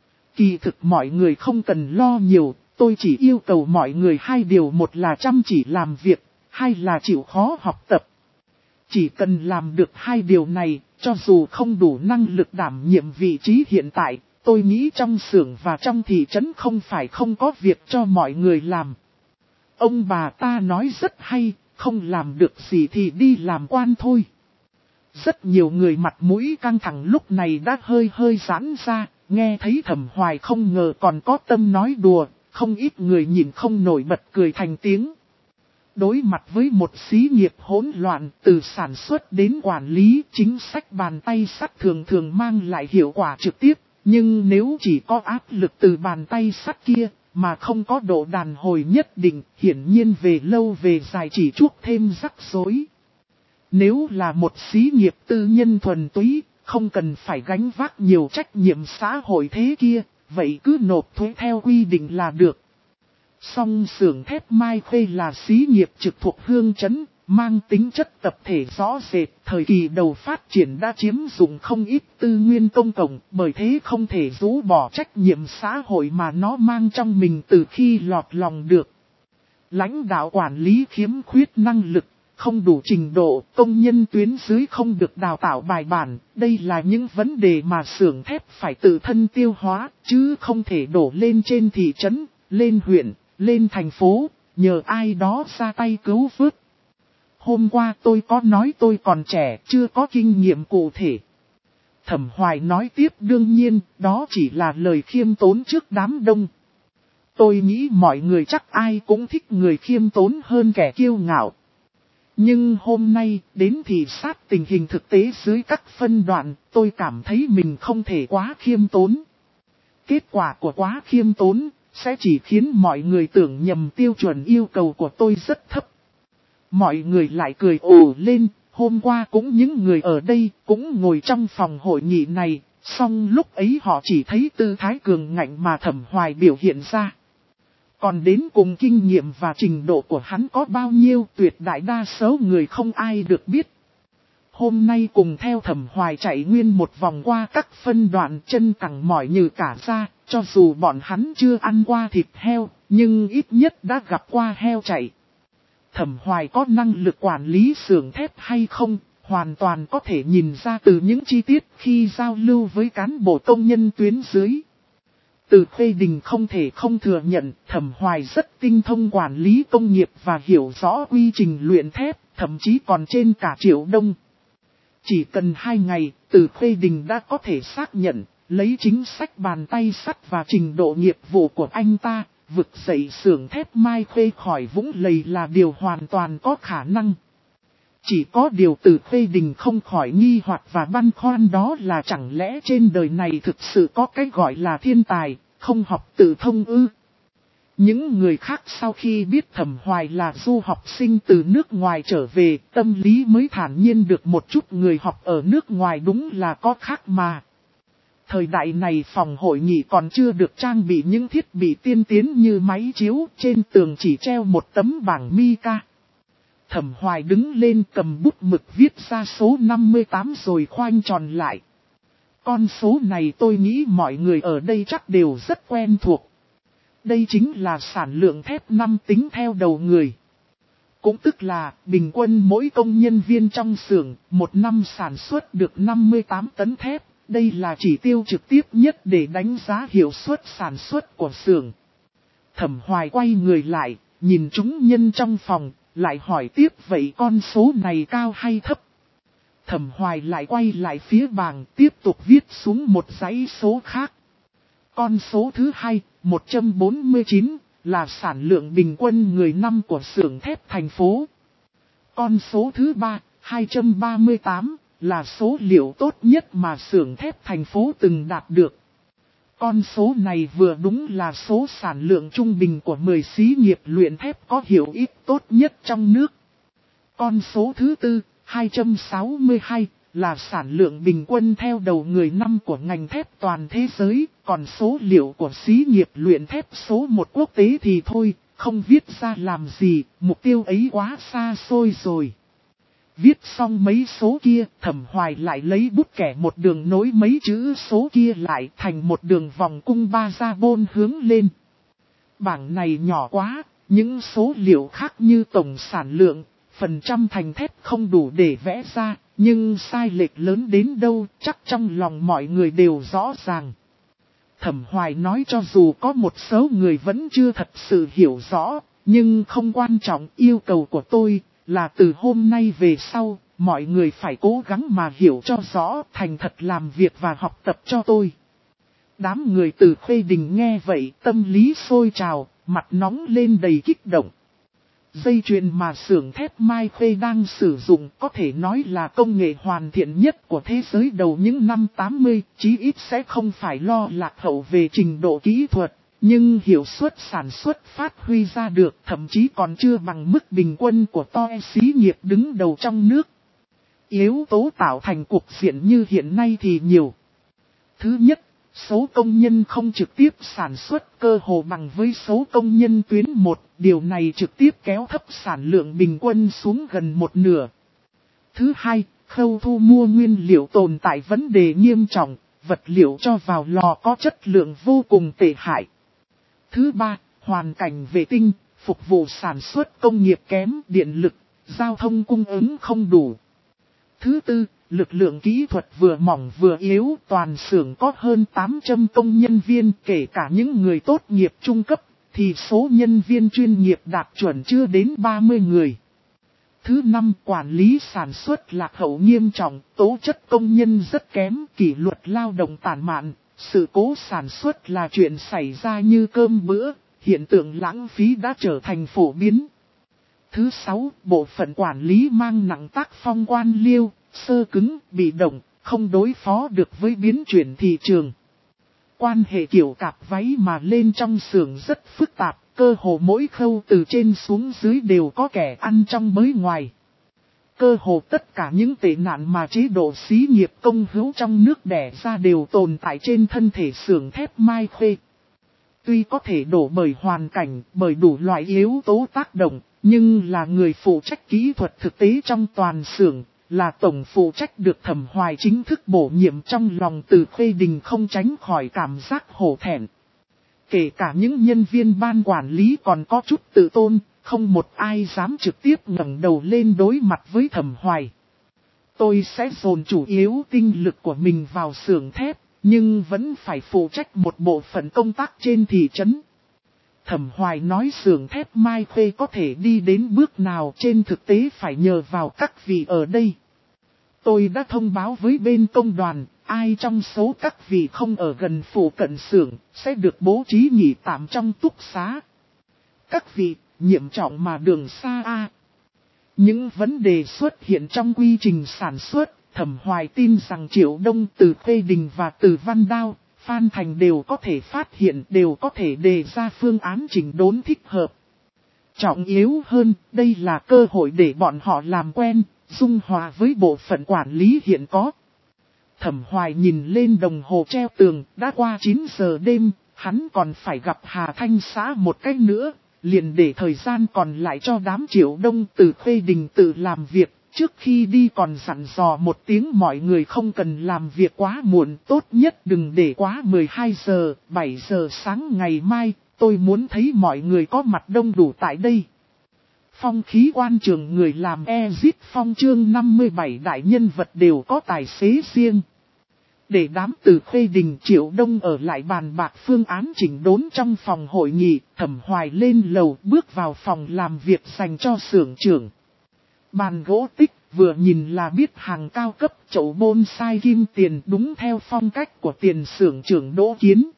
Kỳ thực mọi người không cần lo nhiều, tôi chỉ yêu cầu mọi người hai điều: một là chăm chỉ làm việc, hai là chịu khó học tập. Chỉ cần làm được hai điều này, cho dù không đủ năng lực đảm nhiệm vị trí hiện tại, tôi nghĩ trong xưởng và trong thị trấn không phải không có việc cho mọi người làm. Ông bà ta nói rất hay, không làm được gì thì đi làm quan thôi. Rất nhiều người mặt mũi căng thẳng lúc này đã hơi hơi giãn ra, nghe thấy Thẩm Hoài không ngờ còn có tâm nói đùa, không ít người nhìn không nổi bật cười thành tiếng. Đối mặt với một xí nghiệp hỗn loạn, từ sản xuất đến quản lý, chính sách bàn tay sắt thường thường mang lại hiệu quả trực tiếp. Nhưng nếu chỉ có áp lực từ bàn tay sắt kia, mà không có độ đàn hồi nhất định, hiển nhiên về lâu về dài chỉ chuốc thêm rắc rối. Nếu là một xí nghiệp tư nhân thuần túy, không cần phải gánh vác nhiều trách nhiệm xã hội thế kia, vậy cứ nộp thuế theo quy định là được. Song xưởng thép Mai Khê là xí nghiệp trực thuộc Hương Trấn, mang tính chất tập thể rõ rệt, thời kỳ đầu phát triển đã chiếm dụng không ít tư nguyên công cộng, bởi thế không thể rũ bỏ trách nhiệm xã hội mà nó mang trong mình từ khi lọt lòng được. Lãnh đạo quản lý khiếm khuyết năng lực, không đủ trình độ, công nhân tuyến dưới không được đào tạo bài bản, đây là những vấn đề mà xưởng thép phải tự thân tiêu hóa, chứ không thể đổ lên trên thị trấn, lên huyện, lên thành phố, nhờ ai đó ra tay cứu vớt. Hôm qua tôi có nói tôi còn trẻ, chưa có kinh nghiệm cụ thể. Thẩm Hoài nói tiếp, đương nhiên, đó chỉ là lời khiêm tốn trước đám đông. Tôi nghĩ mọi người chắc ai cũng thích người khiêm tốn hơn kẻ kiêu ngạo. Nhưng hôm nay, đến thị sát tình hình thực tế dưới các phân đoạn, tôi cảm thấy mình không thể quá khiêm tốn. Kết quả của quá khiêm tốn, sẽ chỉ khiến mọi người tưởng nhầm tiêu chuẩn yêu cầu của tôi rất thấp. Mọi người lại cười ồ lên, hôm qua cũng những người ở đây cũng ngồi trong phòng hội nghị này, song lúc ấy họ chỉ thấy tư thái cường ngạnh mà Thẩm Hoài biểu hiện ra. Còn đến cùng kinh nghiệm và trình độ của hắn có bao nhiêu, tuyệt đại đa số người không ai được biết. Hôm nay cùng theo Thẩm Hoài chạy nguyên một vòng qua các phân đoạn, chân cẳng mỏi như cả ra, Cho dù bọn hắn chưa ăn qua thịt heo, nhưng ít nhất đã gặp qua heo chạy. Thẩm Hoài có năng lực quản lý xưởng thép hay không, hoàn toàn có thể nhìn ra từ những chi tiết khi giao lưu với cán bộ công nhân tuyến dưới. Từ Khuê Đình không thể không thừa nhận Thẩm Hoài rất tinh thông quản lý công nghiệp và hiểu rõ quy trình luyện thép, thậm chí còn trên cả Triệu Đông. Chỉ cần hai ngày, Từ Khuê Đình đã có thể xác nhận, lấy chính sách bàn tay sắt và trình độ nghiệp vụ của anh ta, vực dậy xưởng thép Mai Khê khỏi vũng lầy là điều hoàn toàn có khả năng. Chỉ có điều Từ Khuê Đình không khỏi nghi hoặc và băn khoăn, đó là chẳng lẽ trên đời này thực sự có cái gọi là thiên tài, không học tự thông ư? Những người khác sau khi biết Thẩm Hoài là du học sinh từ nước ngoài trở về, tâm lý mới thản nhiên được một chút. Người học ở nước ngoài đúng là có khác mà. Thời đại này phòng hội nghị còn chưa được trang bị những thiết bị tiên tiến như máy chiếu, trên tường chỉ treo một tấm bảng Mica. Thẩm Hoài đứng lên cầm bút mực viết ra số năm mươi tám rồi khoanh tròn lại. Con số này tôi nghĩ mọi người ở đây chắc đều rất quen thuộc. Đây chính là sản lượng thép năm tính theo đầu người. Cũng tức là bình quân mỗi công nhân viên trong xưởng một năm sản xuất được năm mươi tám tấn thép. Đây là chỉ tiêu trực tiếp nhất để đánh giá hiệu suất sản xuất của xưởng. Thẩm Hoài quay người lại, nhìn chúng nhân trong phòng, lại hỏi tiếp vậy con số này cao hay thấp? Thẩm Hoài lại quay lại phía bảng, tiếp tục viết xuống một dãy số khác. Con số thứ hai, một trăm bốn mươi chín, là sản lượng bình quân người năm của xưởng thép thành phố. Con số thứ ba, hai trăm ba mươi tám, là số liệu tốt nhất mà xưởng thép thành phố từng đạt được. Con số này vừa đúng là số sản lượng trung bình của mười xí nghiệp luyện thép có hiệu ích tốt nhất trong nước. Con số thứ tư, hai trăm sáu mươi hai, là sản lượng bình quân theo đầu người năm của ngành thép toàn thế giới, còn số liệu của xí nghiệp luyện thép số một quốc tế thì thôi, không viết ra làm gì, mục tiêu ấy quá xa xôi rồi. Viết xong mấy số kia, Thẩm Hoài lại lấy bút kẻ một đường nối mấy chữ số kia lại thành một đường vòng cung ba ra bôn hướng lên. Bảng này nhỏ quá, những số liệu khác như tổng sản lượng, phần trăm thành thép không đủ để vẽ ra, nhưng sai lệch lớn đến đâu chắc trong lòng mọi người đều rõ ràng. Thẩm Hoài nói cho dù có một số người vẫn chưa thật sự hiểu rõ, nhưng không quan trọng, yêu cầu của tôi là từ hôm nay về sau, mọi người phải cố gắng mà hiểu cho rõ, thành thật làm việc và học tập cho tôi. Đám người Từ Khuê Đình nghe vậy, tâm lý sôi trào, mặt nóng lên đầy kích động. Dây chuyền mà xưởng thép Mai Khê đang sử dụng có thể nói là công nghệ hoàn thiện nhất của thế giới đầu những năm tám mươi, chí ít sẽ không phải lo lạc hậu về trình độ kỹ thuật. Nhưng hiệu suất sản xuất phát huy ra được thậm chí còn chưa bằng mức bình quân của to xí nghiệp đứng đầu trong nước. Yếu tố tạo thành cục diện như hiện nay thì nhiều. Thứ nhất, số công nhân không trực tiếp sản xuất cơ hồ bằng với số công nhân tuyến một, điều này trực tiếp kéo thấp sản lượng bình quân xuống gần một nửa. Thứ hai, khâu thu mua nguyên liệu tồn tại vấn đề nghiêm trọng, vật liệu cho vào lò có chất lượng vô cùng tệ hại. Thứ ba, hoàn cảnh vệ tinh, phục vụ sản xuất công nghiệp kém, điện lực, giao thông cung ứng không đủ. Thứ tư, lực lượng kỹ thuật vừa mỏng vừa yếu, toàn xưởng có hơn tám trăm công nhân viên, kể cả những người tốt nghiệp trung cấp, thì số nhân viên chuyên nghiệp đạt chuẩn chưa đến ba mươi người. Thứ năm, quản lý sản xuất lạc hậu nghiêm trọng, tố chất công nhân rất kém, kỷ luật lao động tàn mạn. Sự cố sản xuất là chuyện xảy ra như cơm bữa, hiện tượng lãng phí đã trở thành phổ biến. Thứ sáu, bộ phận quản lý mang nặng tác phong quan liêu, sơ cứng, bị động, không đối phó được với biến chuyển thị trường. Quan hệ kiểu cạp váy mà lên trong xưởng rất phức tạp, cơ hồ mỗi khâu từ trên xuống dưới đều có kẻ ăn trong mới ngoài. Cơ hồ tất cả những tệ nạn mà chế độ xí nghiệp công hữu trong nước đẻ ra đều tồn tại trên thân thể xưởng thép Mai Khê. Tuy có thể đổ bởi hoàn cảnh, bởi đủ loại yếu tố tác động, nhưng là người phụ trách kỹ thuật thực tế trong toàn xưởng, là tổng phụ trách được Thẩm Hoài chính thức bổ nhiệm, trong lòng Từ Khuê Đình không tránh khỏi cảm giác hổ thẹn. Kể cả những nhân viên ban quản lý còn có chút tự tôn, không một ai dám trực tiếp ngẩng đầu lên đối mặt với Thẩm Hoài. Tôi sẽ dồn chủ yếu tinh lực của mình vào xưởng thép, nhưng vẫn phải phụ trách một bộ phận công tác trên thị trấn. Thẩm Hoài nói xưởng thép Mai Khê có thể đi đến bước nào trên thực tế phải nhờ vào các vị ở đây. Tôi đã thông báo với bên công đoàn, ai trong số các vị không ở gần phụ cận xưởng sẽ được bố trí nghỉ tạm trong túc xá. Các vị, nhiệm trọng mà đường xa a. Những vấn đề xuất hiện trong quy trình sản xuất, Thẩm Hoài tin rằng Triệu Đông, Từ Khê Đình và Từ Văn Đao, Phan Thành đều có thể phát hiện, đều có thể đề ra phương án chỉnh đốn thích hợp. Trọng yếu hơn, đây là cơ hội để bọn họ làm quen, dung hòa với bộ phận quản lý hiện có. Thẩm Hoài nhìn lên đồng hồ treo tường, đã qua chín giờ đêm, hắn còn phải gặp Hà Thanh xã một cách nữa, liền để thời gian còn lại cho đám Triệu Đông, Từ Khê Đình tự làm việc. Trước khi đi còn dặn dò một tiếng mọi người không cần làm việc quá muộn, tốt nhất đừng để quá mười hai giờ, bảy giờ sáng ngày mai, tôi muốn thấy mọi người có mặt đông đủ tại đây. Phong khí quan trường người làm Exit Phong chương năm mươi bảy đại nhân vật đều có tài xế riêng. Để đám Từ Khê Đình Triệu Đông ở lại bàn bạc phương án chỉnh đốn trong phòng hội nghị, Thẩm Hoài lên lầu bước vào phòng làm việc dành cho xưởng trưởng. Bàn gỗ tích vừa nhìn là biết hàng cao cấp, chậu bonsai kim tiền đúng theo phong cách của tiền xưởng trưởng Đỗ Kiến.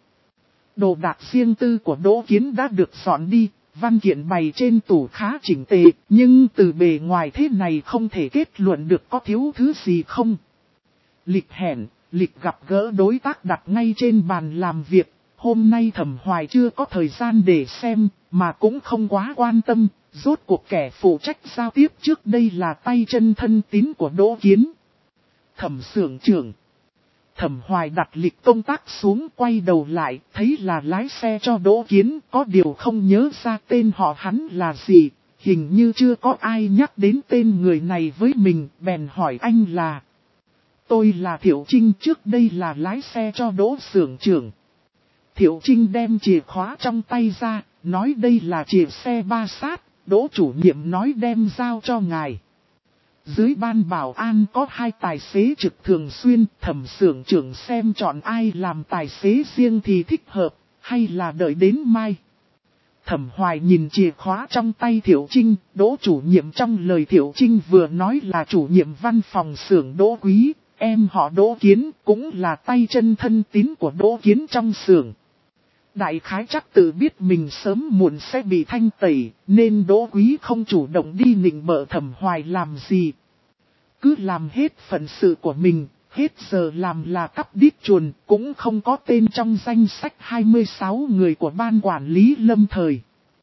Đồ đạc riêng tư của Đỗ Kiến đã được dọn đi, văn kiện bày trên tủ khá chỉnh tề, nhưng từ bề ngoài thế này không thể kết luận được có thiếu thứ gì không. Lịch hẹn, lịch gặp gỡ đối tác đặt ngay trên bàn làm việc, hôm nay Thẩm Hoài chưa có thời gian để xem, mà cũng không quá quan tâm. Rốt cuộc kẻ phụ trách giao tiếp trước đây là tay chân thân tín của Đỗ Kiến. Thẩm xưởng trưởng. Thẩm Hoài đặt lịch công tác xuống, quay đầu lại, thấy là lái xe cho Đỗ Kiến, có điều không nhớ ra tên họ hắn là gì, hình như chưa có ai nhắc đến tên người này với mình, bèn hỏi anh là. Tôi là Thiệu Trinh, trước đây là lái xe cho Đỗ xưởng trưởng. Thiệu Trinh đem chìa khóa trong tay ra, nói đây là chìa xe ba sát. Đỗ chủ nhiệm nói đem giao cho ngài. Dưới ban bảo an có hai tài xế trực thường xuyên, Thẩm xưởng trưởng xem chọn ai làm tài xế riêng thì thích hợp, hay là đợi đến mai. Thẩm Hoài nhìn chìa khóa trong tay Thiệu Trinh, Đỗ chủ nhiệm trong lời Thiệu Trinh vừa nói là chủ nhiệm văn phòng xưởng Đỗ Quý, em họ Đỗ Kiến, cũng là tay chân thân tín của Đỗ Kiến trong xưởng. Đại khái chắc tự biết mình sớm muộn sẽ bị thanh tẩy, nên Đỗ Quý không chủ động đi nịnh bợ Thẩm Hoài làm gì. Cứ làm hết phận sự của mình, hết giờ làm là cắp đít chuồn, cũng không có tên trong danh sách hai mươi sáu người của ban quản lý lâm thời.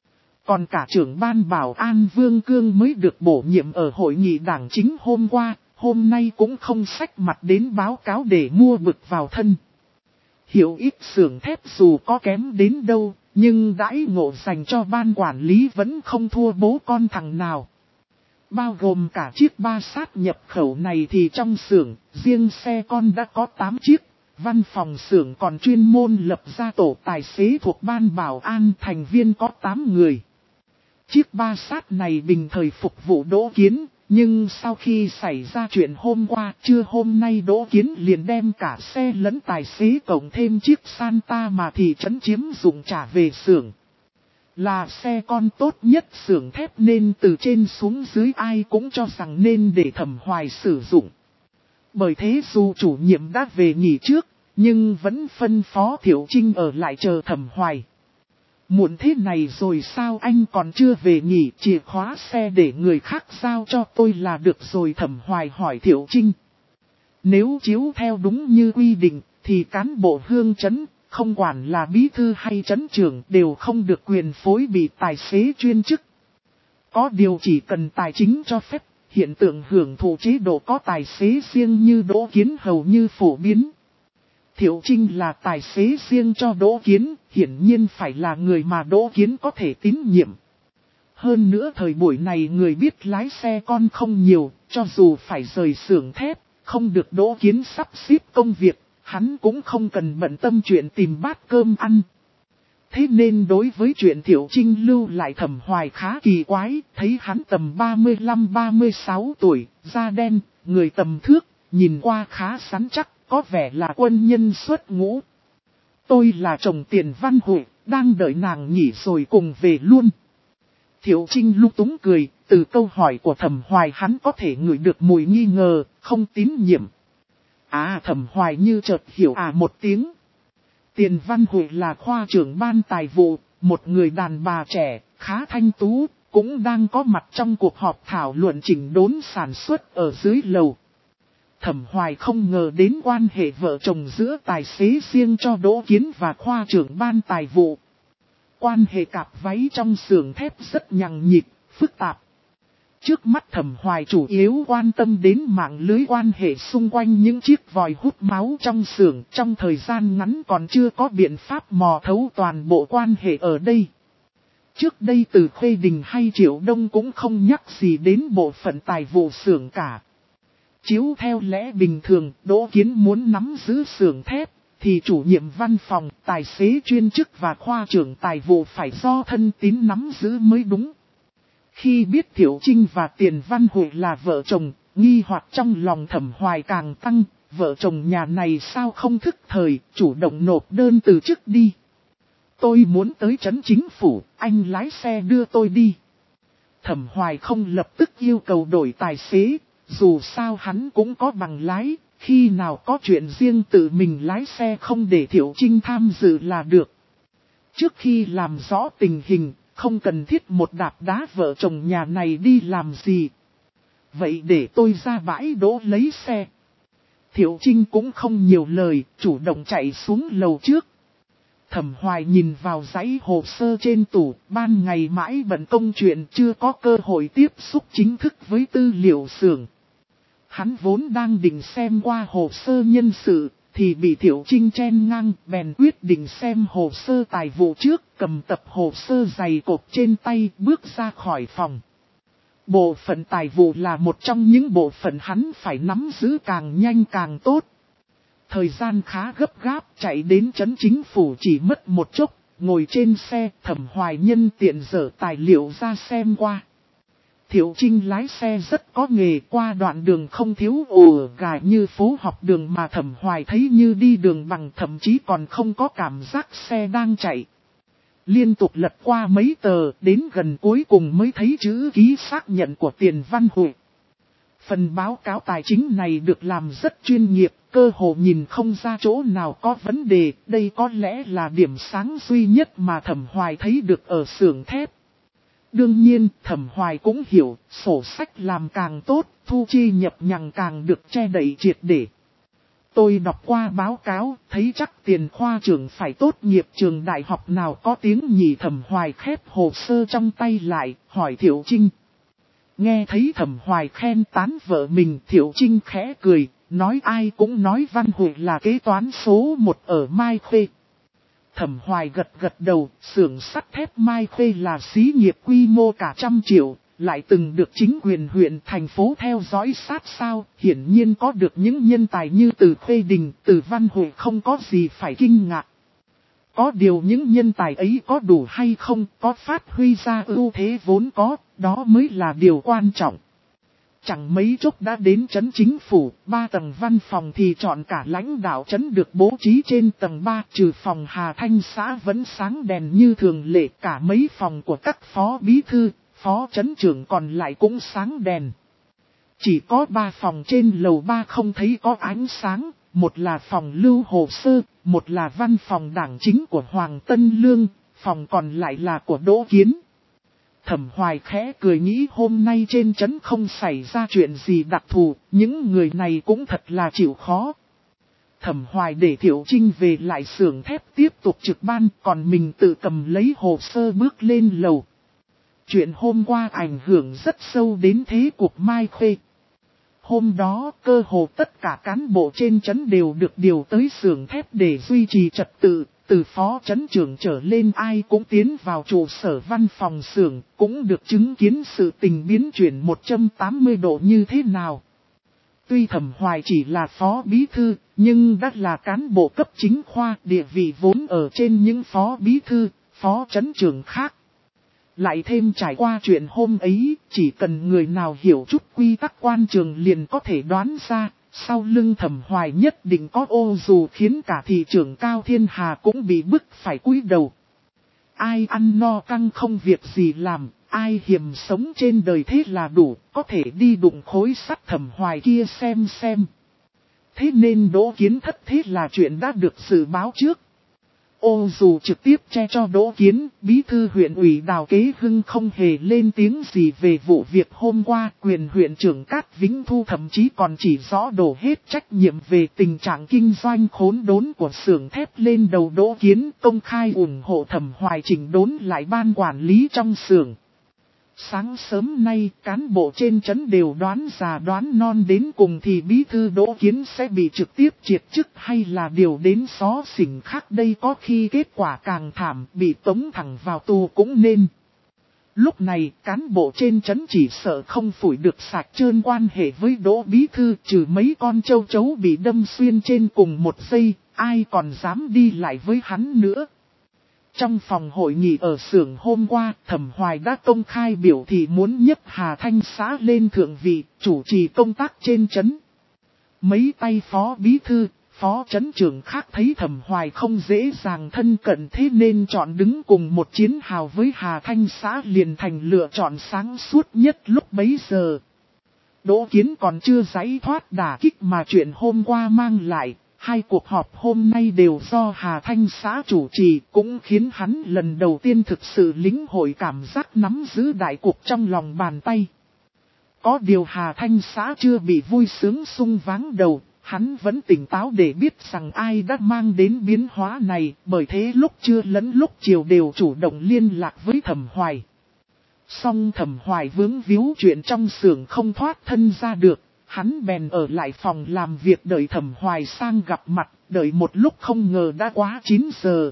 Còn cả trưởng ban bảo an Vương Cương mới được bổ nhiệm ở hội nghị đảng chính hôm qua, hôm nay cũng không xách mặt đến báo cáo để mua bực vào thân. Hiểu ít xưởng thép dù có kém đến đâu, nhưng đãi ngộ dành cho ban quản lý vẫn không thua bố con thằng nào. Bao gồm cả chiếc ba sát nhập khẩu này thì trong xưởng, riêng xe con đã có tám chiếc, văn phòng xưởng còn chuyên môn lập ra tổ tài xế thuộc ban bảo an, thành viên có tám người. Chiếc ba sát này bình thời phục vụ Đỗ Kiến. Nhưng sau khi xảy ra chuyện hôm qua, trưa hôm nay Đỗ Kiến liền đem cả xe lẫn tài xế cộng thêm chiếc Santa mà thị trấn chiếm dụng trả về xưởng. Là xe con tốt nhất xưởng thép nên từ trên xuống dưới ai cũng cho rằng nên để Thẩm Hoài sử dụng. Bởi thế dù chủ nhiệm đã về nghỉ trước, nhưng vẫn phân phó Thiệu Trinh ở lại chờ Thẩm Hoài. Muộn thế này rồi sao anh còn chưa về nghỉ, chìa khóa xe để người khác giao cho tôi là được rồi. Thẩm Hoài hỏi Thiệu Trinh. Nếu chiếu theo đúng như quy định, thì cán bộ hương trấn, không quản là bí thư hay trấn trưởng đều không được quyền phối bị tài xế chuyên chức. Có điều chỉ cần tài chính cho phép, hiện tượng hưởng thụ chế độ có tài xế riêng như Đỗ Kiến hầu như phổ biến. Thiệu Trinh là tài xế riêng cho Đỗ Kiến, hiển nhiên phải là người mà Đỗ Kiến có thể tín nhiệm. Hơn nữa thời buổi này người biết lái xe con không nhiều, cho dù phải rời xưởng thép, không được Đỗ Kiến sắp xếp công việc, hắn cũng không cần bận tâm chuyện tìm bát cơm ăn. thế nên đối với chuyện Thiệu Trinh lưu lại Thẩm Hoài khá kỳ quái, thấy hắn tầm ba mươi lăm ba mươi sáu tuổi, da đen, người tầm thước, nhìn qua khá sắn chắc, có vẻ là quân nhân xuất ngũ. Tôi là chồng Tiền Văn Huệ, đang đợi nàng nghỉ rồi cùng về luôn. Thiệu Trinh lung túng cười, từ câu hỏi của Thẩm Hoài hắn có thể ngửi được mùi nghi ngờ, không tín nhiệm. À Thẩm Hoài như chợt hiểu à một tiếng. Tiền Văn Huệ là khoa trưởng ban tài vụ, một người đàn bà trẻ, khá thanh tú, cũng đang có mặt trong cuộc họp thảo luận chỉnh đốn sản xuất ở dưới lầu. Thẩm Hoài không ngờ đến quan hệ vợ chồng giữa tài xế riêng cho Đỗ Kiến và khoa trưởng ban tài vụ. Quan hệ cặp váy trong xưởng thép rất nhằng nhịt, phức tạp. Trước mắt Thẩm Hoài chủ yếu quan tâm đến mạng lưới quan hệ xung quanh những chiếc vòi hút máu trong xưởng, trong thời gian ngắn còn chưa có biện pháp mò thấu toàn bộ quan hệ ở đây. Trước đây từ Khuê Đình hay Triệu Đông cũng không nhắc gì đến bộ phận tài vụ xưởng cả. Chiếu theo lẽ bình thường, Đỗ Kiến muốn nắm giữ xưởng thép, thì chủ nhiệm văn phòng, tài xế chuyên chức và khoa trưởng tài vụ phải do thân tín nắm giữ mới đúng. Khi biết Thiệu Trinh và Tiền Văn Huệ là vợ chồng, nghi hoặc trong lòng Thẩm Hoài càng tăng, vợ chồng nhà này sao không thức thời, chủ động nộp đơn từ chức đi. Tôi muốn tới trấn chính phủ, anh lái xe đưa tôi đi. Thẩm Hoài không lập tức yêu cầu đổi tài xế, dù sao hắn cũng có bằng lái, khi nào có chuyện riêng tự mình lái xe không để Thiệu Trinh tham dự là được. Trước khi làm rõ tình hình, không cần thiết một đạp đá vợ chồng nhà này đi làm gì. Vậy để tôi ra bãi đỗ lấy xe. Thiệu Trinh cũng không nhiều lời, chủ động chạy xuống lầu trước. Thẩm Hoài nhìn vào dãy hồ sơ trên tủ, ban ngày mãi bận công chuyện chưa có cơ hội tiếp xúc chính thức với tư liệu xưởng. Hắn vốn đang định xem qua hồ sơ nhân sự, thì bị Thiệu Trinh chen ngang, bèn quyết định xem hồ sơ tài vụ trước, cầm tập hồ sơ dày cộp trên tay bước ra khỏi phòng. Bộ phận tài vụ là một trong những bộ phận hắn phải nắm giữ càng nhanh càng tốt. Thời gian khá gấp gáp, chạy đến trấn chính phủ chỉ mất một chốc, ngồi trên xe, Thẩm Hoài nhân tiện dở tài liệu ra xem qua. Thiệu Trinh lái xe rất có nghề, qua đoạn đường không thiếu ồ gà như phố học đường mà Thẩm Hoài thấy như đi đường bằng, thậm chí còn không có cảm giác xe đang chạy. Liên tục lật qua mấy tờ, đến gần cuối cùng mới thấy chữ ký xác nhận của Tiền Văn Huệ. Phần báo cáo tài chính này được làm rất chuyên nghiệp, cơ hồ nhìn không ra chỗ nào có vấn đề, đây có lẽ là điểm sáng duy nhất mà Thẩm Hoài thấy được ở xưởng thép. Đương nhiên, Thẩm Hoài cũng hiểu, sổ sách làm càng tốt, thu chi nhập nhằng càng được che đậy triệt để. Tôi đọc qua báo cáo, thấy chắc Tiền khoa trưởng phải tốt nghiệp trường đại học nào có tiếng nhì. Thẩm Hoài khép hồ sơ trong tay lại, hỏi Thiệu Trinh. Nghe thấy Thẩm Hoài khen tán vợ mình, Thiệu Trinh khẽ cười, nói ai cũng nói Văn Huệ là kế toán số một ở Mai Khê. Thẩm Hoài gật gật đầu, xưởng sắt thép Mai Khê là xí nghiệp quy mô cả trăm triệu, lại từng được chính quyền huyện thành phố theo dõi sát sao, hiển nhiên có được những nhân tài như Từ Khuê Đình, Từ Văn Huệ không có gì phải kinh ngạc. Có điều những nhân tài ấy có đủ hay không, có phát huy ra ưu thế vốn có, đó mới là điều quan trọng. Chẳng mấy chốc đã đến trấn chính phủ, ba tầng văn phòng thì chọn cả lãnh đạo trấn được bố trí trên tầng ba, trừ phòng Hà Thanh xã vẫn sáng đèn như thường lệ, cả mấy phòng của các phó bí thư, phó trấn trưởng còn lại cũng sáng đèn. Chỉ có ba phòng trên lầu ba không thấy có ánh sáng, một là phòng lưu hồ sơ, một là văn phòng đảng chính của Hoàng Tân Lương, phòng còn lại là của Đỗ Kiến. Thẩm Hoài khẽ cười nghĩ hôm nay trên trấn không xảy ra chuyện gì đặc thù, những người này cũng thật là chịu khó. Thẩm Hoài để Thiệu Trinh về lại xưởng thép tiếp tục trực ban, còn mình tự cầm lấy hồ sơ bước lên lầu. Chuyện hôm qua ảnh hưởng rất sâu đến thế cục Mai Khê. Hôm đó cơ hồ tất cả cán bộ trên trấn đều được điều tới xưởng thép để duy trì trật tự. Từ phó trấn trưởng trở lên ai cũng tiến vào trụ sở văn phòng xưởng, cũng được chứng kiến sự tình biến chuyển một trăm tám mươi độ như thế nào. Tuy Thẩm Hoài chỉ là phó bí thư, nhưng đã là cán bộ cấp chính khoa, địa vị vốn ở trên những phó bí thư, phó trấn trưởng khác. Lại thêm trải qua chuyện hôm ấy, chỉ cần người nào hiểu chút quy tắc quan trường liền có thể đoán ra, sau lưng Thẩm Hoài nhất định có ô dù khiến cả thị trưởng Cao Thiên Hà cũng bị bức phải cúi đầu. Ai ăn no căng không việc gì làm, ai hiềm sống trên đời thế là đủ, có thể đi đụng khối sắt Thẩm Hoài kia xem xem. Thế nên Đỗ Kiến thất thế là chuyện đã được dự báo trước. Ô dù trực tiếp che cho Đỗ Kiến, bí thư huyện ủy Đào Kế Hưng không hề lên tiếng gì về vụ việc hôm qua. Quyền huyện trưởng Cát Vĩnh Thu thậm chí còn chỉ rõ đổ hết trách nhiệm về tình trạng kinh doanh khốn đốn của xưởng thép lên đầu Đỗ Kiến, công khai ủng hộ Thẩm Hoài chỉnh đốn lại ban quản lý trong xưởng. Sáng sớm nay, cán bộ trên trấn đều đoán già đoán non đến cùng thì bí thư Đỗ Kiến sẽ bị trực tiếp triệt chức hay là điều đến xó xỉnh khác đây, có khi kết quả càng thảm, bị tống thẳng vào tù cũng nên. Lúc này, cán bộ trên trấn chỉ sợ không phủi được sạch trơn quan hệ với Đỗ bí thư, trừ mấy con châu chấu bị đâm xuyên trên cùng một giây, ai còn dám đi lại với hắn nữa. Trong phòng hội nghị ở xưởng hôm qua, Thẩm Hoài đã công khai biểu thị muốn nhấc Hà Thanh xã lên thượng vị, chủ trì công tác trên trấn. Mấy tay phó bí thư, phó trấn trưởng khác thấy Thẩm Hoài không dễ dàng thân cận thế nên chọn đứng cùng một chiến hào với Hà Thanh xã liền thành lựa chọn sáng suốt nhất lúc bấy giờ. Đỗ Kiến còn chưa giải thoát đả kích mà chuyện hôm qua mang lại. Hai cuộc họp hôm nay đều do Hà Thanh xã chủ trì, cũng khiến hắn lần đầu tiên thực sự lĩnh hội cảm giác nắm giữ đại cục trong lòng bàn tay. Có điều Hà Thanh xã chưa bị vui sướng sung váng đầu, hắn vẫn tỉnh táo để biết rằng ai đã mang đến biến hóa này, bởi thế lúc trưa lẫn lúc chiều đều chủ động liên lạc với Thẩm Hoài. Song Thẩm Hoài vướng víu chuyện trong xưởng không thoát thân ra được. Hắn bèn ở lại phòng làm việc đợi Thẩm Hoài sang gặp mặt, đợi một lúc không ngờ đã quá chín giờ.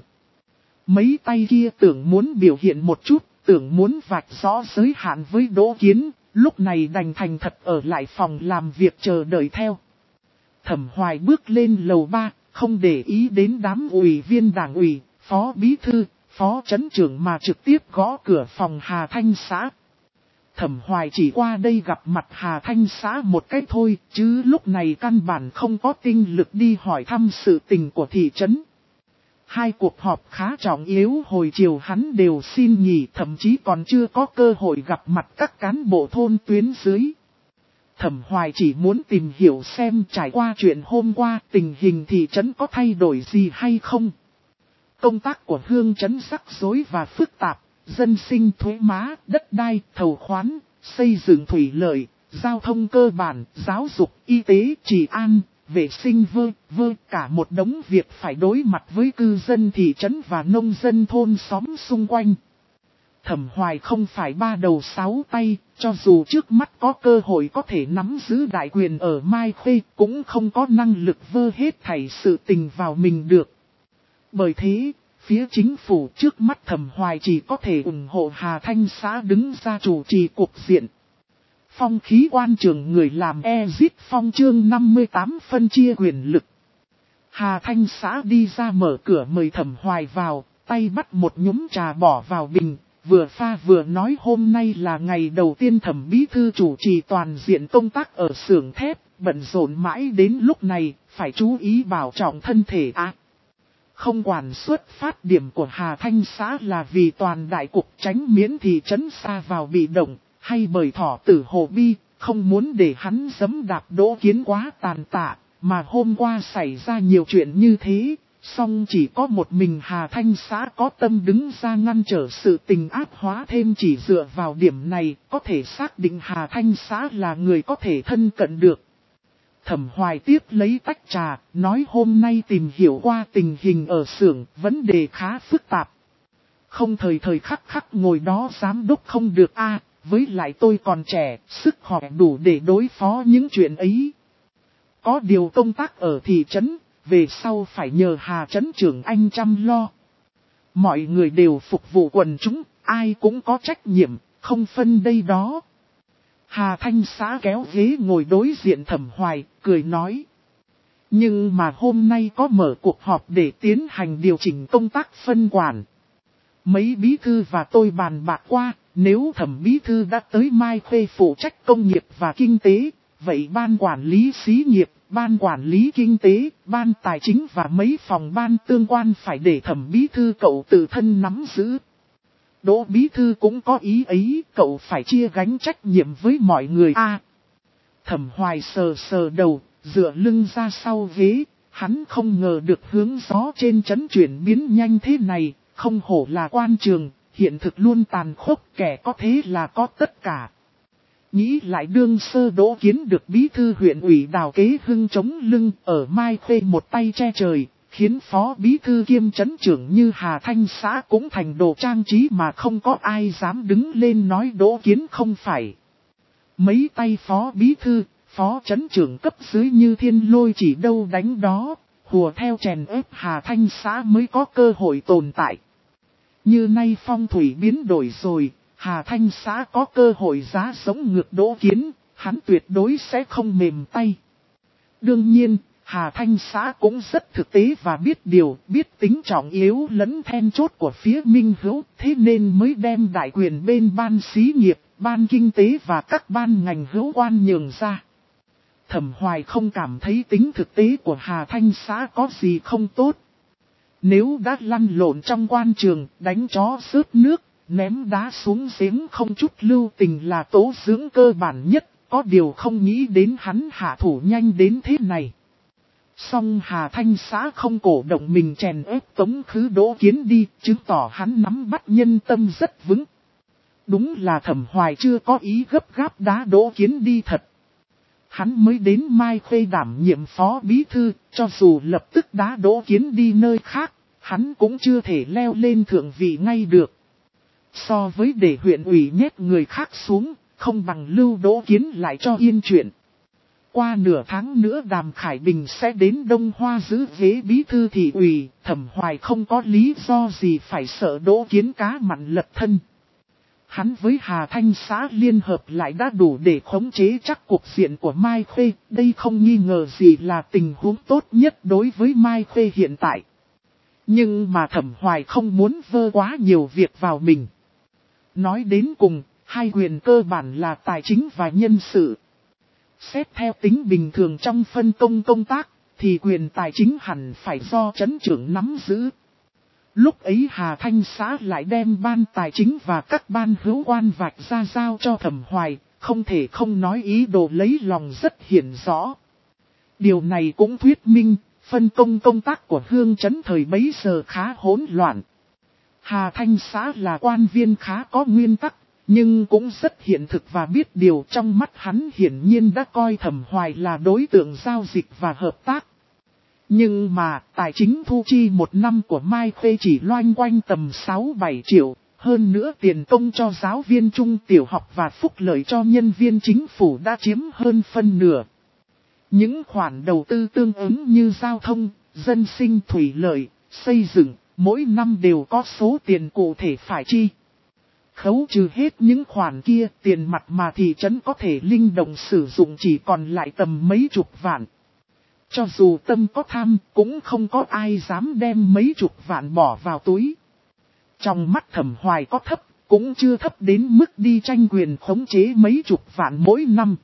Mấy tay kia tưởng muốn biểu hiện một chút, tưởng muốn vạch rõ giới hạn với Đỗ Kiến, lúc này đành thành thật ở lại phòng làm việc chờ đợi theo. Thẩm Hoài bước lên lầu ba, không để ý đến đám ủy viên đảng ủy, phó bí thư, phó trấn trưởng mà trực tiếp gõ cửa phòng Hà Thanh xã. Thẩm Hoài chỉ qua đây gặp mặt Hà Thanh xã một cách thôi, chứ lúc này căn bản không có tinh lực đi hỏi thăm sự tình của thị trấn. Hai cuộc họp khá trọng yếu hồi chiều hắn đều xin nghỉ, thậm chí còn chưa có cơ hội gặp mặt các cán bộ thôn tuyến dưới. Thẩm Hoài chỉ muốn tìm hiểu xem trải qua chuyện hôm qua tình hình thị trấn có thay đổi gì hay không. Công tác của Hương trấn rắc rối và phức tạp. Dân sinh thuế má, đất đai, thầu khoán, xây dựng thủy lợi, giao thông cơ bản, giáo dục, y tế, trị an, vệ sinh vơ, vơ, cả một đống việc phải đối mặt với cư dân thị trấn và nông dân thôn xóm xung quanh. Thẩm Hoài không phải ba đầu sáu tay, cho dù trước mắt có cơ hội có thể nắm giữ đại quyền ở Mai Khê, cũng không có năng lực vơ hết thảy sự tình vào mình được. Bởi thế, phía chính phủ trước mắt Thẩm Hoài chỉ có thể ủng hộ Hà Thanh xã đứng ra chủ trì cuộc diện. Phong khí quan trường người làm Exit Phong chương năm mươi tám phân chia quyền lực. Hà Thanh xã đi ra mở cửa mời Thẩm Hoài vào, tay bắt một nhúm trà bỏ vào bình, vừa pha vừa nói hôm nay là ngày đầu tiên Thẩm bí thư chủ trì toàn diện công tác ở xưởng thép, bận rộn mãi đến lúc này, phải chú ý bảo trọng thân thể ạ. À. Không quản xuất phát điểm của Hà Thanh xã là vì toàn đại cục tránh miễn thị trấn xa vào bị động, hay bởi thỏ tử Hồ Bi, không muốn để hắn giẫm đạp Đỗ Kiến quá tàn tạ, mà hôm qua xảy ra nhiều chuyện như thế, song chỉ có một mình Hà Thanh xã có tâm đứng ra ngăn trở sự tình ác hóa thêm, chỉ dựa vào điểm này, có thể xác định Hà Thanh xã là người có thể thân cận được. Thẩm Hoài tiếp lấy tách trà, nói hôm nay tìm hiểu qua tình hình ở xưởng, vấn đề khá phức tạp. Không thời thời khắc khắc ngồi đó giám đốc không được a, với lại tôi còn trẻ, sức khỏe đủ để đối phó những chuyện ấy. Có điều công tác ở thị trấn, về sau phải nhờ Hà trấn trưởng anh chăm lo. Mọi người đều phục vụ quần chúng, ai cũng có trách nhiệm, không phân đây đó. Hà Thanh xã kéo ghế ngồi đối diện Thẩm Hoài, cười nói. Nhưng mà hôm nay có mở cuộc họp để tiến hành điều chỉnh công tác phân quản. Mấy bí thư và tôi bàn bạc qua, nếu Thẩm bí thư đã tới Mai Khê phụ trách công nghiệp và kinh tế, vậy ban quản lý xí nghiệp, ban quản lý kinh tế, ban tài chính và mấy phòng ban tương quan phải để Thẩm bí thư cậu tự thân nắm giữ. Đỗ bí thư cũng có ý ấy, cậu phải chia gánh trách nhiệm với mọi người. À, Thẩm Hoài sờ sờ đầu, dựa lưng ra sau ghế, hắn không ngờ được hướng gió trên trấn chuyển biến nhanh thế này, không hổ là quan trường, hiện thực luôn tàn khốc, kẻ có thế là có tất cả. Nghĩ lại đương sơ Đỗ Kiến được bí thư huyện ủy Đào Kế Hưng chống lưng ở Mai Khê một tay che trời, khiến phó bí thư kiêm trấn trưởng như Hà Thanh xã cũng thành đồ trang trí mà không có ai dám đứng lên nói Đỗ Kiến không phải. Mấy tay phó bí thư, phó trấn trưởng cấp dưới như thiên lôi chỉ đâu đánh đó, hùa theo chèn ép Hà Thanh xã mới có cơ hội tồn tại. Như nay phong thủy biến đổi rồi, Hà Thanh xã có cơ hội giá sống ngược Đỗ Kiến, hắn tuyệt đối sẽ không mềm tay. Đương nhiên, Hà Thanh xã cũng rất thực tế và biết điều, biết tính trọng yếu lẫn then chốt của phía Minh Hữu, thế nên mới đem đại quyền bên ban xí nghiệp, ban kinh tế và các ban ngành hữu quan nhường ra. Thẩm Hoài không cảm thấy tính thực tế của Hà Thanh xã có gì không tốt. Nếu đã lăn lộn trong quan trường, đánh chó rớt nước, ném đá xuống giếng không chút lưu tình là tố dưỡng cơ bản nhất, có điều không nghĩ đến hắn hạ thủ nhanh đến thế này. Song Hà Thanh xã không cổ động mình chèn ép Tống Khứ Đỗ Kiến đi, chứng tỏ hắn nắm bắt nhân tâm rất vững. Đúng là Thẩm Hoài chưa có ý gấp gáp đá Đỗ Kiến đi thật. Hắn mới đến Mai Khê đảm nhiệm phó bí thư, cho dù lập tức đá Đỗ Kiến đi nơi khác, hắn cũng chưa thể leo lên thượng vị ngay được. So với để huyện ủy nhét người khác xuống, không bằng lưu Đỗ Kiến lại cho yên chuyện. Qua nửa tháng nữa Đàm Khải Bình sẽ đến Đông Hoa giữ ghế bí thư thị ủy, Thẩm Hoài không có lý do gì phải sợ Đỗ Kiến cá mặn lật thân. Hắn với Hà Thanh xã liên hợp lại đã đủ để khống chế chắc cục diện của Mai Khê, đây không nghi ngờ gì là tình huống tốt nhất đối với Mai Khê hiện tại. Nhưng mà Thẩm Hoài không muốn vơ quá nhiều việc vào mình. Nói đến cùng, hai quyền cơ bản là tài chính và nhân sự. Xét theo tính bình thường trong phân công công tác, thì quyền tài chính hẳn phải do trấn trưởng nắm giữ. Lúc ấy Hà Thanh xã lại đem ban tài chính và các ban hữu quan vạch ra giao cho Thẩm Hoài, không thể không nói ý đồ lấy lòng rất hiển rõ. Điều này cũng thuyết minh, phân công công tác của Hương Trấn thời bấy giờ khá hỗn loạn. Hà Thanh xã là quan viên khá có nguyên tắc, nhưng cũng rất hiện thực và biết điều, trong mắt hắn hiển nhiên đã coi Thẩm Hoài là đối tượng giao dịch và hợp tác. Nhưng mà, tài chính thu chi một năm của Mai Khê chỉ loanh quanh tầm sáu bảy triệu, hơn nữa tiền công cho giáo viên trung tiểu học và phúc lợi cho nhân viên chính phủ đã chiếm hơn phân nửa. Những khoản đầu tư tương ứng như giao thông, dân sinh thủy lợi, xây dựng, mỗi năm đều có số tiền cụ thể phải chi. Khấu trừ hết những khoản kia, tiền mặt mà thị trấn có thể linh động sử dụng chỉ còn lại tầm mấy chục vạn. Cho dù tâm có tham, cũng không có ai dám đem mấy chục vạn bỏ vào túi. Trong mắt Thẩm Hoài có thấp, cũng chưa thấp đến mức đi tranh quyền khống chế mấy chục vạn mỗi năm.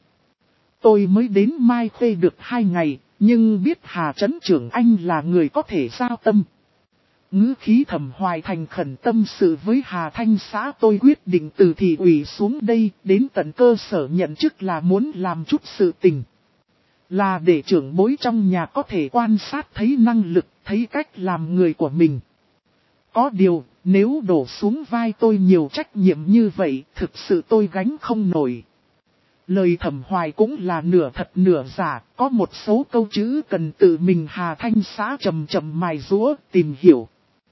Tôi mới đến Mai Khê được hai ngày, nhưng biết Hà Trấn trưởng anh là người có thể giao tâm. Ngữ khí Thẩm Hoài thành khẩn tâm sự với Hà Thanh xã, tôi quyết định từ thị ủy xuống đây đến tận cơ sở nhận chức là muốn làm chút sự tình. Là để trưởng bối trong nhà có thể quan sát thấy năng lực, thấy cách làm người của mình. Có điều, nếu đổ xuống vai tôi nhiều trách nhiệm như vậy, thực sự tôi gánh không nổi. Lời Thẩm Hoài cũng là nửa thật nửa giả, có một số câu chữ cần tự mình Hà Thanh xã chậm chậm mài giũa, tìm hiểu.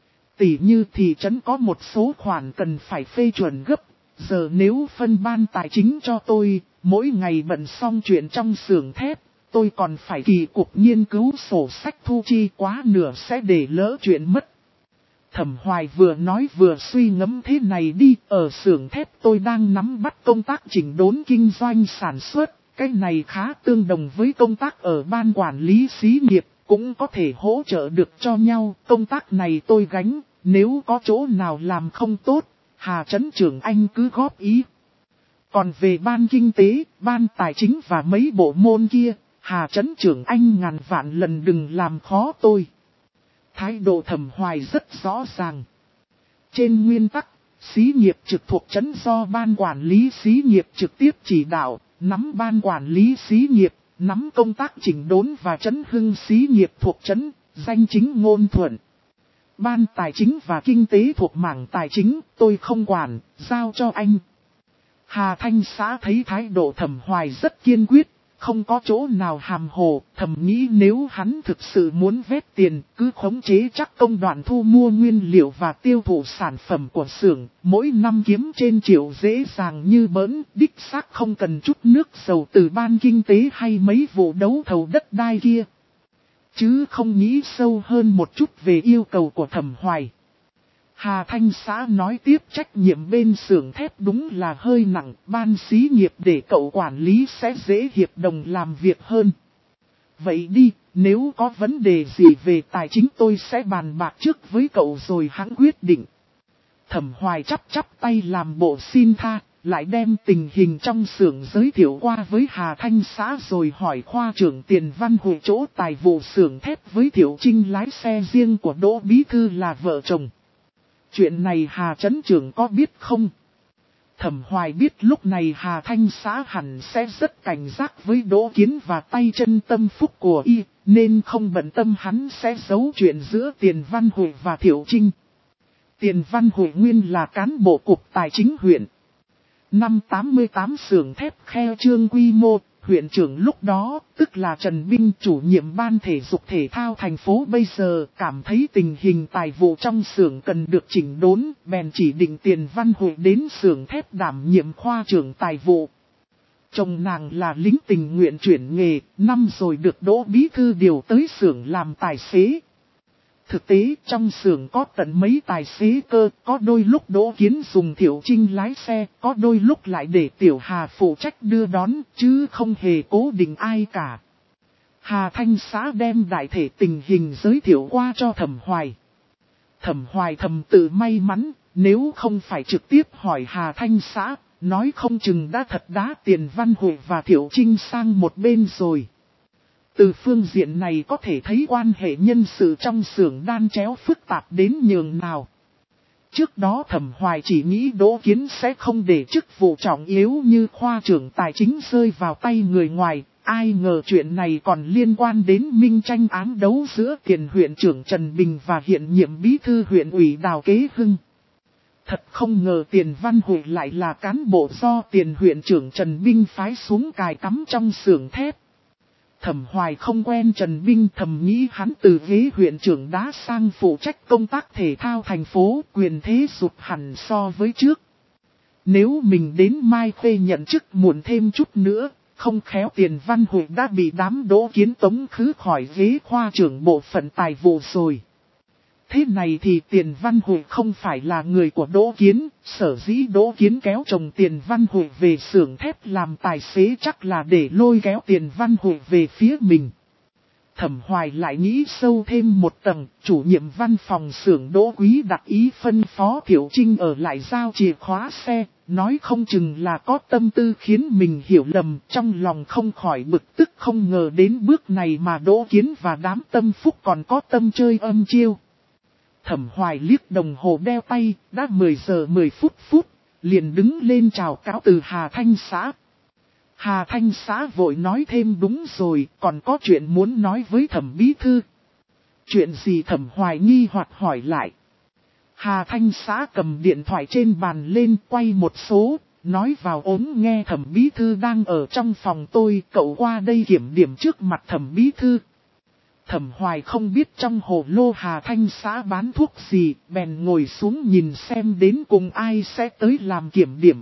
Tỉ như thị trấn có một số khoản cần phải phê chuẩn gấp, giờ nếu phân ban tài chính cho tôi, mỗi ngày bận xong chuyện trong xưởng thép, tôi còn phải kỳ cục nghiên cứu sổ sách thu chi, quá nửa sẽ để lỡ chuyện mất. Thẩm Hoài vừa nói vừa suy ngẫm thế này đi, ở xưởng thép tôi đang nắm bắt công tác chỉnh đốn kinh doanh sản xuất, cái này khá tương đồng với công tác ở ban quản lý xí nghiệp, cũng có thể hỗ trợ được cho nhau, công tác này tôi gánh, nếu có chỗ nào làm không tốt, Hà Trấn trưởng anh cứ góp ý. Còn về ban kinh tế, ban tài chính và mấy bộ môn kia, Hà Trấn trưởng anh ngàn vạn lần đừng làm khó tôi. Thái độ Thẩm Hoài rất rõ ràng. Trên nguyên tắc, xí nghiệp trực thuộc trấn do ban quản lý xí nghiệp trực tiếp chỉ đạo, nắm ban quản lý xí nghiệp, nắm công tác chỉnh đốn và trấn hưng xí nghiệp thuộc trấn, danh chính ngôn thuận. Ban tài chính và kinh tế thuộc mảng tài chính, tôi không quản, giao cho anh. Hà Thanh Xã thấy thái độ Thẩm Hoài rất kiên quyết, không có chỗ nào hàm hồ, thầm nghĩ nếu hắn thực sự muốn vét tiền, cứ khống chế chắc công đoạn thu mua nguyên liệu và tiêu thụ sản phẩm của xưởng, mỗi năm kiếm trên triệu dễ dàng như bỡn, đích xác không cần chút nước dầu từ ban kinh tế hay mấy vụ đấu thầu đất đai kia. Chứ không nghĩ sâu hơn một chút về yêu cầu của Thẩm Hoài. Hà Thanh Xã nói tiếp trách nhiệm bên xưởng thép đúng là hơi nặng, ban xí nghiệp để cậu quản lý sẽ dễ hiệp đồng làm việc hơn. Vậy đi, nếu có vấn đề gì về tài chính tôi sẽ bàn bạc trước với cậu rồi hãng quyết định. Thẩm Hoài chắp chắp tay làm bộ xin tha, lại đem tình hình trong xưởng giới thiệu qua với Hà Thanh Xã rồi hỏi khoa trưởng Tiền Văn Hội chỗ tài vụ xưởng thép với Thiệu Trinh lái xe riêng của Đỗ Bí Thư là vợ chồng. Chuyện này Hà Trấn trưởng có biết không? Thẩm Hoài biết lúc này Hà Thanh Xã hẳn sẽ rất cảnh giác với Đỗ Kiến và tay chân tâm phúc của y, nên không bận tâm hắn sẽ giấu chuyện giữa Tiền Văn Hội và Thiệu Trinh. Tiền Văn Hội nguyên là cán bộ cục tài chính huyện. Năm tám mươi tám xưởng thép Khe Trương quy mô, huyện trưởng lúc đó, tức là Trần Binh chủ nhiệm ban thể dục thể thao thành phố bây giờ, cảm thấy tình hình tài vụ trong xưởng cần được chỉnh đốn, bèn chỉ định Tiền Văn Hội đến xưởng thép đảm nhiệm khoa trưởng tài vụ. Chồng nàng là lính tình nguyện chuyển nghề, năm rồi được Đỗ Bí Thư điều tới xưởng làm tài xế. Thực tế trong xưởng có tận mấy tài xế cơ, có đôi lúc Đỗ Kiến dùng Thiệu Trinh lái xe, có đôi lúc lại để Tiểu Hà phụ trách đưa đón, chứ không hề cố định ai cả. Hà Thanh Xã đem đại thể tình hình giới thiệu qua cho Thẩm Hoài. Thẩm Hoài thầm tự may mắn, nếu không phải trực tiếp hỏi Hà Thanh Xã, nói không chừng đã thật đá Tiền Văn Hội và Thiệu Trinh sang một bên rồi. Từ phương diện này có thể thấy quan hệ nhân sự trong xưởng đan chéo phức tạp đến nhường nào. Trước đó Thẩm Hoài chỉ nghĩ Đỗ Kiến sẽ không để chức vụ trọng yếu như khoa trưởng tài chính rơi vào tay người ngoài, ai ngờ chuyện này còn liên quan đến minh tranh ám đấu giữa tiền huyện trưởng Trần Bình và hiện nhiệm bí thư huyện ủy Đào Kế Hưng. Thật không ngờ Tiền Văn Hội lại là cán bộ do tiền huyện trưởng Trần Bình phái xuống cài cắm trong xưởng thép. Thẩm Hoài không quen Trần Binh thầm nghĩ hắn từ ghế huyện trưởng đá sang phụ trách công tác thể thao thành phố, quyền thế sụt hẳn so với trước. Nếu mình đến Mai Khê nhận chức muộn thêm chút nữa, không khéo Tiền Văn Hội đã bị đám Đỗ Kiến tống khứ khỏi ghế khoa trưởng bộ phận tài vụ rồi. Thế này thì Tiền Văn Hội không phải là người của Đỗ Kiến, sở dĩ Đỗ Kiến kéo chồng Tiền Văn Hội về xưởng thép làm tài xế chắc là để lôi kéo Tiền Văn Hội về phía mình. Thẩm Hoài lại nghĩ sâu thêm một tầng, chủ nhiệm văn phòng xưởng Đỗ Quý đặc ý phân phó Thiệu Trinh ở lại giao chìa khóa xe, nói không chừng là có tâm tư khiến mình hiểu lầm, trong lòng không khỏi bực tức không ngờ đến bước này mà Đỗ Kiến và đám tâm phúc còn có tâm chơi âm chiêu. Thẩm Hoài liếc đồng hồ đeo tay, đã mười giờ mười phút phút, liền đứng lên chào cáo từ Hà Thanh Xã. Hà Thanh Xã vội nói thêm đúng rồi, còn có chuyện muốn nói với Thẩm Bí Thư. Chuyện gì? Thẩm Hoài nghi hoặc hỏi lại. Hà Thanh Xã cầm điện thoại trên bàn lên quay một số, nói vào ốm nghe Thẩm Bí Thư đang ở trong phòng tôi, cậu qua đây kiểm điểm trước mặt Thẩm Bí Thư. Thẩm Hoài không biết trong hồ lô Hà Thanh Xã bán thuốc gì, bèn ngồi xuống nhìn xem đến cùng ai sẽ tới làm kiểm điểm.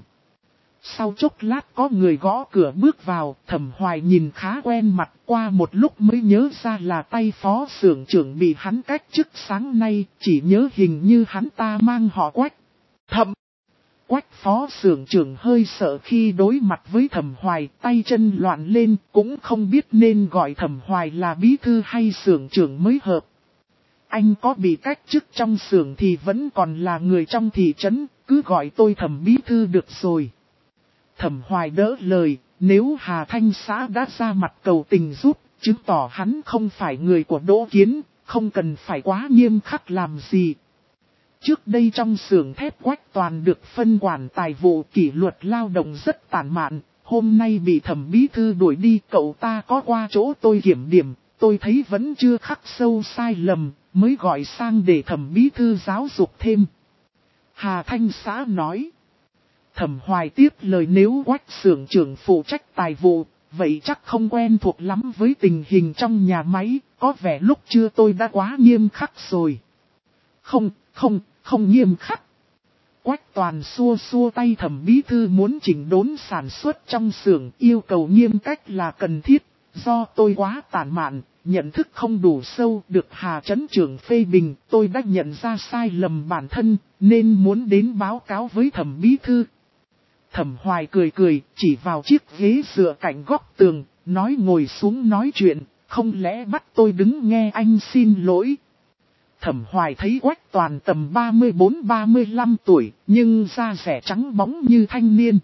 Sau chốc lát có người gõ cửa bước vào, Thẩm Hoài nhìn khá quen mặt, qua một lúc mới nhớ ra là tay phó xưởng trưởng bị hắn cách chức sáng nay, chỉ nhớ hình như hắn ta mang họ Quách. Thẩm Quách phó xưởng trưởng hơi sợ khi đối mặt với Thẩm Hoài, tay chân loạn lên, cũng không biết nên gọi Thẩm Hoài là bí thư hay xưởng trưởng mới hợp. anh có bị cách chức trong xưởng thì vẫn còn là người trong thị trấn, cứ gọi tôi Thẩm bí thư được rồi. Thẩm Hoài đỡ lời, nếu Hà Thanh xã đã ra mặt cầu tình giúp, chứng tỏ hắn không phải người của Đỗ Kiến, không cần phải quá nghiêm khắc làm gì. Trước đây trong xưởng thép Quách Toàn được phân quản tài vụ kỷ luật lao động rất tàn mạn, hôm nay bị Thẩm bí thư đuổi đi, cậu ta có qua chỗ tôi kiểm điểm, tôi thấy vẫn chưa khắc sâu sai lầm, mới gọi sang để Thẩm bí thư giáo dục thêm. Hà Thanh xã nói. Thẩm Hoài tiếp lời, nếu Quách xưởng trưởng phụ trách tài vụ, vậy chắc không quen thuộc lắm với tình hình trong nhà máy, có vẻ lúc chưa tôi đã quá nghiêm khắc rồi. Không, không, không nghiêm khắc. Quách Toàn xua xua tay, Thẩm bí thư muốn chỉnh đốn sản xuất trong xưởng, yêu cầu nghiêm cách là cần thiết, do tôi quá tàn mạn, nhận thức không đủ sâu, được Hà trấn trưởng phê bình, tôi đã nhận ra sai lầm bản thân, nên muốn đến báo cáo với Thẩm bí thư. Thẩm Hoài cười cười, chỉ vào chiếc ghế dựa cạnh góc tường, nói ngồi xuống nói chuyện, không lẽ bắt tôi đứng nghe anh xin lỗi. Thẩm Hoài thấy Quách Toàn tầm ba mươi bốn ba mươi lăm tuổi, nhưng da rẻ trắng bóng như thanh niên.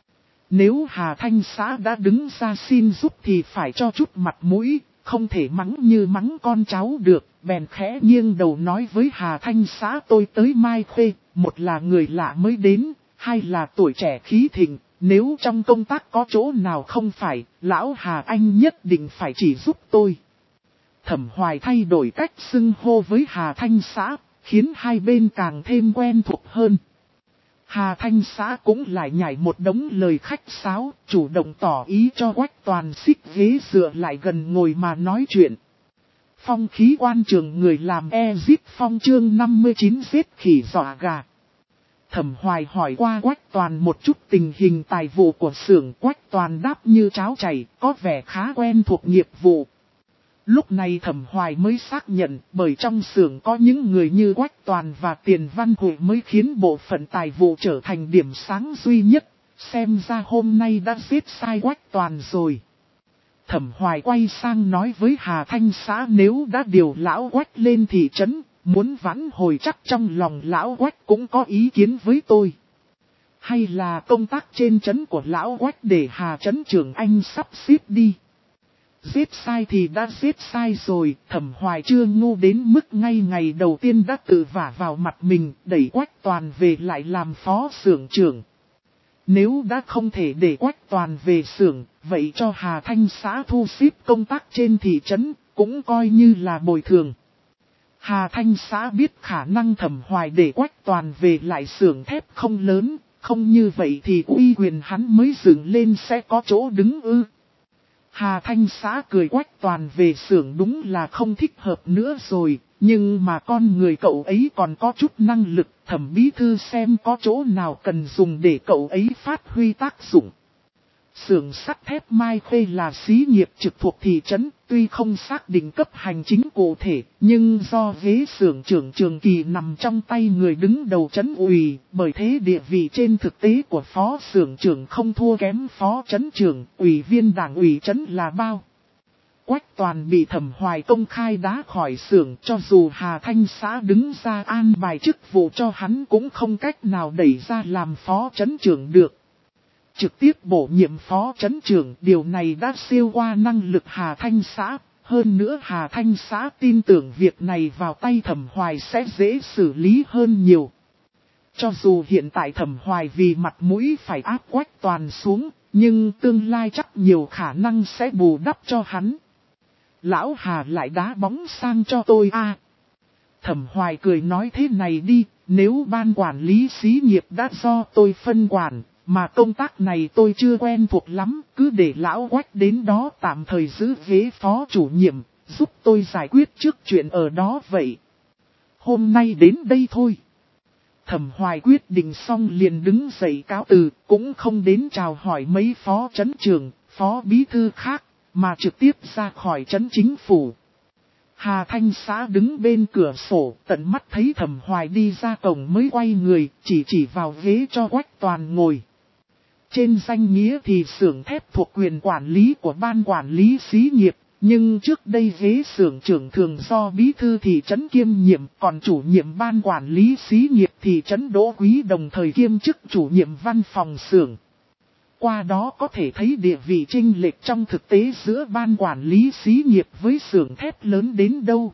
Nếu Hà Thanh xã đã đứng ra xin giúp thì phải cho chút mặt mũi, không thể mắng như mắng con cháu được, bèn khẽ nghiêng đầu nói với Hà Thanh xã, tôi tới Mai Khê, một là người lạ mới đến, hai là tuổi trẻ khí thịnh, nếu trong công tác có chỗ nào không phải, lão Hà anh nhất định phải chỉ giúp tôi. Thẩm Hoài thay đổi cách xưng hô với Hà Thanh xã, khiến hai bên càng thêm quen thuộc hơn. Hà Thanh xã cũng lại nhảy một đống lời khách sáo, chủ động tỏ ý cho Quách Toàn xích ghế dựa lại gần ngồi mà nói chuyện. Phong khí quan trường người làm Ezip Phong chương năm mươi chín giết khỉ dọa gà. Thẩm Hoài hỏi qua Quách Toàn một chút tình hình tài vụ của xưởng, Quách Toàn đáp như cháo chảy, có vẻ khá quen thuộc nghiệp vụ. Lúc này Thẩm Hoài mới xác nhận, bởi trong xưởng có những người như Quách Toàn và Tiền Văn Hội mới khiến bộ phận tài vụ trở thành điểm sáng duy nhất, xem ra hôm nay đã giết sai Quách Toàn rồi. Thẩm Hoài quay sang nói với Hà Thanh xã, nếu đã điều lão Quách lên thị trấn, muốn vãn hồi chắc trong lòng lão Quách cũng có ý kiến với tôi. Hay là công tác trên trấn của lão Quách để Hà trấn trưởng anh sắp xếp đi. Giết sai thì đã giết sai rồi, Thẩm Hoài chưa ngu đến mức ngay ngày đầu tiên đã tự vả vào mặt mình, đẩy Quách Toàn về lại làm phó xưởng trưởng. Nếu đã không thể để Quách Toàn về xưởng, vậy cho Hà Thanh xã thu xếp công tác trên thị trấn, cũng coi như là bồi thường. Hà Thanh xã biết khả năng Thẩm Hoài để Quách Toàn về lại xưởng thép không lớn, không như vậy thì uy quyền hắn mới dựng lên sẽ có chỗ đứng ư. Hà Thanh xã cười, Quách Toàn về xưởng đúng là không thích hợp nữa rồi, nhưng mà con người cậu ấy còn có chút năng lực, Thẩm bí thư xem có chỗ nào cần dùng để cậu ấy phát huy tác dụng. Xưởng sắt thép Mai Khê là xí nghiệp trực thuộc thị trấn, tuy không xác định cấp hành chính cụ thể, nhưng do ghế xưởng trưởng trường kỳ nằm trong tay người đứng đầu trấn ủy, bởi thế địa vị trên thực tế của phó xưởng trưởng không thua kém phó trấn trưởng, ủy viên đảng ủy trấn là bao. Quách Toàn bị Thẩm Hoài công khai đá khỏi xưởng, cho dù Hà Thanh xã đứng ra an bài chức vụ cho hắn cũng không cách nào đẩy ra làm phó trấn trưởng được. Trực tiếp bổ nhiệm phó trấn trưởng, điều này đã siêu qua năng lực Hà Thanh xã, hơn nữa Hà Thanh xã tin tưởng việc này vào tay Thẩm Hoài sẽ dễ xử lý hơn nhiều. Cho dù hiện tại Thẩm Hoài vì mặt mũi phải áp Quách Toàn xuống, nhưng tương lai chắc nhiều khả năng sẽ bù đắp cho hắn. Lão Hà lại đá bóng sang cho tôi à. Thẩm Hoài cười nói, thế này đi, nếu ban quản lý xí nghiệp đã do tôi phân quản, mà công tác này tôi chưa quen thuộc lắm, cứ để lão Quách đến đó tạm thời giữ ghế phó chủ nhiệm, giúp tôi giải quyết trước chuyện ở đó vậy. Hôm nay đến đây thôi. Thẩm Hoài quyết định xong liền đứng dậy cáo từ, cũng không đến chào hỏi mấy phó trấn trưởng, phó bí thư khác, mà trực tiếp ra khỏi trấn chính phủ. Hà Thanh xã đứng bên cửa sổ, tận mắt thấy Thẩm Hoài đi ra cổng mới quay người, chỉ chỉ vào ghế cho Quách Toàn ngồi. Trên danh nghĩa thì xưởng thép thuộc quyền quản lý của ban quản lý xí nghiệp, Nhưng trước đây ghế xưởng trưởng thường do bí thư thị trấn kiêm nhiệm, còn chủ nhiệm ban quản lý xí nghiệp thị trấn Đỗ Quý đồng thời kiêm chức chủ nhiệm văn phòng xưởng. Qua đó có thể thấy địa vị chênh lệch trong thực tế giữa ban quản lý xí nghiệp với xưởng thép lớn đến đâu.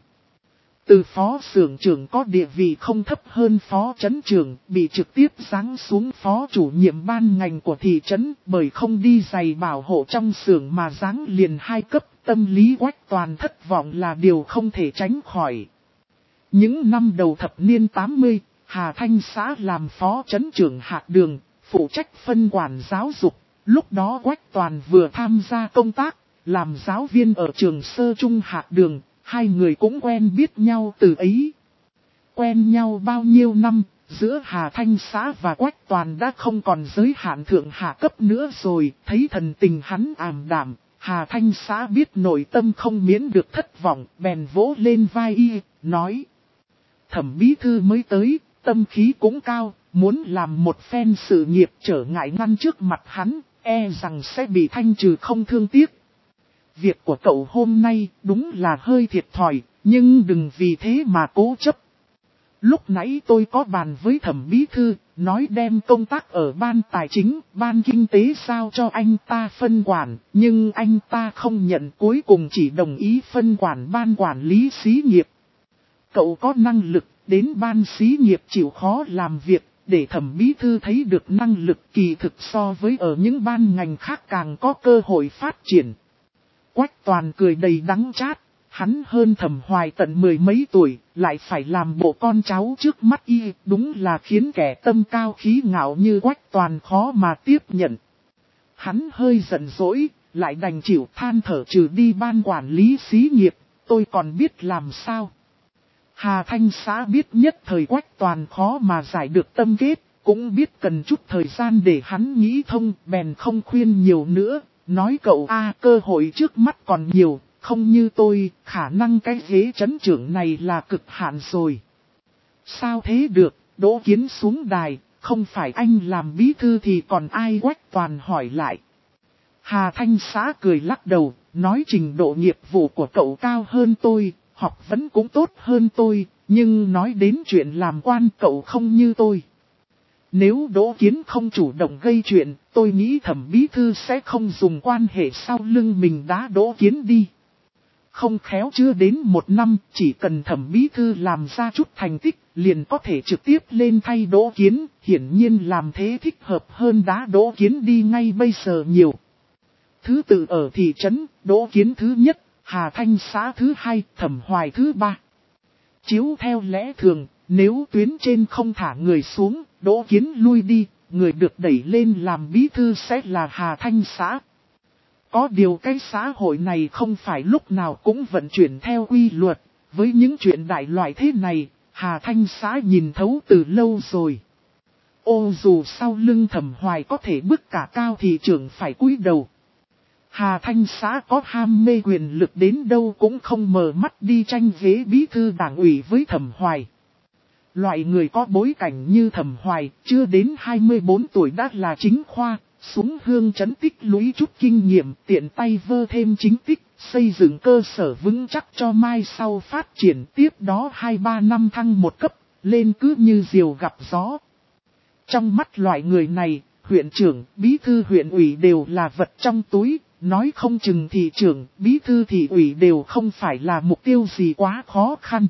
Từ phó xưởng trưởng có địa vị không thấp hơn phó trấn trưởng, bị trực tiếp giáng xuống phó chủ nhiệm ban ngành của thị trấn, bởi không đi giày bảo hộ trong xưởng mà giáng liền hai cấp, tâm lý Quách Toàn thất vọng là điều không thể tránh khỏi. Những năm đầu thập niên tám mươi, Hà Thanh xã làm phó trấn trưởng Hạc Đường, phụ trách phân quản giáo dục. Lúc đó Quách Toàn vừa tham gia công tác, làm giáo viên ở trường sơ trung Hạc Đường, hai người cũng quen biết nhau từ ấy. Quen nhau bao nhiêu năm, giữa Hà Thanh xã và Quách Toàn đã không còn giới hạn thượng hạ cấp nữa rồi, thấy thần tình hắn ảm đạm, Hà Thanh xã biết nội tâm không miễn được thất vọng, bèn vỗ lên vai y, nói. Thẩm bí thư mới tới, tâm khí cũng cao, muốn làm một phen sự nghiệp trở ngại ngăn trước mặt hắn, e rằng sẽ bị thanh trừ không thương tiếc. Việc của cậu hôm nay đúng là hơi thiệt thòi, nhưng đừng vì thế mà cố chấp. Lúc nãy tôi có bàn với thẩm bí thư, nói đem công tác ở ban tài chính, ban kinh tế giao cho anh ta phân quản, nhưng anh ta không nhận, cuối cùng chỉ đồng ý phân quản ban quản lý xí nghiệp. Cậu có năng lực, đến ban xí nghiệp chịu khó làm việc, để thẩm bí thư thấy được năng lực kỳ thực so với ở những ban ngành khác càng có cơ hội phát triển. Quách Toàn cười đầy đắng chát, hắn hơn Thẩm Hoài tận mười mấy tuổi, lại phải làm bộ con cháu trước mắt y, đúng là khiến kẻ tâm cao khí ngạo như Quách Toàn khó mà tiếp nhận. Hắn hơi giận dỗi, lại đành chịu than thở trừ đi ban quản lý xí nghiệp, tôi còn biết làm sao. Hà Thanh xã biết nhất thời Quách Toàn khó mà giải được tâm kết, cũng biết cần chút thời gian để hắn nghĩ thông, bèn không khuyên nhiều nữa. Nói cậu a cơ hội trước mắt còn nhiều, không như tôi, khả năng cái ghế trấn trưởng này là cực hạn rồi. Sao thế được, Đỗ Kiến xuống đài, không phải anh làm bí thư thì còn ai? Quách Toàn hỏi lại. Hà Thanh xã cười lắc đầu, nói trình độ nghiệp vụ của cậu cao hơn tôi, học vấn cũng tốt hơn tôi, nhưng nói đến chuyện làm quan cậu không như tôi. Nếu Đỗ Kiến không chủ động gây chuyện, tôi nghĩ thẩm bí thư sẽ không dùng quan hệ sau lưng mình đá Đỗ Kiến đi. Không khéo chưa đến một năm, chỉ cần thẩm bí thư làm ra chút thành tích, liền có thể trực tiếp lên thay Đỗ Kiến, hiển nhiên làm thế thích hợp hơn đá Đỗ Kiến đi ngay bây giờ nhiều. Thứ tự ở thị trấn, Đỗ Kiến thứ nhất, Hà Thanh xã thứ hai, Thẩm Hoài thứ ba. Chiếu theo lẽ thường, nếu tuyến trên không thả người xuống, Đỗ Kiến lui đi, người được đẩy lên làm bí thư sẽ là Hà Thanh xã. Có điều cái xã hội này không phải lúc nào cũng vận chuyển theo quy luật, với những chuyện đại loại thế này, Hà Thanh xã nhìn thấu từ lâu rồi. Ô dù sau lưng Thẩm Hoài có thể bức cả cao thị trưởng phải cúi đầu. Hà Thanh xã có ham mê quyền lực đến đâu cũng không mở mắt đi tranh ghế bí thư đảng ủy với Thẩm Hoài. Loại người có bối cảnh như Thẩm Hoài, chưa đến hai mươi bốn tuổi đã là chính khoa, xuống hương trấn tích lũy chút kinh nghiệm, tiện tay vơ thêm chính tích, xây dựng cơ sở vững chắc cho mai sau phát triển, tiếp đó hai ba năm thăng một cấp, lên cứ như diều gặp gió. Trong mắt loại người này, huyện trưởng, bí thư huyện ủy đều là vật trong túi, nói không chừng thị trưởng, bí thư thị ủy đều không phải là mục tiêu gì quá khó khăn.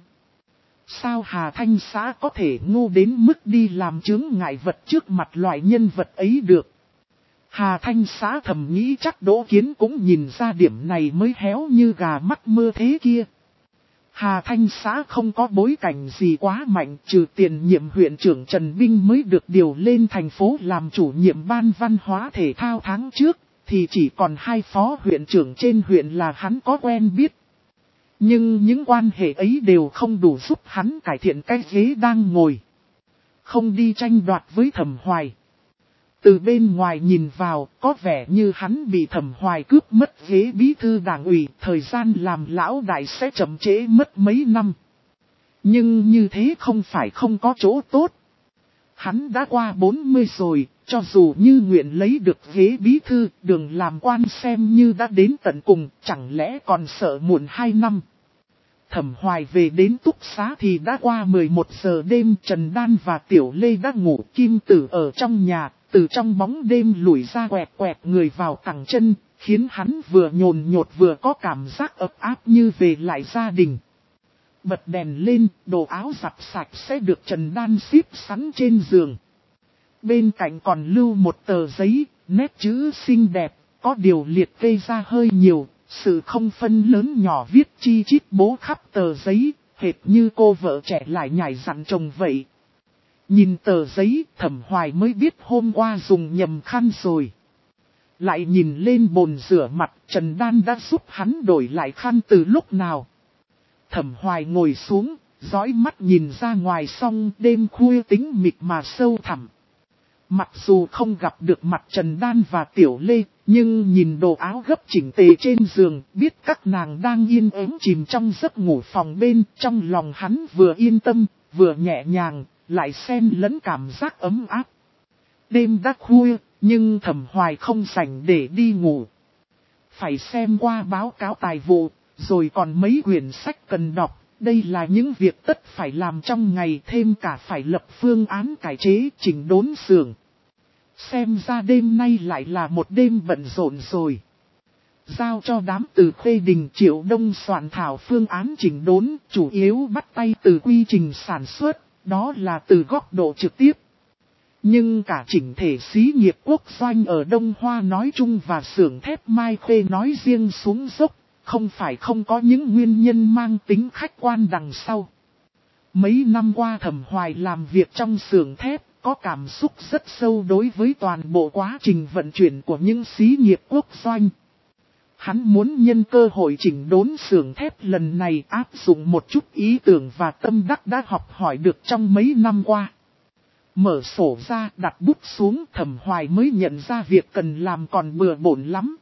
Sao Hà Thanh xã có thể ngu đến mức đi làm chướng ngại vật trước mặt loại nhân vật ấy được? Hà Thanh xã thầm nghĩ chắc Đỗ Kiến cũng nhìn ra điểm này mới héo như gà mắc mưa thế kia. Hà Thanh xã không có bối cảnh gì quá mạnh, trừ tiền nhiệm huyện trưởng Trần Binh mới được điều lên thành phố làm chủ nhiệm ban văn hóa thể thao tháng trước, thì chỉ còn hai phó huyện trưởng trên huyện là hắn có quen biết. Nhưng những quan hệ ấy đều không đủ giúp hắn cải thiện cái ghế đang ngồi. Không đi tranh đoạt với Thẩm Hoài. Từ bên ngoài nhìn vào, có vẻ như hắn bị Thẩm Hoài cướp mất ghế bí thư đảng ủy, thời gian làm lão đại sẽ chậm trễ mất mấy năm. Nhưng như thế không phải không có chỗ tốt. Hắn đã qua bốn mươi rồi, Cho dù như nguyện lấy được ghế bí thư, đường làm quan xem như đã đến tận cùng, chẳng lẽ còn sợ muộn hai năm. Thẩm Hoài về đến túc xá thì đã qua mười một giờ đêm, Trần Đan và Tiểu Lê đã ngủ, Kim Tử ở trong nhà, từ trong bóng đêm lùi ra quẹt quẹt người vào cẳng chân, khiến hắn vừa nhồn nhột vừa có cảm giác ấm áp như về lại gia đình. Bật đèn lên, đồ áo giặt sạch sẽ được Trần Đan xếp sẵn trên giường. Bên cạnh còn lưu một tờ giấy, nét chữ xinh đẹp, có điều liệt kê ra hơi nhiều, sự không phân lớn nhỏ viết chi chít bố khắp tờ giấy, hệt như cô vợ trẻ lại nhảy dặn chồng vậy. Nhìn tờ giấy, Thẩm Hoài mới biết hôm qua dùng nhầm khăn rồi. Lại nhìn lên bồn rửa mặt, Trần Đan đã giúp hắn đổi lại khăn từ lúc nào. Thẩm Hoài ngồi xuống, dõi mắt nhìn ra ngoài xong đêm khuya tĩnh mịch mà sâu thẳm. Mặc dù không gặp được mặt Trần Đan và Tiểu Lê, nhưng nhìn đồ áo gấp chỉnh tề trên giường, biết các nàng đang yên ắng chìm trong giấc ngủ phòng bên, trong lòng hắn vừa yên tâm, vừa nhẹ nhàng, lại xen lẫn cảm giác ấm áp. Đêm đã khuya, nhưng Thẩm Hoài không rảnh để đi ngủ. Phải xem qua báo cáo tài vụ, rồi còn mấy quyển sách cần đọc, đây là những việc tất phải làm trong ngày, thêm cả phải lập phương án cải chế chỉnh đốn xưởng. Xem ra đêm nay lại là một đêm bận rộn rồi. Giao cho đám từ Khuê Đình Triệu Đông soạn thảo phương án chỉnh đốn, chủ yếu bắt tay từ quy trình sản xuất, đó là từ góc độ trực tiếp. Nhưng cả chỉnh thể xí nghiệp quốc doanh ở Đông Hoa nói chung và xưởng thép Mai Khê nói riêng xuống dốc, không phải không có những nguyên nhân mang tính khách quan đằng sau. Mấy năm qua Thẩm Hoài làm việc trong xưởng thép, có cảm xúc rất sâu đối với toàn bộ quá trình vận chuyển của những xí nghiệp quốc doanh. Hắn muốn nhân cơ hội chỉnh đốn xưởng thép lần này áp dụng một chút ý tưởng và tâm đắc đã học hỏi được trong mấy năm qua. Mở sổ ra, đặt bút xuống, Thẩm Hoài mới nhận ra việc cần làm còn bừa bộn lắm.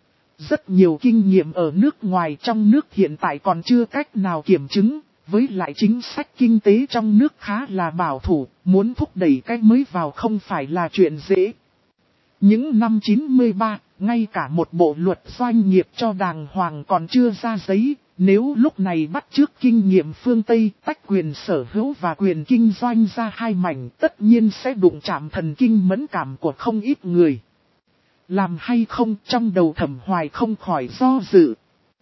Rất nhiều kinh nghiệm ở nước ngoài trong nước hiện tại còn chưa cách nào kiểm chứng, với lại chính sách kinh tế trong nước khá là bảo thủ, muốn thúc đẩy cái mới vào không phải là chuyện dễ. Những năm chín mươi ba, ngay cả một bộ luật doanh nghiệp cho đàng hoàng còn chưa ra giấy, nếu lúc này bắt chước kinh nghiệm phương Tây tách quyền sở hữu và quyền kinh doanh ra hai mảnh, tất nhiên sẽ đụng chạm thần kinh mẫn cảm của không ít người. Làm hay không, trong đầu Thẩm Hoài không khỏi do dự.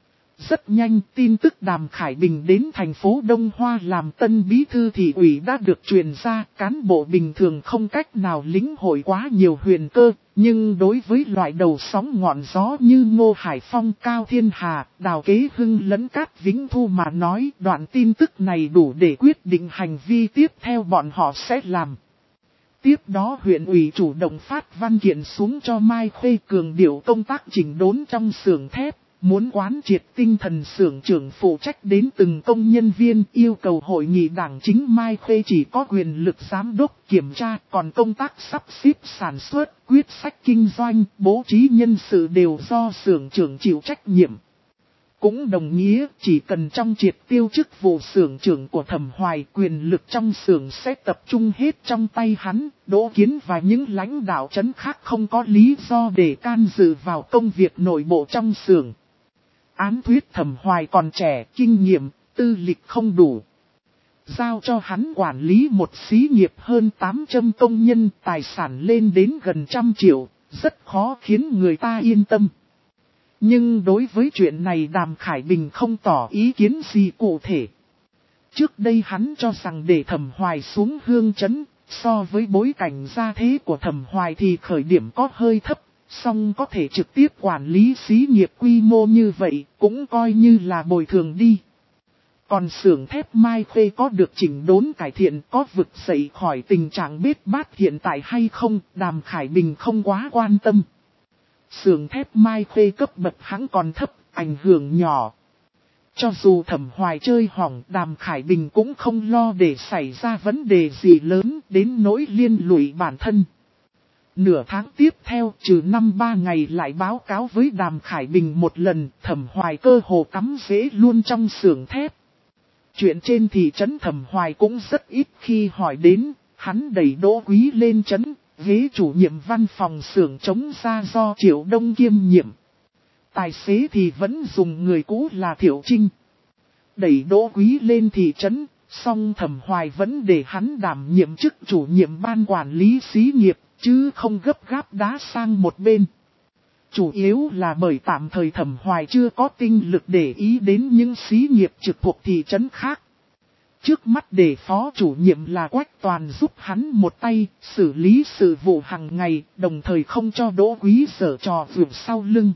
Rất nhanh, tin tức Đàm Khải Bình đến thành phố Đông Hoa làm tân bí thư thị ủy đã được truyền ra, cán bộ bình thường không cách nào lĩnh hội quá nhiều huyền cơ, nhưng đối với loại đầu sóng ngọn gió như Ngô Hải Phong, Cao Thiên Hà, Đào Kế Hưng lẫn Cát Vĩnh Thu mà nói, đoạn tin tức này đủ để quyết định hành vi tiếp theo bọn họ sẽ làm. Tiếp đó huyện ủy chủ động phát văn kiện xuống cho Mai Khê cường điệu công tác chỉnh đốn trong xưởng thép, muốn quán triệt tinh thần xưởng trưởng phụ trách đến từng công nhân viên, yêu cầu hội nghị đảng chính Mai Khê chỉ có quyền lực giám đốc kiểm tra, còn công tác sắp xếp sản xuất, quyết sách kinh doanh, bố trí nhân sự đều do xưởng trưởng chịu trách nhiệm. Cũng đồng nghĩa chỉ cần trong triệt tiêu chức vụ xưởng trưởng của Thẩm Hoài, quyền lực trong xưởng sẽ tập trung hết trong tay hắn, Đỗ Kiến và những lãnh đạo trấn khác không có lý do để can dự vào công việc nội bộ trong xưởng. Án thuyết Thẩm Hoài còn trẻ, kinh nghiệm, tư lịch không đủ. Giao cho hắn quản lý một xí nghiệp hơn tám trăm công nhân, tài sản lên đến gần trăm triệu, rất khó khiến người ta yên tâm. Nhưng đối với chuyện này Đàm Khải Bình không tỏ ý kiến gì cụ thể. Trước đây hắn cho rằng để Thẩm Hoài xuống hương chấn, so với bối cảnh gia thế của Thẩm Hoài thì khởi điểm có hơi thấp, song có thể trực tiếp quản lý xí nghiệp quy mô như vậy, cũng coi như là bồi thường đi. Còn xưởng thép Mai Khê có được chỉnh đốn cải thiện, có vực dậy khỏi tình trạng bết bát hiện tại hay không, Đàm Khải Bình không quá quan tâm. Xưởng thép Mai Khê cấp bậc hắn còn thấp, ảnh hưởng nhỏ. Cho dù Thẩm Hoài chơi hỏng, Đàm Khải Bình cũng không lo để xảy ra vấn đề gì lớn đến nỗi liên lụy bản thân. Nửa tháng tiếp theo, trừ năm ba ngày lại báo cáo với Đàm Khải Bình một lần, Thẩm Hoài cơ hồ cắm rễ luôn trong xưởng thép. Chuyện trên thị trấn Thẩm Hoài cũng rất ít khi hỏi đến, hắn đẩy Đỗ Quý lên trấn, ghế chủ nhiệm văn phòng xưởng trống ra do Triệu Đông kiêm nhiệm. Tài xế thì vẫn dùng người cũ là Thiệu Trinh. Đẩy Đỗ Quý lên thị trấn, song Thẩm Hoài vẫn để hắn đảm nhiệm chức chủ nhiệm ban quản lý xí nghiệp, chứ không gấp gáp đá sang một bên. Chủ yếu là bởi tạm thời Thẩm Hoài chưa có tinh lực để ý đến những xí nghiệp trực thuộc thị trấn khác. Trước mắt để phó chủ nhiệm là Quách Toàn giúp hắn một tay xử lý sự vụ hàng ngày, đồng thời không cho Đỗ Quý giở trò vượt sau lưng.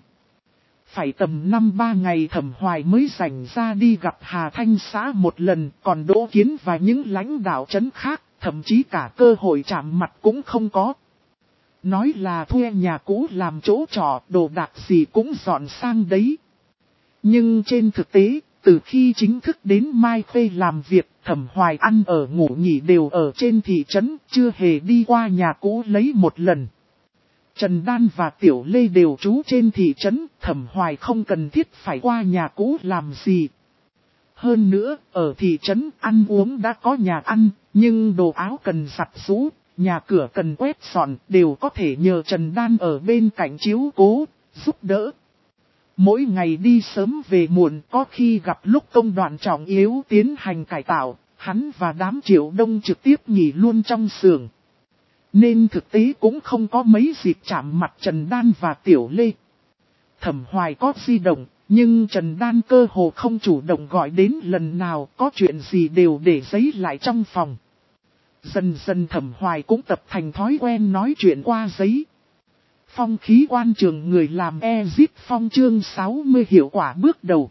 Phải tầm năm ba ngày Thẩm Hoài mới rảnh ra đi gặp Hà Thanh xã một lần, còn Đỗ Kiến và những lãnh đạo trấn khác, thậm chí cả cơ hội chạm mặt cũng không có. Nói là thuê nhà cũ làm chỗ trọ, đồ đạc gì cũng dọn sang đấy. Nhưng trên thực tế, từ khi chính thức đến Mai Khê làm việc, Thẩm Hoài ăn ở ngủ nghỉ đều ở trên thị trấn, chưa hề đi qua nhà cũ lấy một lần. Trần Đan và Tiểu Lê đều trú trên thị trấn, Thẩm Hoài không cần thiết phải qua nhà cũ làm gì. Hơn nữa, ở thị trấn ăn uống đã có nhà ăn, nhưng đồ áo cần giặt giũ, nhà cửa cần quét dọn đều có thể nhờ Trần Đan ở bên cạnh chiếu cố, giúp đỡ. Mỗi ngày đi sớm về muộn, có khi gặp lúc công đoạn trọng yếu tiến hành cải tạo, hắn và đám Triệu Đông trực tiếp nghỉ luôn trong xưởng. Nên thực tế cũng không có mấy dịp chạm mặt Trần Đan và Tiểu Lê. Thẩm Hoài có di động, nhưng Trần Đan cơ hồ không chủ động gọi đến lần nào, có chuyện gì đều để giấy lại trong phòng. Dần dần Thẩm Hoài cũng tập thành thói quen nói chuyện qua giấy. Phong khí quan trường người làm Exit Phong chương sáu mươi hiệu quả bước đầu.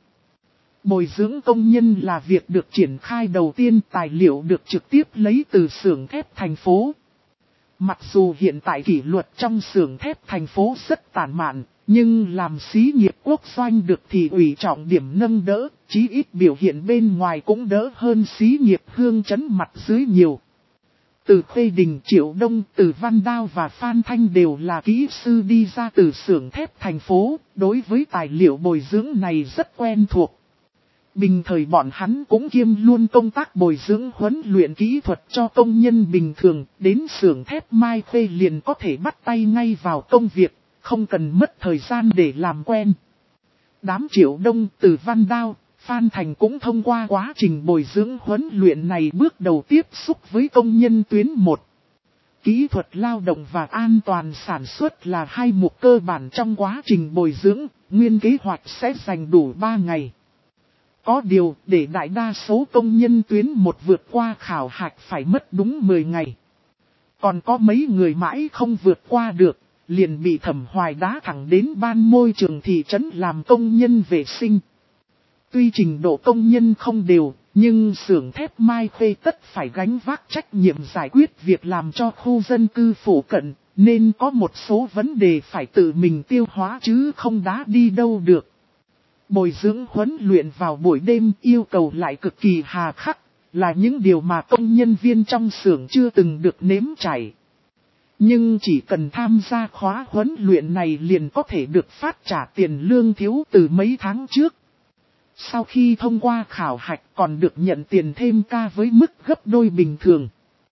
Bồi dưỡng công nhân là việc được triển khai đầu tiên, tài liệu được trực tiếp lấy từ xưởng thép thành phố. Mặc dù hiện tại kỷ luật trong xưởng thép thành phố rất tàn mạn, nhưng làm xí nghiệp quốc doanh được thì ủy trọng điểm nâng đỡ, chí ít biểu hiện bên ngoài cũng đỡ hơn xí nghiệp hương chấn mặt dưới nhiều. Từ Khê Đình, Triệu Đông, Từ Văn Đao và Phan Thanh đều là kỹ sư đi ra từ xưởng thép thành phố, đối với tài liệu bồi dưỡng này rất quen thuộc. Bình thời bọn hắn cũng kiêm luôn công tác bồi dưỡng huấn luyện kỹ thuật cho công nhân bình thường, đến xưởng thép Mai Khê liền có thể bắt tay ngay vào công việc, không cần mất thời gian để làm quen. Đám Triệu Đông, Từ Văn Đao, Phan Thành cũng thông qua quá trình bồi dưỡng huấn luyện này bước đầu tiếp xúc với công nhân tuyến một. Kỹ thuật lao động và an toàn sản xuất là hai mục cơ bản trong quá trình bồi dưỡng, nguyên kế hoạch sẽ dành đủ ba ngày. Có điều, để đại đa số công nhân tuyến một vượt qua khảo hạch phải mất đúng mười ngày. Còn có mấy người mãi không vượt qua được, liền bị Thẩm Hoài đá thẳng đến ban môi trường thị trấn làm công nhân vệ sinh. Tuy trình độ công nhân không đều, nhưng xưởng thép Mai Khê tất phải gánh vác trách nhiệm giải quyết việc làm cho khu dân cư phụ cận, nên có một số vấn đề phải tự mình tiêu hóa chứ không đá đi đâu được. Bồi dưỡng huấn luyện vào buổi đêm yêu cầu lại cực kỳ hà khắc, là những điều mà công nhân viên trong xưởng chưa từng được nếm trải. Nhưng chỉ cần tham gia khóa huấn luyện này liền có thể được phát trả tiền lương thiếu từ mấy tháng trước. Sau khi thông qua khảo hạch còn được nhận tiền thêm ca với mức gấp đôi bình thường.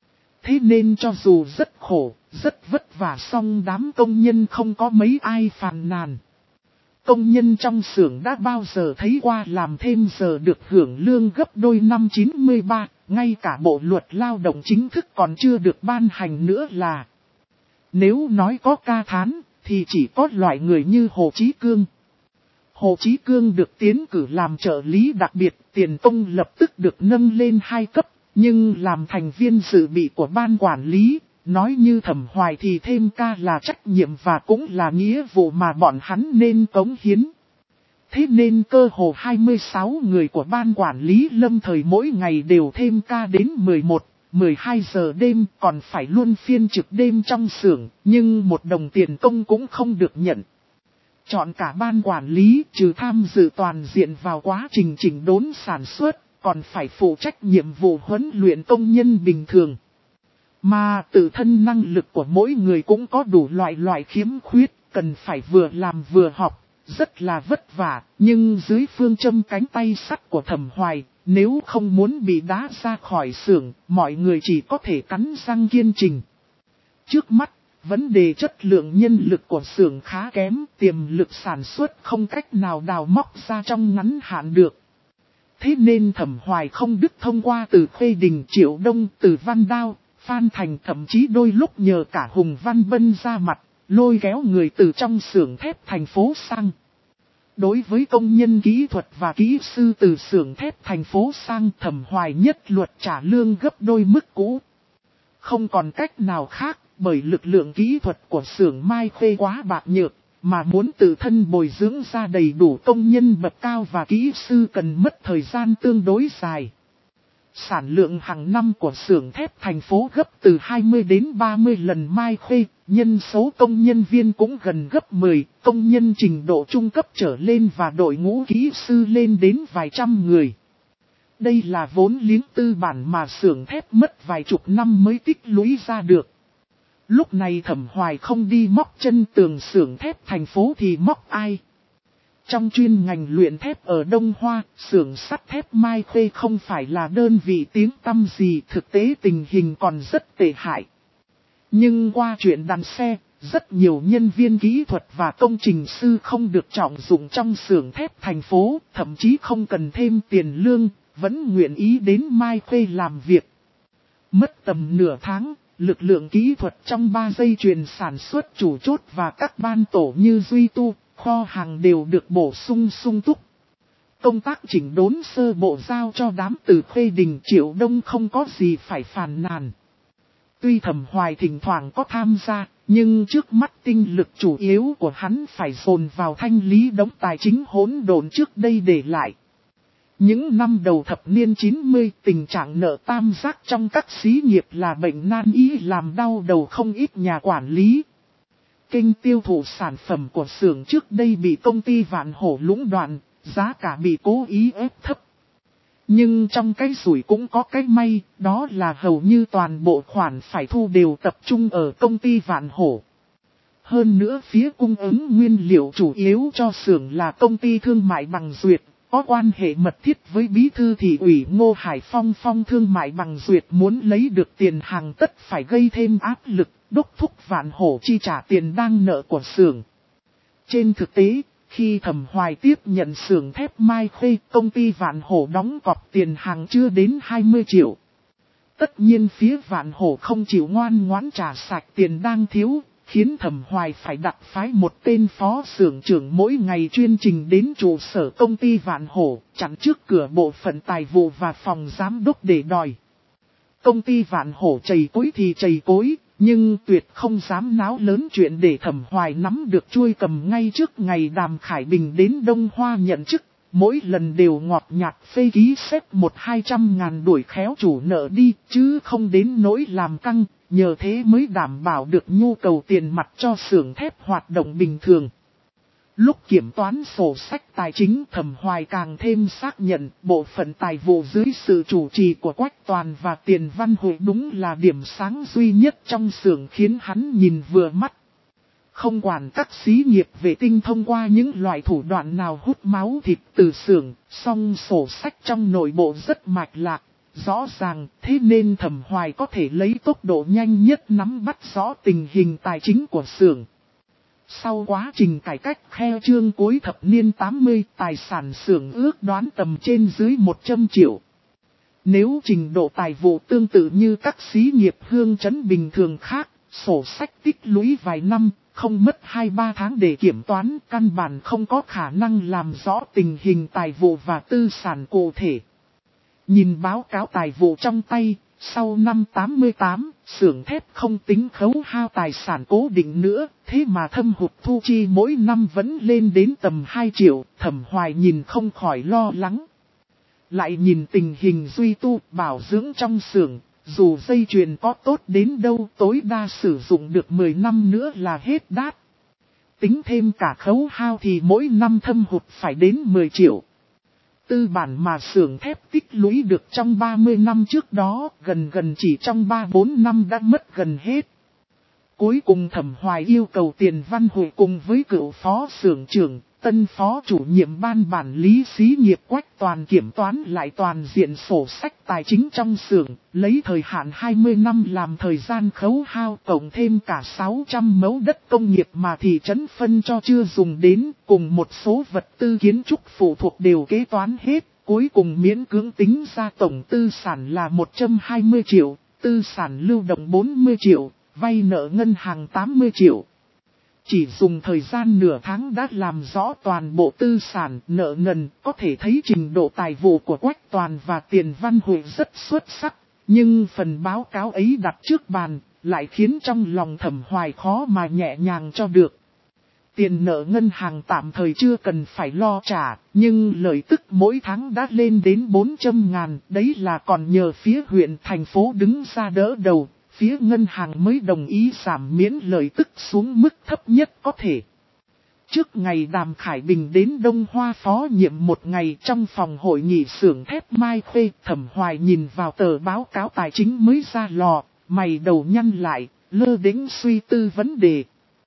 Thế nên cho dù rất khổ, rất vất vả song đám công nhân không có mấy ai phàn nàn. Công nhân trong xưởng đã bao giờ thấy qua làm thêm giờ được hưởng lương gấp đôi năm chín mươi ba, ngay cả bộ luật lao động chính thức còn chưa được ban hành nữa là. Nếu nói có ca thán, thì chỉ có loại người như Hồ Chí Cương. Hồ Chí Cương được tiến cử làm trợ lý đặc biệt, tiền công lập tức được nâng lên hai cấp, nhưng làm thành viên dự bị của ban quản lý, nói như Thẩm Hoài thì thêm ca là trách nhiệm và cũng là nghĩa vụ mà bọn hắn nên cống hiến. Thế nên cơ hồ hai mươi sáu người của ban quản lý lâm thời mỗi ngày đều thêm ca đến mười một, mười hai giờ đêm, còn phải luôn phiên trực đêm trong xưởng, nhưng một đồng tiền công cũng không được nhận. Chọn cả ban quản lý trừ tham dự toàn diện vào quá trình chỉnh đốn sản xuất, còn phải phụ trách nhiệm vụ huấn luyện công nhân bình thường. Mà tự thân năng lực của mỗi người cũng có đủ loại loại khiếm khuyết, cần phải vừa làm vừa học, rất là vất vả, nhưng dưới phương châm cánh tay sắt của Thẩm Hoài, nếu không muốn bị đá ra khỏi xưởng, mọi người chỉ có thể cắn răng kiên trì. Trước mắt, Vấn đề chất lượng nhân lực của xưởng khá kém, tiềm lực sản xuất không cách nào đào móc ra trong ngắn hạn được. Thế nên Thẩm Hoài không đứt thông qua Từ Khuê Đình, Triệu Đông, Từ Văn Đao, Phan Thành, thậm chí đôi lúc nhờ cả Hùng Văn Bân ra mặt, lôi kéo người từ trong xưởng thép thành phố sang. Đối với công nhân kỹ thuật và kỹ sư từ xưởng thép thành phố sang, Thẩm Hoài nhất luật trả lương gấp đôi mức cũ. Không còn cách nào khác, bởi lực lượng kỹ thuật của xưởng Mai Khê quá bạc nhược, mà muốn tự thân bồi dưỡng ra đầy đủ công nhân bậc cao và kỹ sư cần mất thời gian tương đối dài. Sản lượng hàng năm của xưởng thép thành phố gấp từ hai mươi đến ba mươi lần Mai Khê, nhân số công nhân viên cũng gần gấp mười, công nhân trình độ trung cấp trở lên và đội ngũ kỹ sư lên đến vài trăm người. Đây là vốn liếng tư bản mà xưởng thép mất vài chục năm mới tích lũy ra được. Lúc này Thẩm Hoài không đi móc chân tường xưởng thép thành phố thì móc ai? Trong chuyên ngành luyện thép ở Đông Hoa, xưởng sắt thép Mai Khê không phải là đơn vị tiếng tăm gì, thực tế tình hình còn rất tệ hại. Nhưng qua chuyện đàn xe, rất nhiều nhân viên kỹ thuật và công trình sư không được trọng dụng trong xưởng thép thành phố, thậm chí không cần thêm tiền lương, vẫn nguyện ý đến Mai Khê làm việc. Mất tầm nửa tháng, lực lượng kỹ thuật trong ba dây chuyền sản xuất chủ chốt và các ban tổ như Duy Tu, kho hàng đều được bổ sung sung túc. Công tác chỉnh đốn sơ bộ giao cho đám Từ Khuê Đình, Triệu Đông không có gì phải phàn nàn. Tuy Thẩm Hoài thỉnh thoảng có tham gia, nhưng trước mắt tinh lực chủ yếu của hắn phải dồn vào thanh lý đống tài chính hỗn độn trước đây để lại. Những năm đầu thập niên chín mươi, tình trạng nợ tam giác trong các xí nghiệp là bệnh nan y làm đau đầu không ít nhà quản lý. Kênh tiêu thụ sản phẩm của xưởng trước đây bị công ty Vạn Hổ lũng đoạn, giá cả bị cố ý ép thấp. Nhưng trong cái rủi cũng có cái may, đó là hầu như toàn bộ khoản phải thu đều tập trung ở công ty Vạn Hổ. Hơn nữa phía cung ứng nguyên liệu chủ yếu cho xưởng là công ty thương mại Bằng Duyệt, có quan hệ mật thiết với bí thư thị ủy Ngô Hải Phong. Phong thương mại Bằng Duyệt muốn lấy được tiền hàng tất phải gây thêm áp lực, đốc thúc Vạn Hổ chi trả tiền đang nợ của xưởng. Trên thực tế, khi Thẩm Hoài tiếp nhận xưởng thép Mai Khê, công ty Vạn Hổ đóng cọc tiền hàng chưa đến hai mươi triệu. Tất nhiên phía Vạn Hổ không chịu ngoan ngoãn trả sạch tiền đang thiếu, khiến Thẩm Hoài phải đặt phái một tên phó xưởng trưởng mỗi ngày chuyên trình đến trụ sở công ty Vạn Hổ, chặn trước cửa bộ phận tài vụ và phòng giám đốc để đòi. Công ty Vạn Hổ chầy cối thì chầy cối, nhưng tuyệt không dám náo lớn chuyện để Thẩm Hoài nắm được chuôi cầm ngay trước ngày Đàm Khải Bình đến Đông Hoa nhận chức. Mỗi lần đều ngọt nhạt phê ký xếp một hai trăm ngàn đuổi khéo chủ nợ đi, chứ không đến nỗi làm căng, nhờ thế mới đảm bảo được nhu cầu tiền mặt cho xưởng thép hoạt động bình thường. Lúc kiểm toán sổ sách tài chính, Thẩm Hoài càng thêm xác nhận bộ phận tài vụ dưới sự chủ trì của Quách Toàn và Tiền Văn Hội đúng là điểm sáng duy nhất trong xưởng khiến hắn nhìn vừa mắt. Không quản các xí nghiệp vệ tinh thông qua những loại thủ đoạn nào hút máu thịt từ xưởng, song sổ sách trong nội bộ rất mạch lạc, rõ ràng, thế nên Thẩm Hoài có thể lấy tốc độ nhanh nhất nắm bắt rõ tình hình tài chính của xưởng. Sau quá trình cải cách khe trương cuối thập niên tám mươi, tài sản xưởng ước đoán tầm trên dưới một trăm triệu. Nếu trình độ tài vụ tương tự như các xí nghiệp hương chấn bình thường khác, sổ sách tích lũy vài năm, không mất hai ba tháng để kiểm toán, căn bản không có khả năng làm rõ tình hình tài vụ và tư sản cụ thể. Nhìn báo cáo tài vụ trong tay, sau năm tám mươi tám, xưởng thép không tính khấu hao tài sản cố định nữa, thế mà thâm hụt thu chi mỗi năm vẫn lên đến tầm hai triệu, Thẩm Hoài nhìn không khỏi lo lắng. Lại nhìn tình hình duy tu, bảo dưỡng trong xưởng, dù dây chuyền có tốt đến đâu tối đa sử dụng được mười năm nữa là hết đát. Tính thêm cả khấu hao thì mỗi năm thâm hụt phải đến mười triệu. Tư bản mà xưởng thép tích lũy được trong ba mươi năm trước đó, gần gần chỉ trong ba bốn năm đã mất gần hết. Cuối cùng Thẩm Hoài yêu cầu Tiền Văn Hội cùng với cựu phó xưởng trưởng, Tân phó chủ nhiệm ban quản lý xí nghiệp Quách Toàn kiểm toán lại toàn diện sổ sách tài chính trong xưởng, lấy thời hạn hai mươi năm làm thời gian khấu hao, cộng thêm cả sáu trăm mẫu đất công nghiệp mà thị trấn phân cho chưa dùng đến, cùng một số vật tư kiến trúc phụ thuộc đều kế toán hết, cuối cùng miễn cưỡng tính ra tổng tư sản là một trăm hai mươi triệu, tư sản lưu động bốn mươi triệu, vay nợ ngân hàng tám mươi triệu. Chỉ dùng thời gian nửa tháng đã làm rõ toàn bộ tư sản, nợ nần, có thể thấy trình độ tài vụ của Quách Toàn và Tiền Văn Huệ rất xuất sắc. Nhưng phần báo cáo ấy đặt trước bàn, lại khiến trong lòng Thẩm Hoài khó mà nhẹ nhàng cho được. Tiền nợ ngân hàng tạm thời chưa cần phải lo trả, nhưng lợi tức mỗi tháng đã lên đến bốn trăm ngàn, đấy là còn nhờ phía huyện thành phố đứng ra đỡ đầu. Phía ngân hàng mới đồng ý giảm miễn lợi tức xuống mức thấp nhất có thể. Trước ngày Đàm Khải Bình đến Đông Hoa phó nhiệm một ngày trong phòng hội nghị xưởng thép Mai Khê, Thẩm Hoài nhìn vào tờ báo cáo tài chính mới ra lò, mày đầu nhăn lại, lơ đễnh suy tư vấn đề.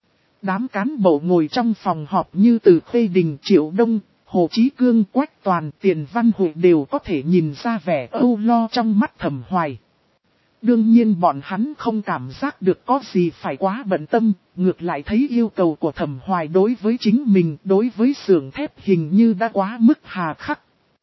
Đám cán bộ ngồi trong phòng họp như từ Khê Đình, Triệu Đông, Hồ Chí Cương, Quách Toàn, Tiền Văn Huệ đều có thể nhìn ra vẻ âu lo trong mắt Thẩm Hoài. Đương nhiên bọn hắn không cảm giác được có gì phải quá bận tâm, ngược lại thấy yêu cầu của Thẩm Hoài đối với chính mình, đối với xưởng thép hình như đã quá mức hà khắc.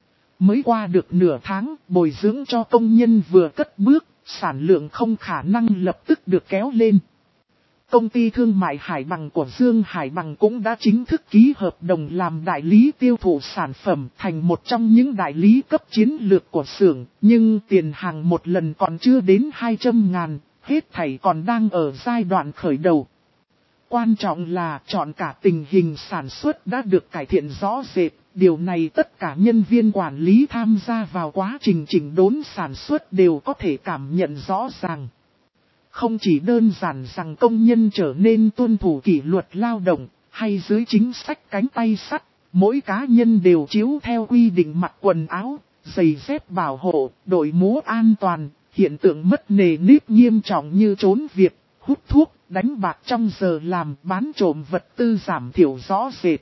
Mới qua được nửa tháng, bồi dưỡng cho công nhân vừa cất bước, sản lượng không khả năng lập tức được kéo lên. Công ty thương mại Hải Bằng của Dương Hải Bằng cũng đã chính thức ký hợp đồng làm đại lý tiêu thụ sản phẩm, thành một trong những đại lý cấp chiến lược của xưởng, nhưng tiền hàng một lần còn chưa đến hai trăm ngàn, hết thảy còn đang ở giai đoạn khởi đầu. Quan trọng là chọn cả tình hình sản xuất đã được cải thiện rõ rệt, điều này tất cả nhân viên quản lý tham gia vào quá trình chỉnh đốn sản xuất đều có thể cảm nhận rõ ràng. Không chỉ đơn giản rằng công nhân trở nên tuân thủ kỷ luật lao động, hay dưới chính sách cánh tay sắt, mỗi cá nhân đều chiếu theo quy định mặc quần áo, giày dép bảo hộ, đội mũ an toàn, hiện tượng mất nề nếp nghiêm trọng như trốn việc, hút thuốc, đánh bạc trong giờ làm, bán trộm vật tư giảm thiểu rõ rệt.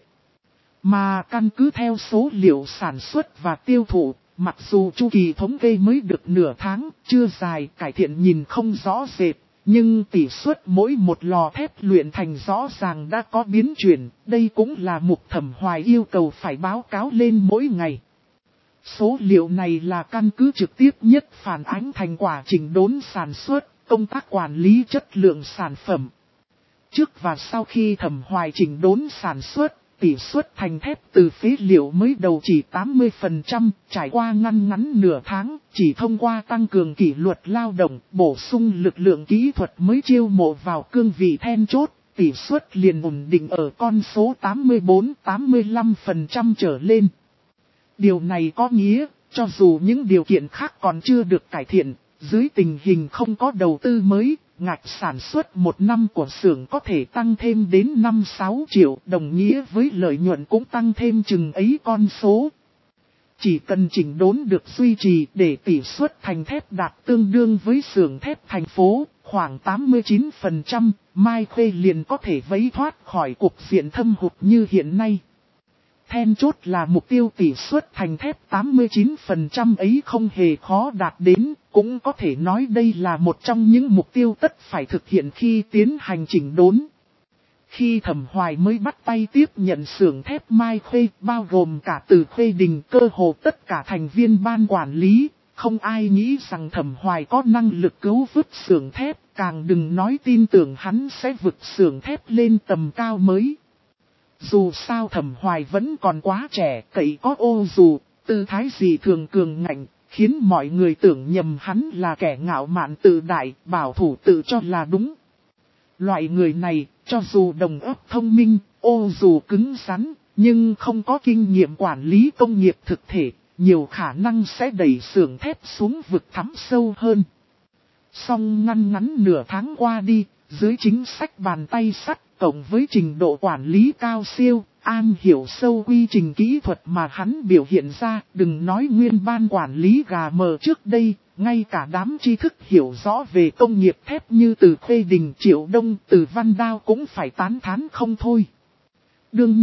Mà căn cứ theo số liệu sản xuất và tiêu thụ, mặc dù chu kỳ thống kê mới được nửa tháng, chưa dài, cải thiện nhìn không rõ rệt, nhưng tỷ suất mỗi một lò thép luyện thành rõ ràng đã có biến chuyển, đây cũng là mục Thẩm Hoài yêu cầu phải báo cáo lên mỗi ngày. Số liệu này là căn cứ trực tiếp nhất phản ánh thành quả chỉnh đốn sản xuất, công tác quản lý chất lượng sản phẩm. Trước và sau khi Thẩm Hoài chỉnh đốn sản xuất, tỷ suất thành thép từ phế liệu mới đầu chỉ tám mươi phần trăm, trải qua ngăn ngắn nửa tháng, chỉ thông qua tăng cường kỷ luật lao động, bổ sung lực lượng kỹ thuật mới chiêu mộ vào cương vị then chốt, tỷ suất liền ổn định ở con số tám mươi bốn đến tám mươi lăm phần trăm trở lên. Điều này có nghĩa, cho dù những điều kiện khác còn chưa được cải thiện, dưới tình hình không có đầu tư mới, ngạch sản xuất một năm của xưởng có thể tăng thêm đến năm sáu triệu, đồng nghĩa với lợi nhuận cũng tăng thêm chừng ấy con số. Chỉ cần chỉnh đốn được duy trì để tỷ suất thành thép đạt tương đương với xưởng thép thành phố, khoảng tám mươi chín phần trăm, Mai Khê liền có thể vẫy thoát khỏi cục diện thâm hụt như hiện nay. Then chốt là mục tiêu tỷ suất thành thép tám mươi chín phần trăm ấy không hề khó đạt đến, cũng có thể nói đây là một trong những mục tiêu tất phải thực hiện khi tiến hành chỉnh đốn. Khi Thẩm Hoài mới bắt tay tiếp nhận xưởng thép Mai Khê, bao gồm cả Từ Khê Đình, cơ hồ tất cả thành viên ban quản lý, không ai nghĩ rằng Thẩm Hoài có năng lực cứu vớt xưởng thép, càng đừng nói tin tưởng hắn sẽ vực xưởng thép lên tầm cao mới. Dù sao Thẩm Hoài vẫn còn quá trẻ, cậy có ô dù, tư thái gì thường cường ngạnh, khiến mọi người tưởng nhầm hắn là kẻ ngạo mạn tự đại, bảo thủ tự cho là đúng. Loại người này, cho dù đồng óc thông minh, ô dù cứng rắn, nhưng không có kinh nghiệm quản lý công nghiệp thực thể, nhiều khả năng sẽ đẩy xưởng thép xuống vực thẳm sâu hơn. Song ngăn ngắn nửa tháng qua đi, dưới chính sách bàn tay sắt, cộng với trình độ quản lý cao siêu, an hiểu sâu quy trình kỹ thuật mà hắn biểu hiện ra, đừng nói nguyên ban quản lý gà mờ trước đây, ngay cả đám tri thức hiểu rõ về công nghiệp thép như Từ Khê Đình, Triệu Đông, Từ Văn Đao cũng phải tán thán không thôi. Đương nhiên,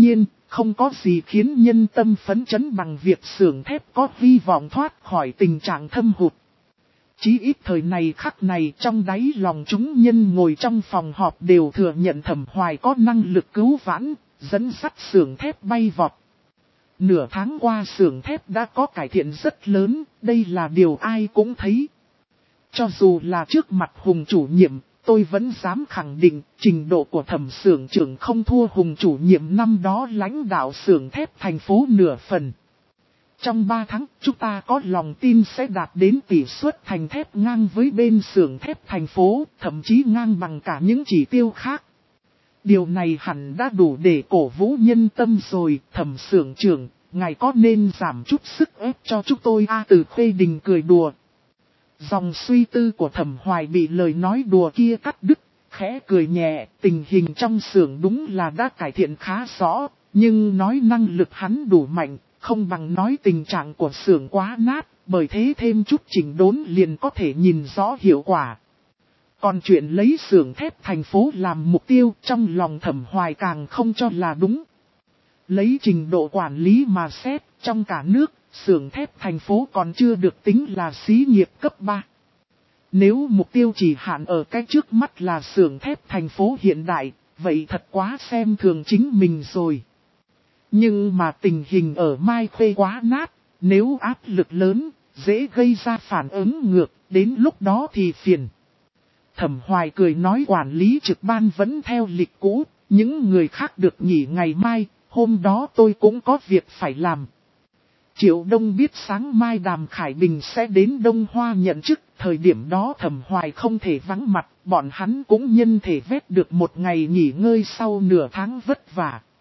không có gì khiến nhân tâm phấn chấn bằng việc xưởng thép có hy vọng thoát khỏi tình trạng thâm hụt. Chí ít thời này khắc này trong đáy lòng chúng nhân ngồi trong phòng họp đều thừa nhận Thẩm Hoài có năng lực cứu vãn, dẫn dắt xưởng thép bay vọt. Nửa tháng qua xưởng thép đã có cải thiện rất lớn, đây là điều ai cũng thấy. Cho dù là trước mặt Hùng chủ nhiệm, tôi vẫn dám khẳng định trình độ của Thẩm xưởng trưởng không thua Hùng chủ nhiệm năm đó lãnh đạo xưởng thép thành phố nửa phần. Trong ba tháng, chúng ta có lòng tin sẽ đạt đến tỷ suất thành thép ngang với bên xưởng thép thành phố, thậm chí ngang bằng cả những chỉ tiêu khác. Điều này hẳn đã đủ để cổ vũ nhân tâm rồi. Thẩm xưởng trưởng, ngài có nên giảm chút sức ép cho chúng tôi a? À, Từ Khuê Đình cười đùa. Dòng suy tư của Thẩm Hoài bị lời nói đùa kia cắt đứt, khẽ cười nhẹ. Tình hình trong xưởng đúng là đã cải thiện khá rõ, nhưng nói năng lực hắn đủ mạnh, không bằng nói tình trạng của xưởng quá nát, bởi thế thêm chút chỉnh đốn liền có thể nhìn rõ hiệu quả. Còn chuyện lấy xưởng thép thành phố làm mục tiêu trong lòng Thẩm Hoài càng không cho là đúng. Lấy trình độ quản lý mà xét, trong cả nước, xưởng thép thành phố còn chưa được tính là xí nghiệp cấp ba. Nếu mục tiêu chỉ hạn ở cái trước mắt là xưởng thép thành phố hiện đại, vậy thật quá xem thường chính mình rồi. Nhưng mà tình hình ở Mai Khê quá nát, nếu áp lực lớn, dễ gây ra phản ứng ngược, đến lúc đó thì phiền. Thẩm Hoài cười nói quản lý trực ban vẫn theo lịch cũ, những người khác được nghỉ ngày mai, hôm đó tôi cũng có việc phải làm. Triệu Đông biết sáng mai Đàm Khải Bình sẽ đến Đông Hoa nhận chức, thời điểm đó Thẩm Hoài không thể vắng mặt, bọn hắn cũng nhân thể vét được một ngày nghỉ ngơi sau nửa tháng vất vả.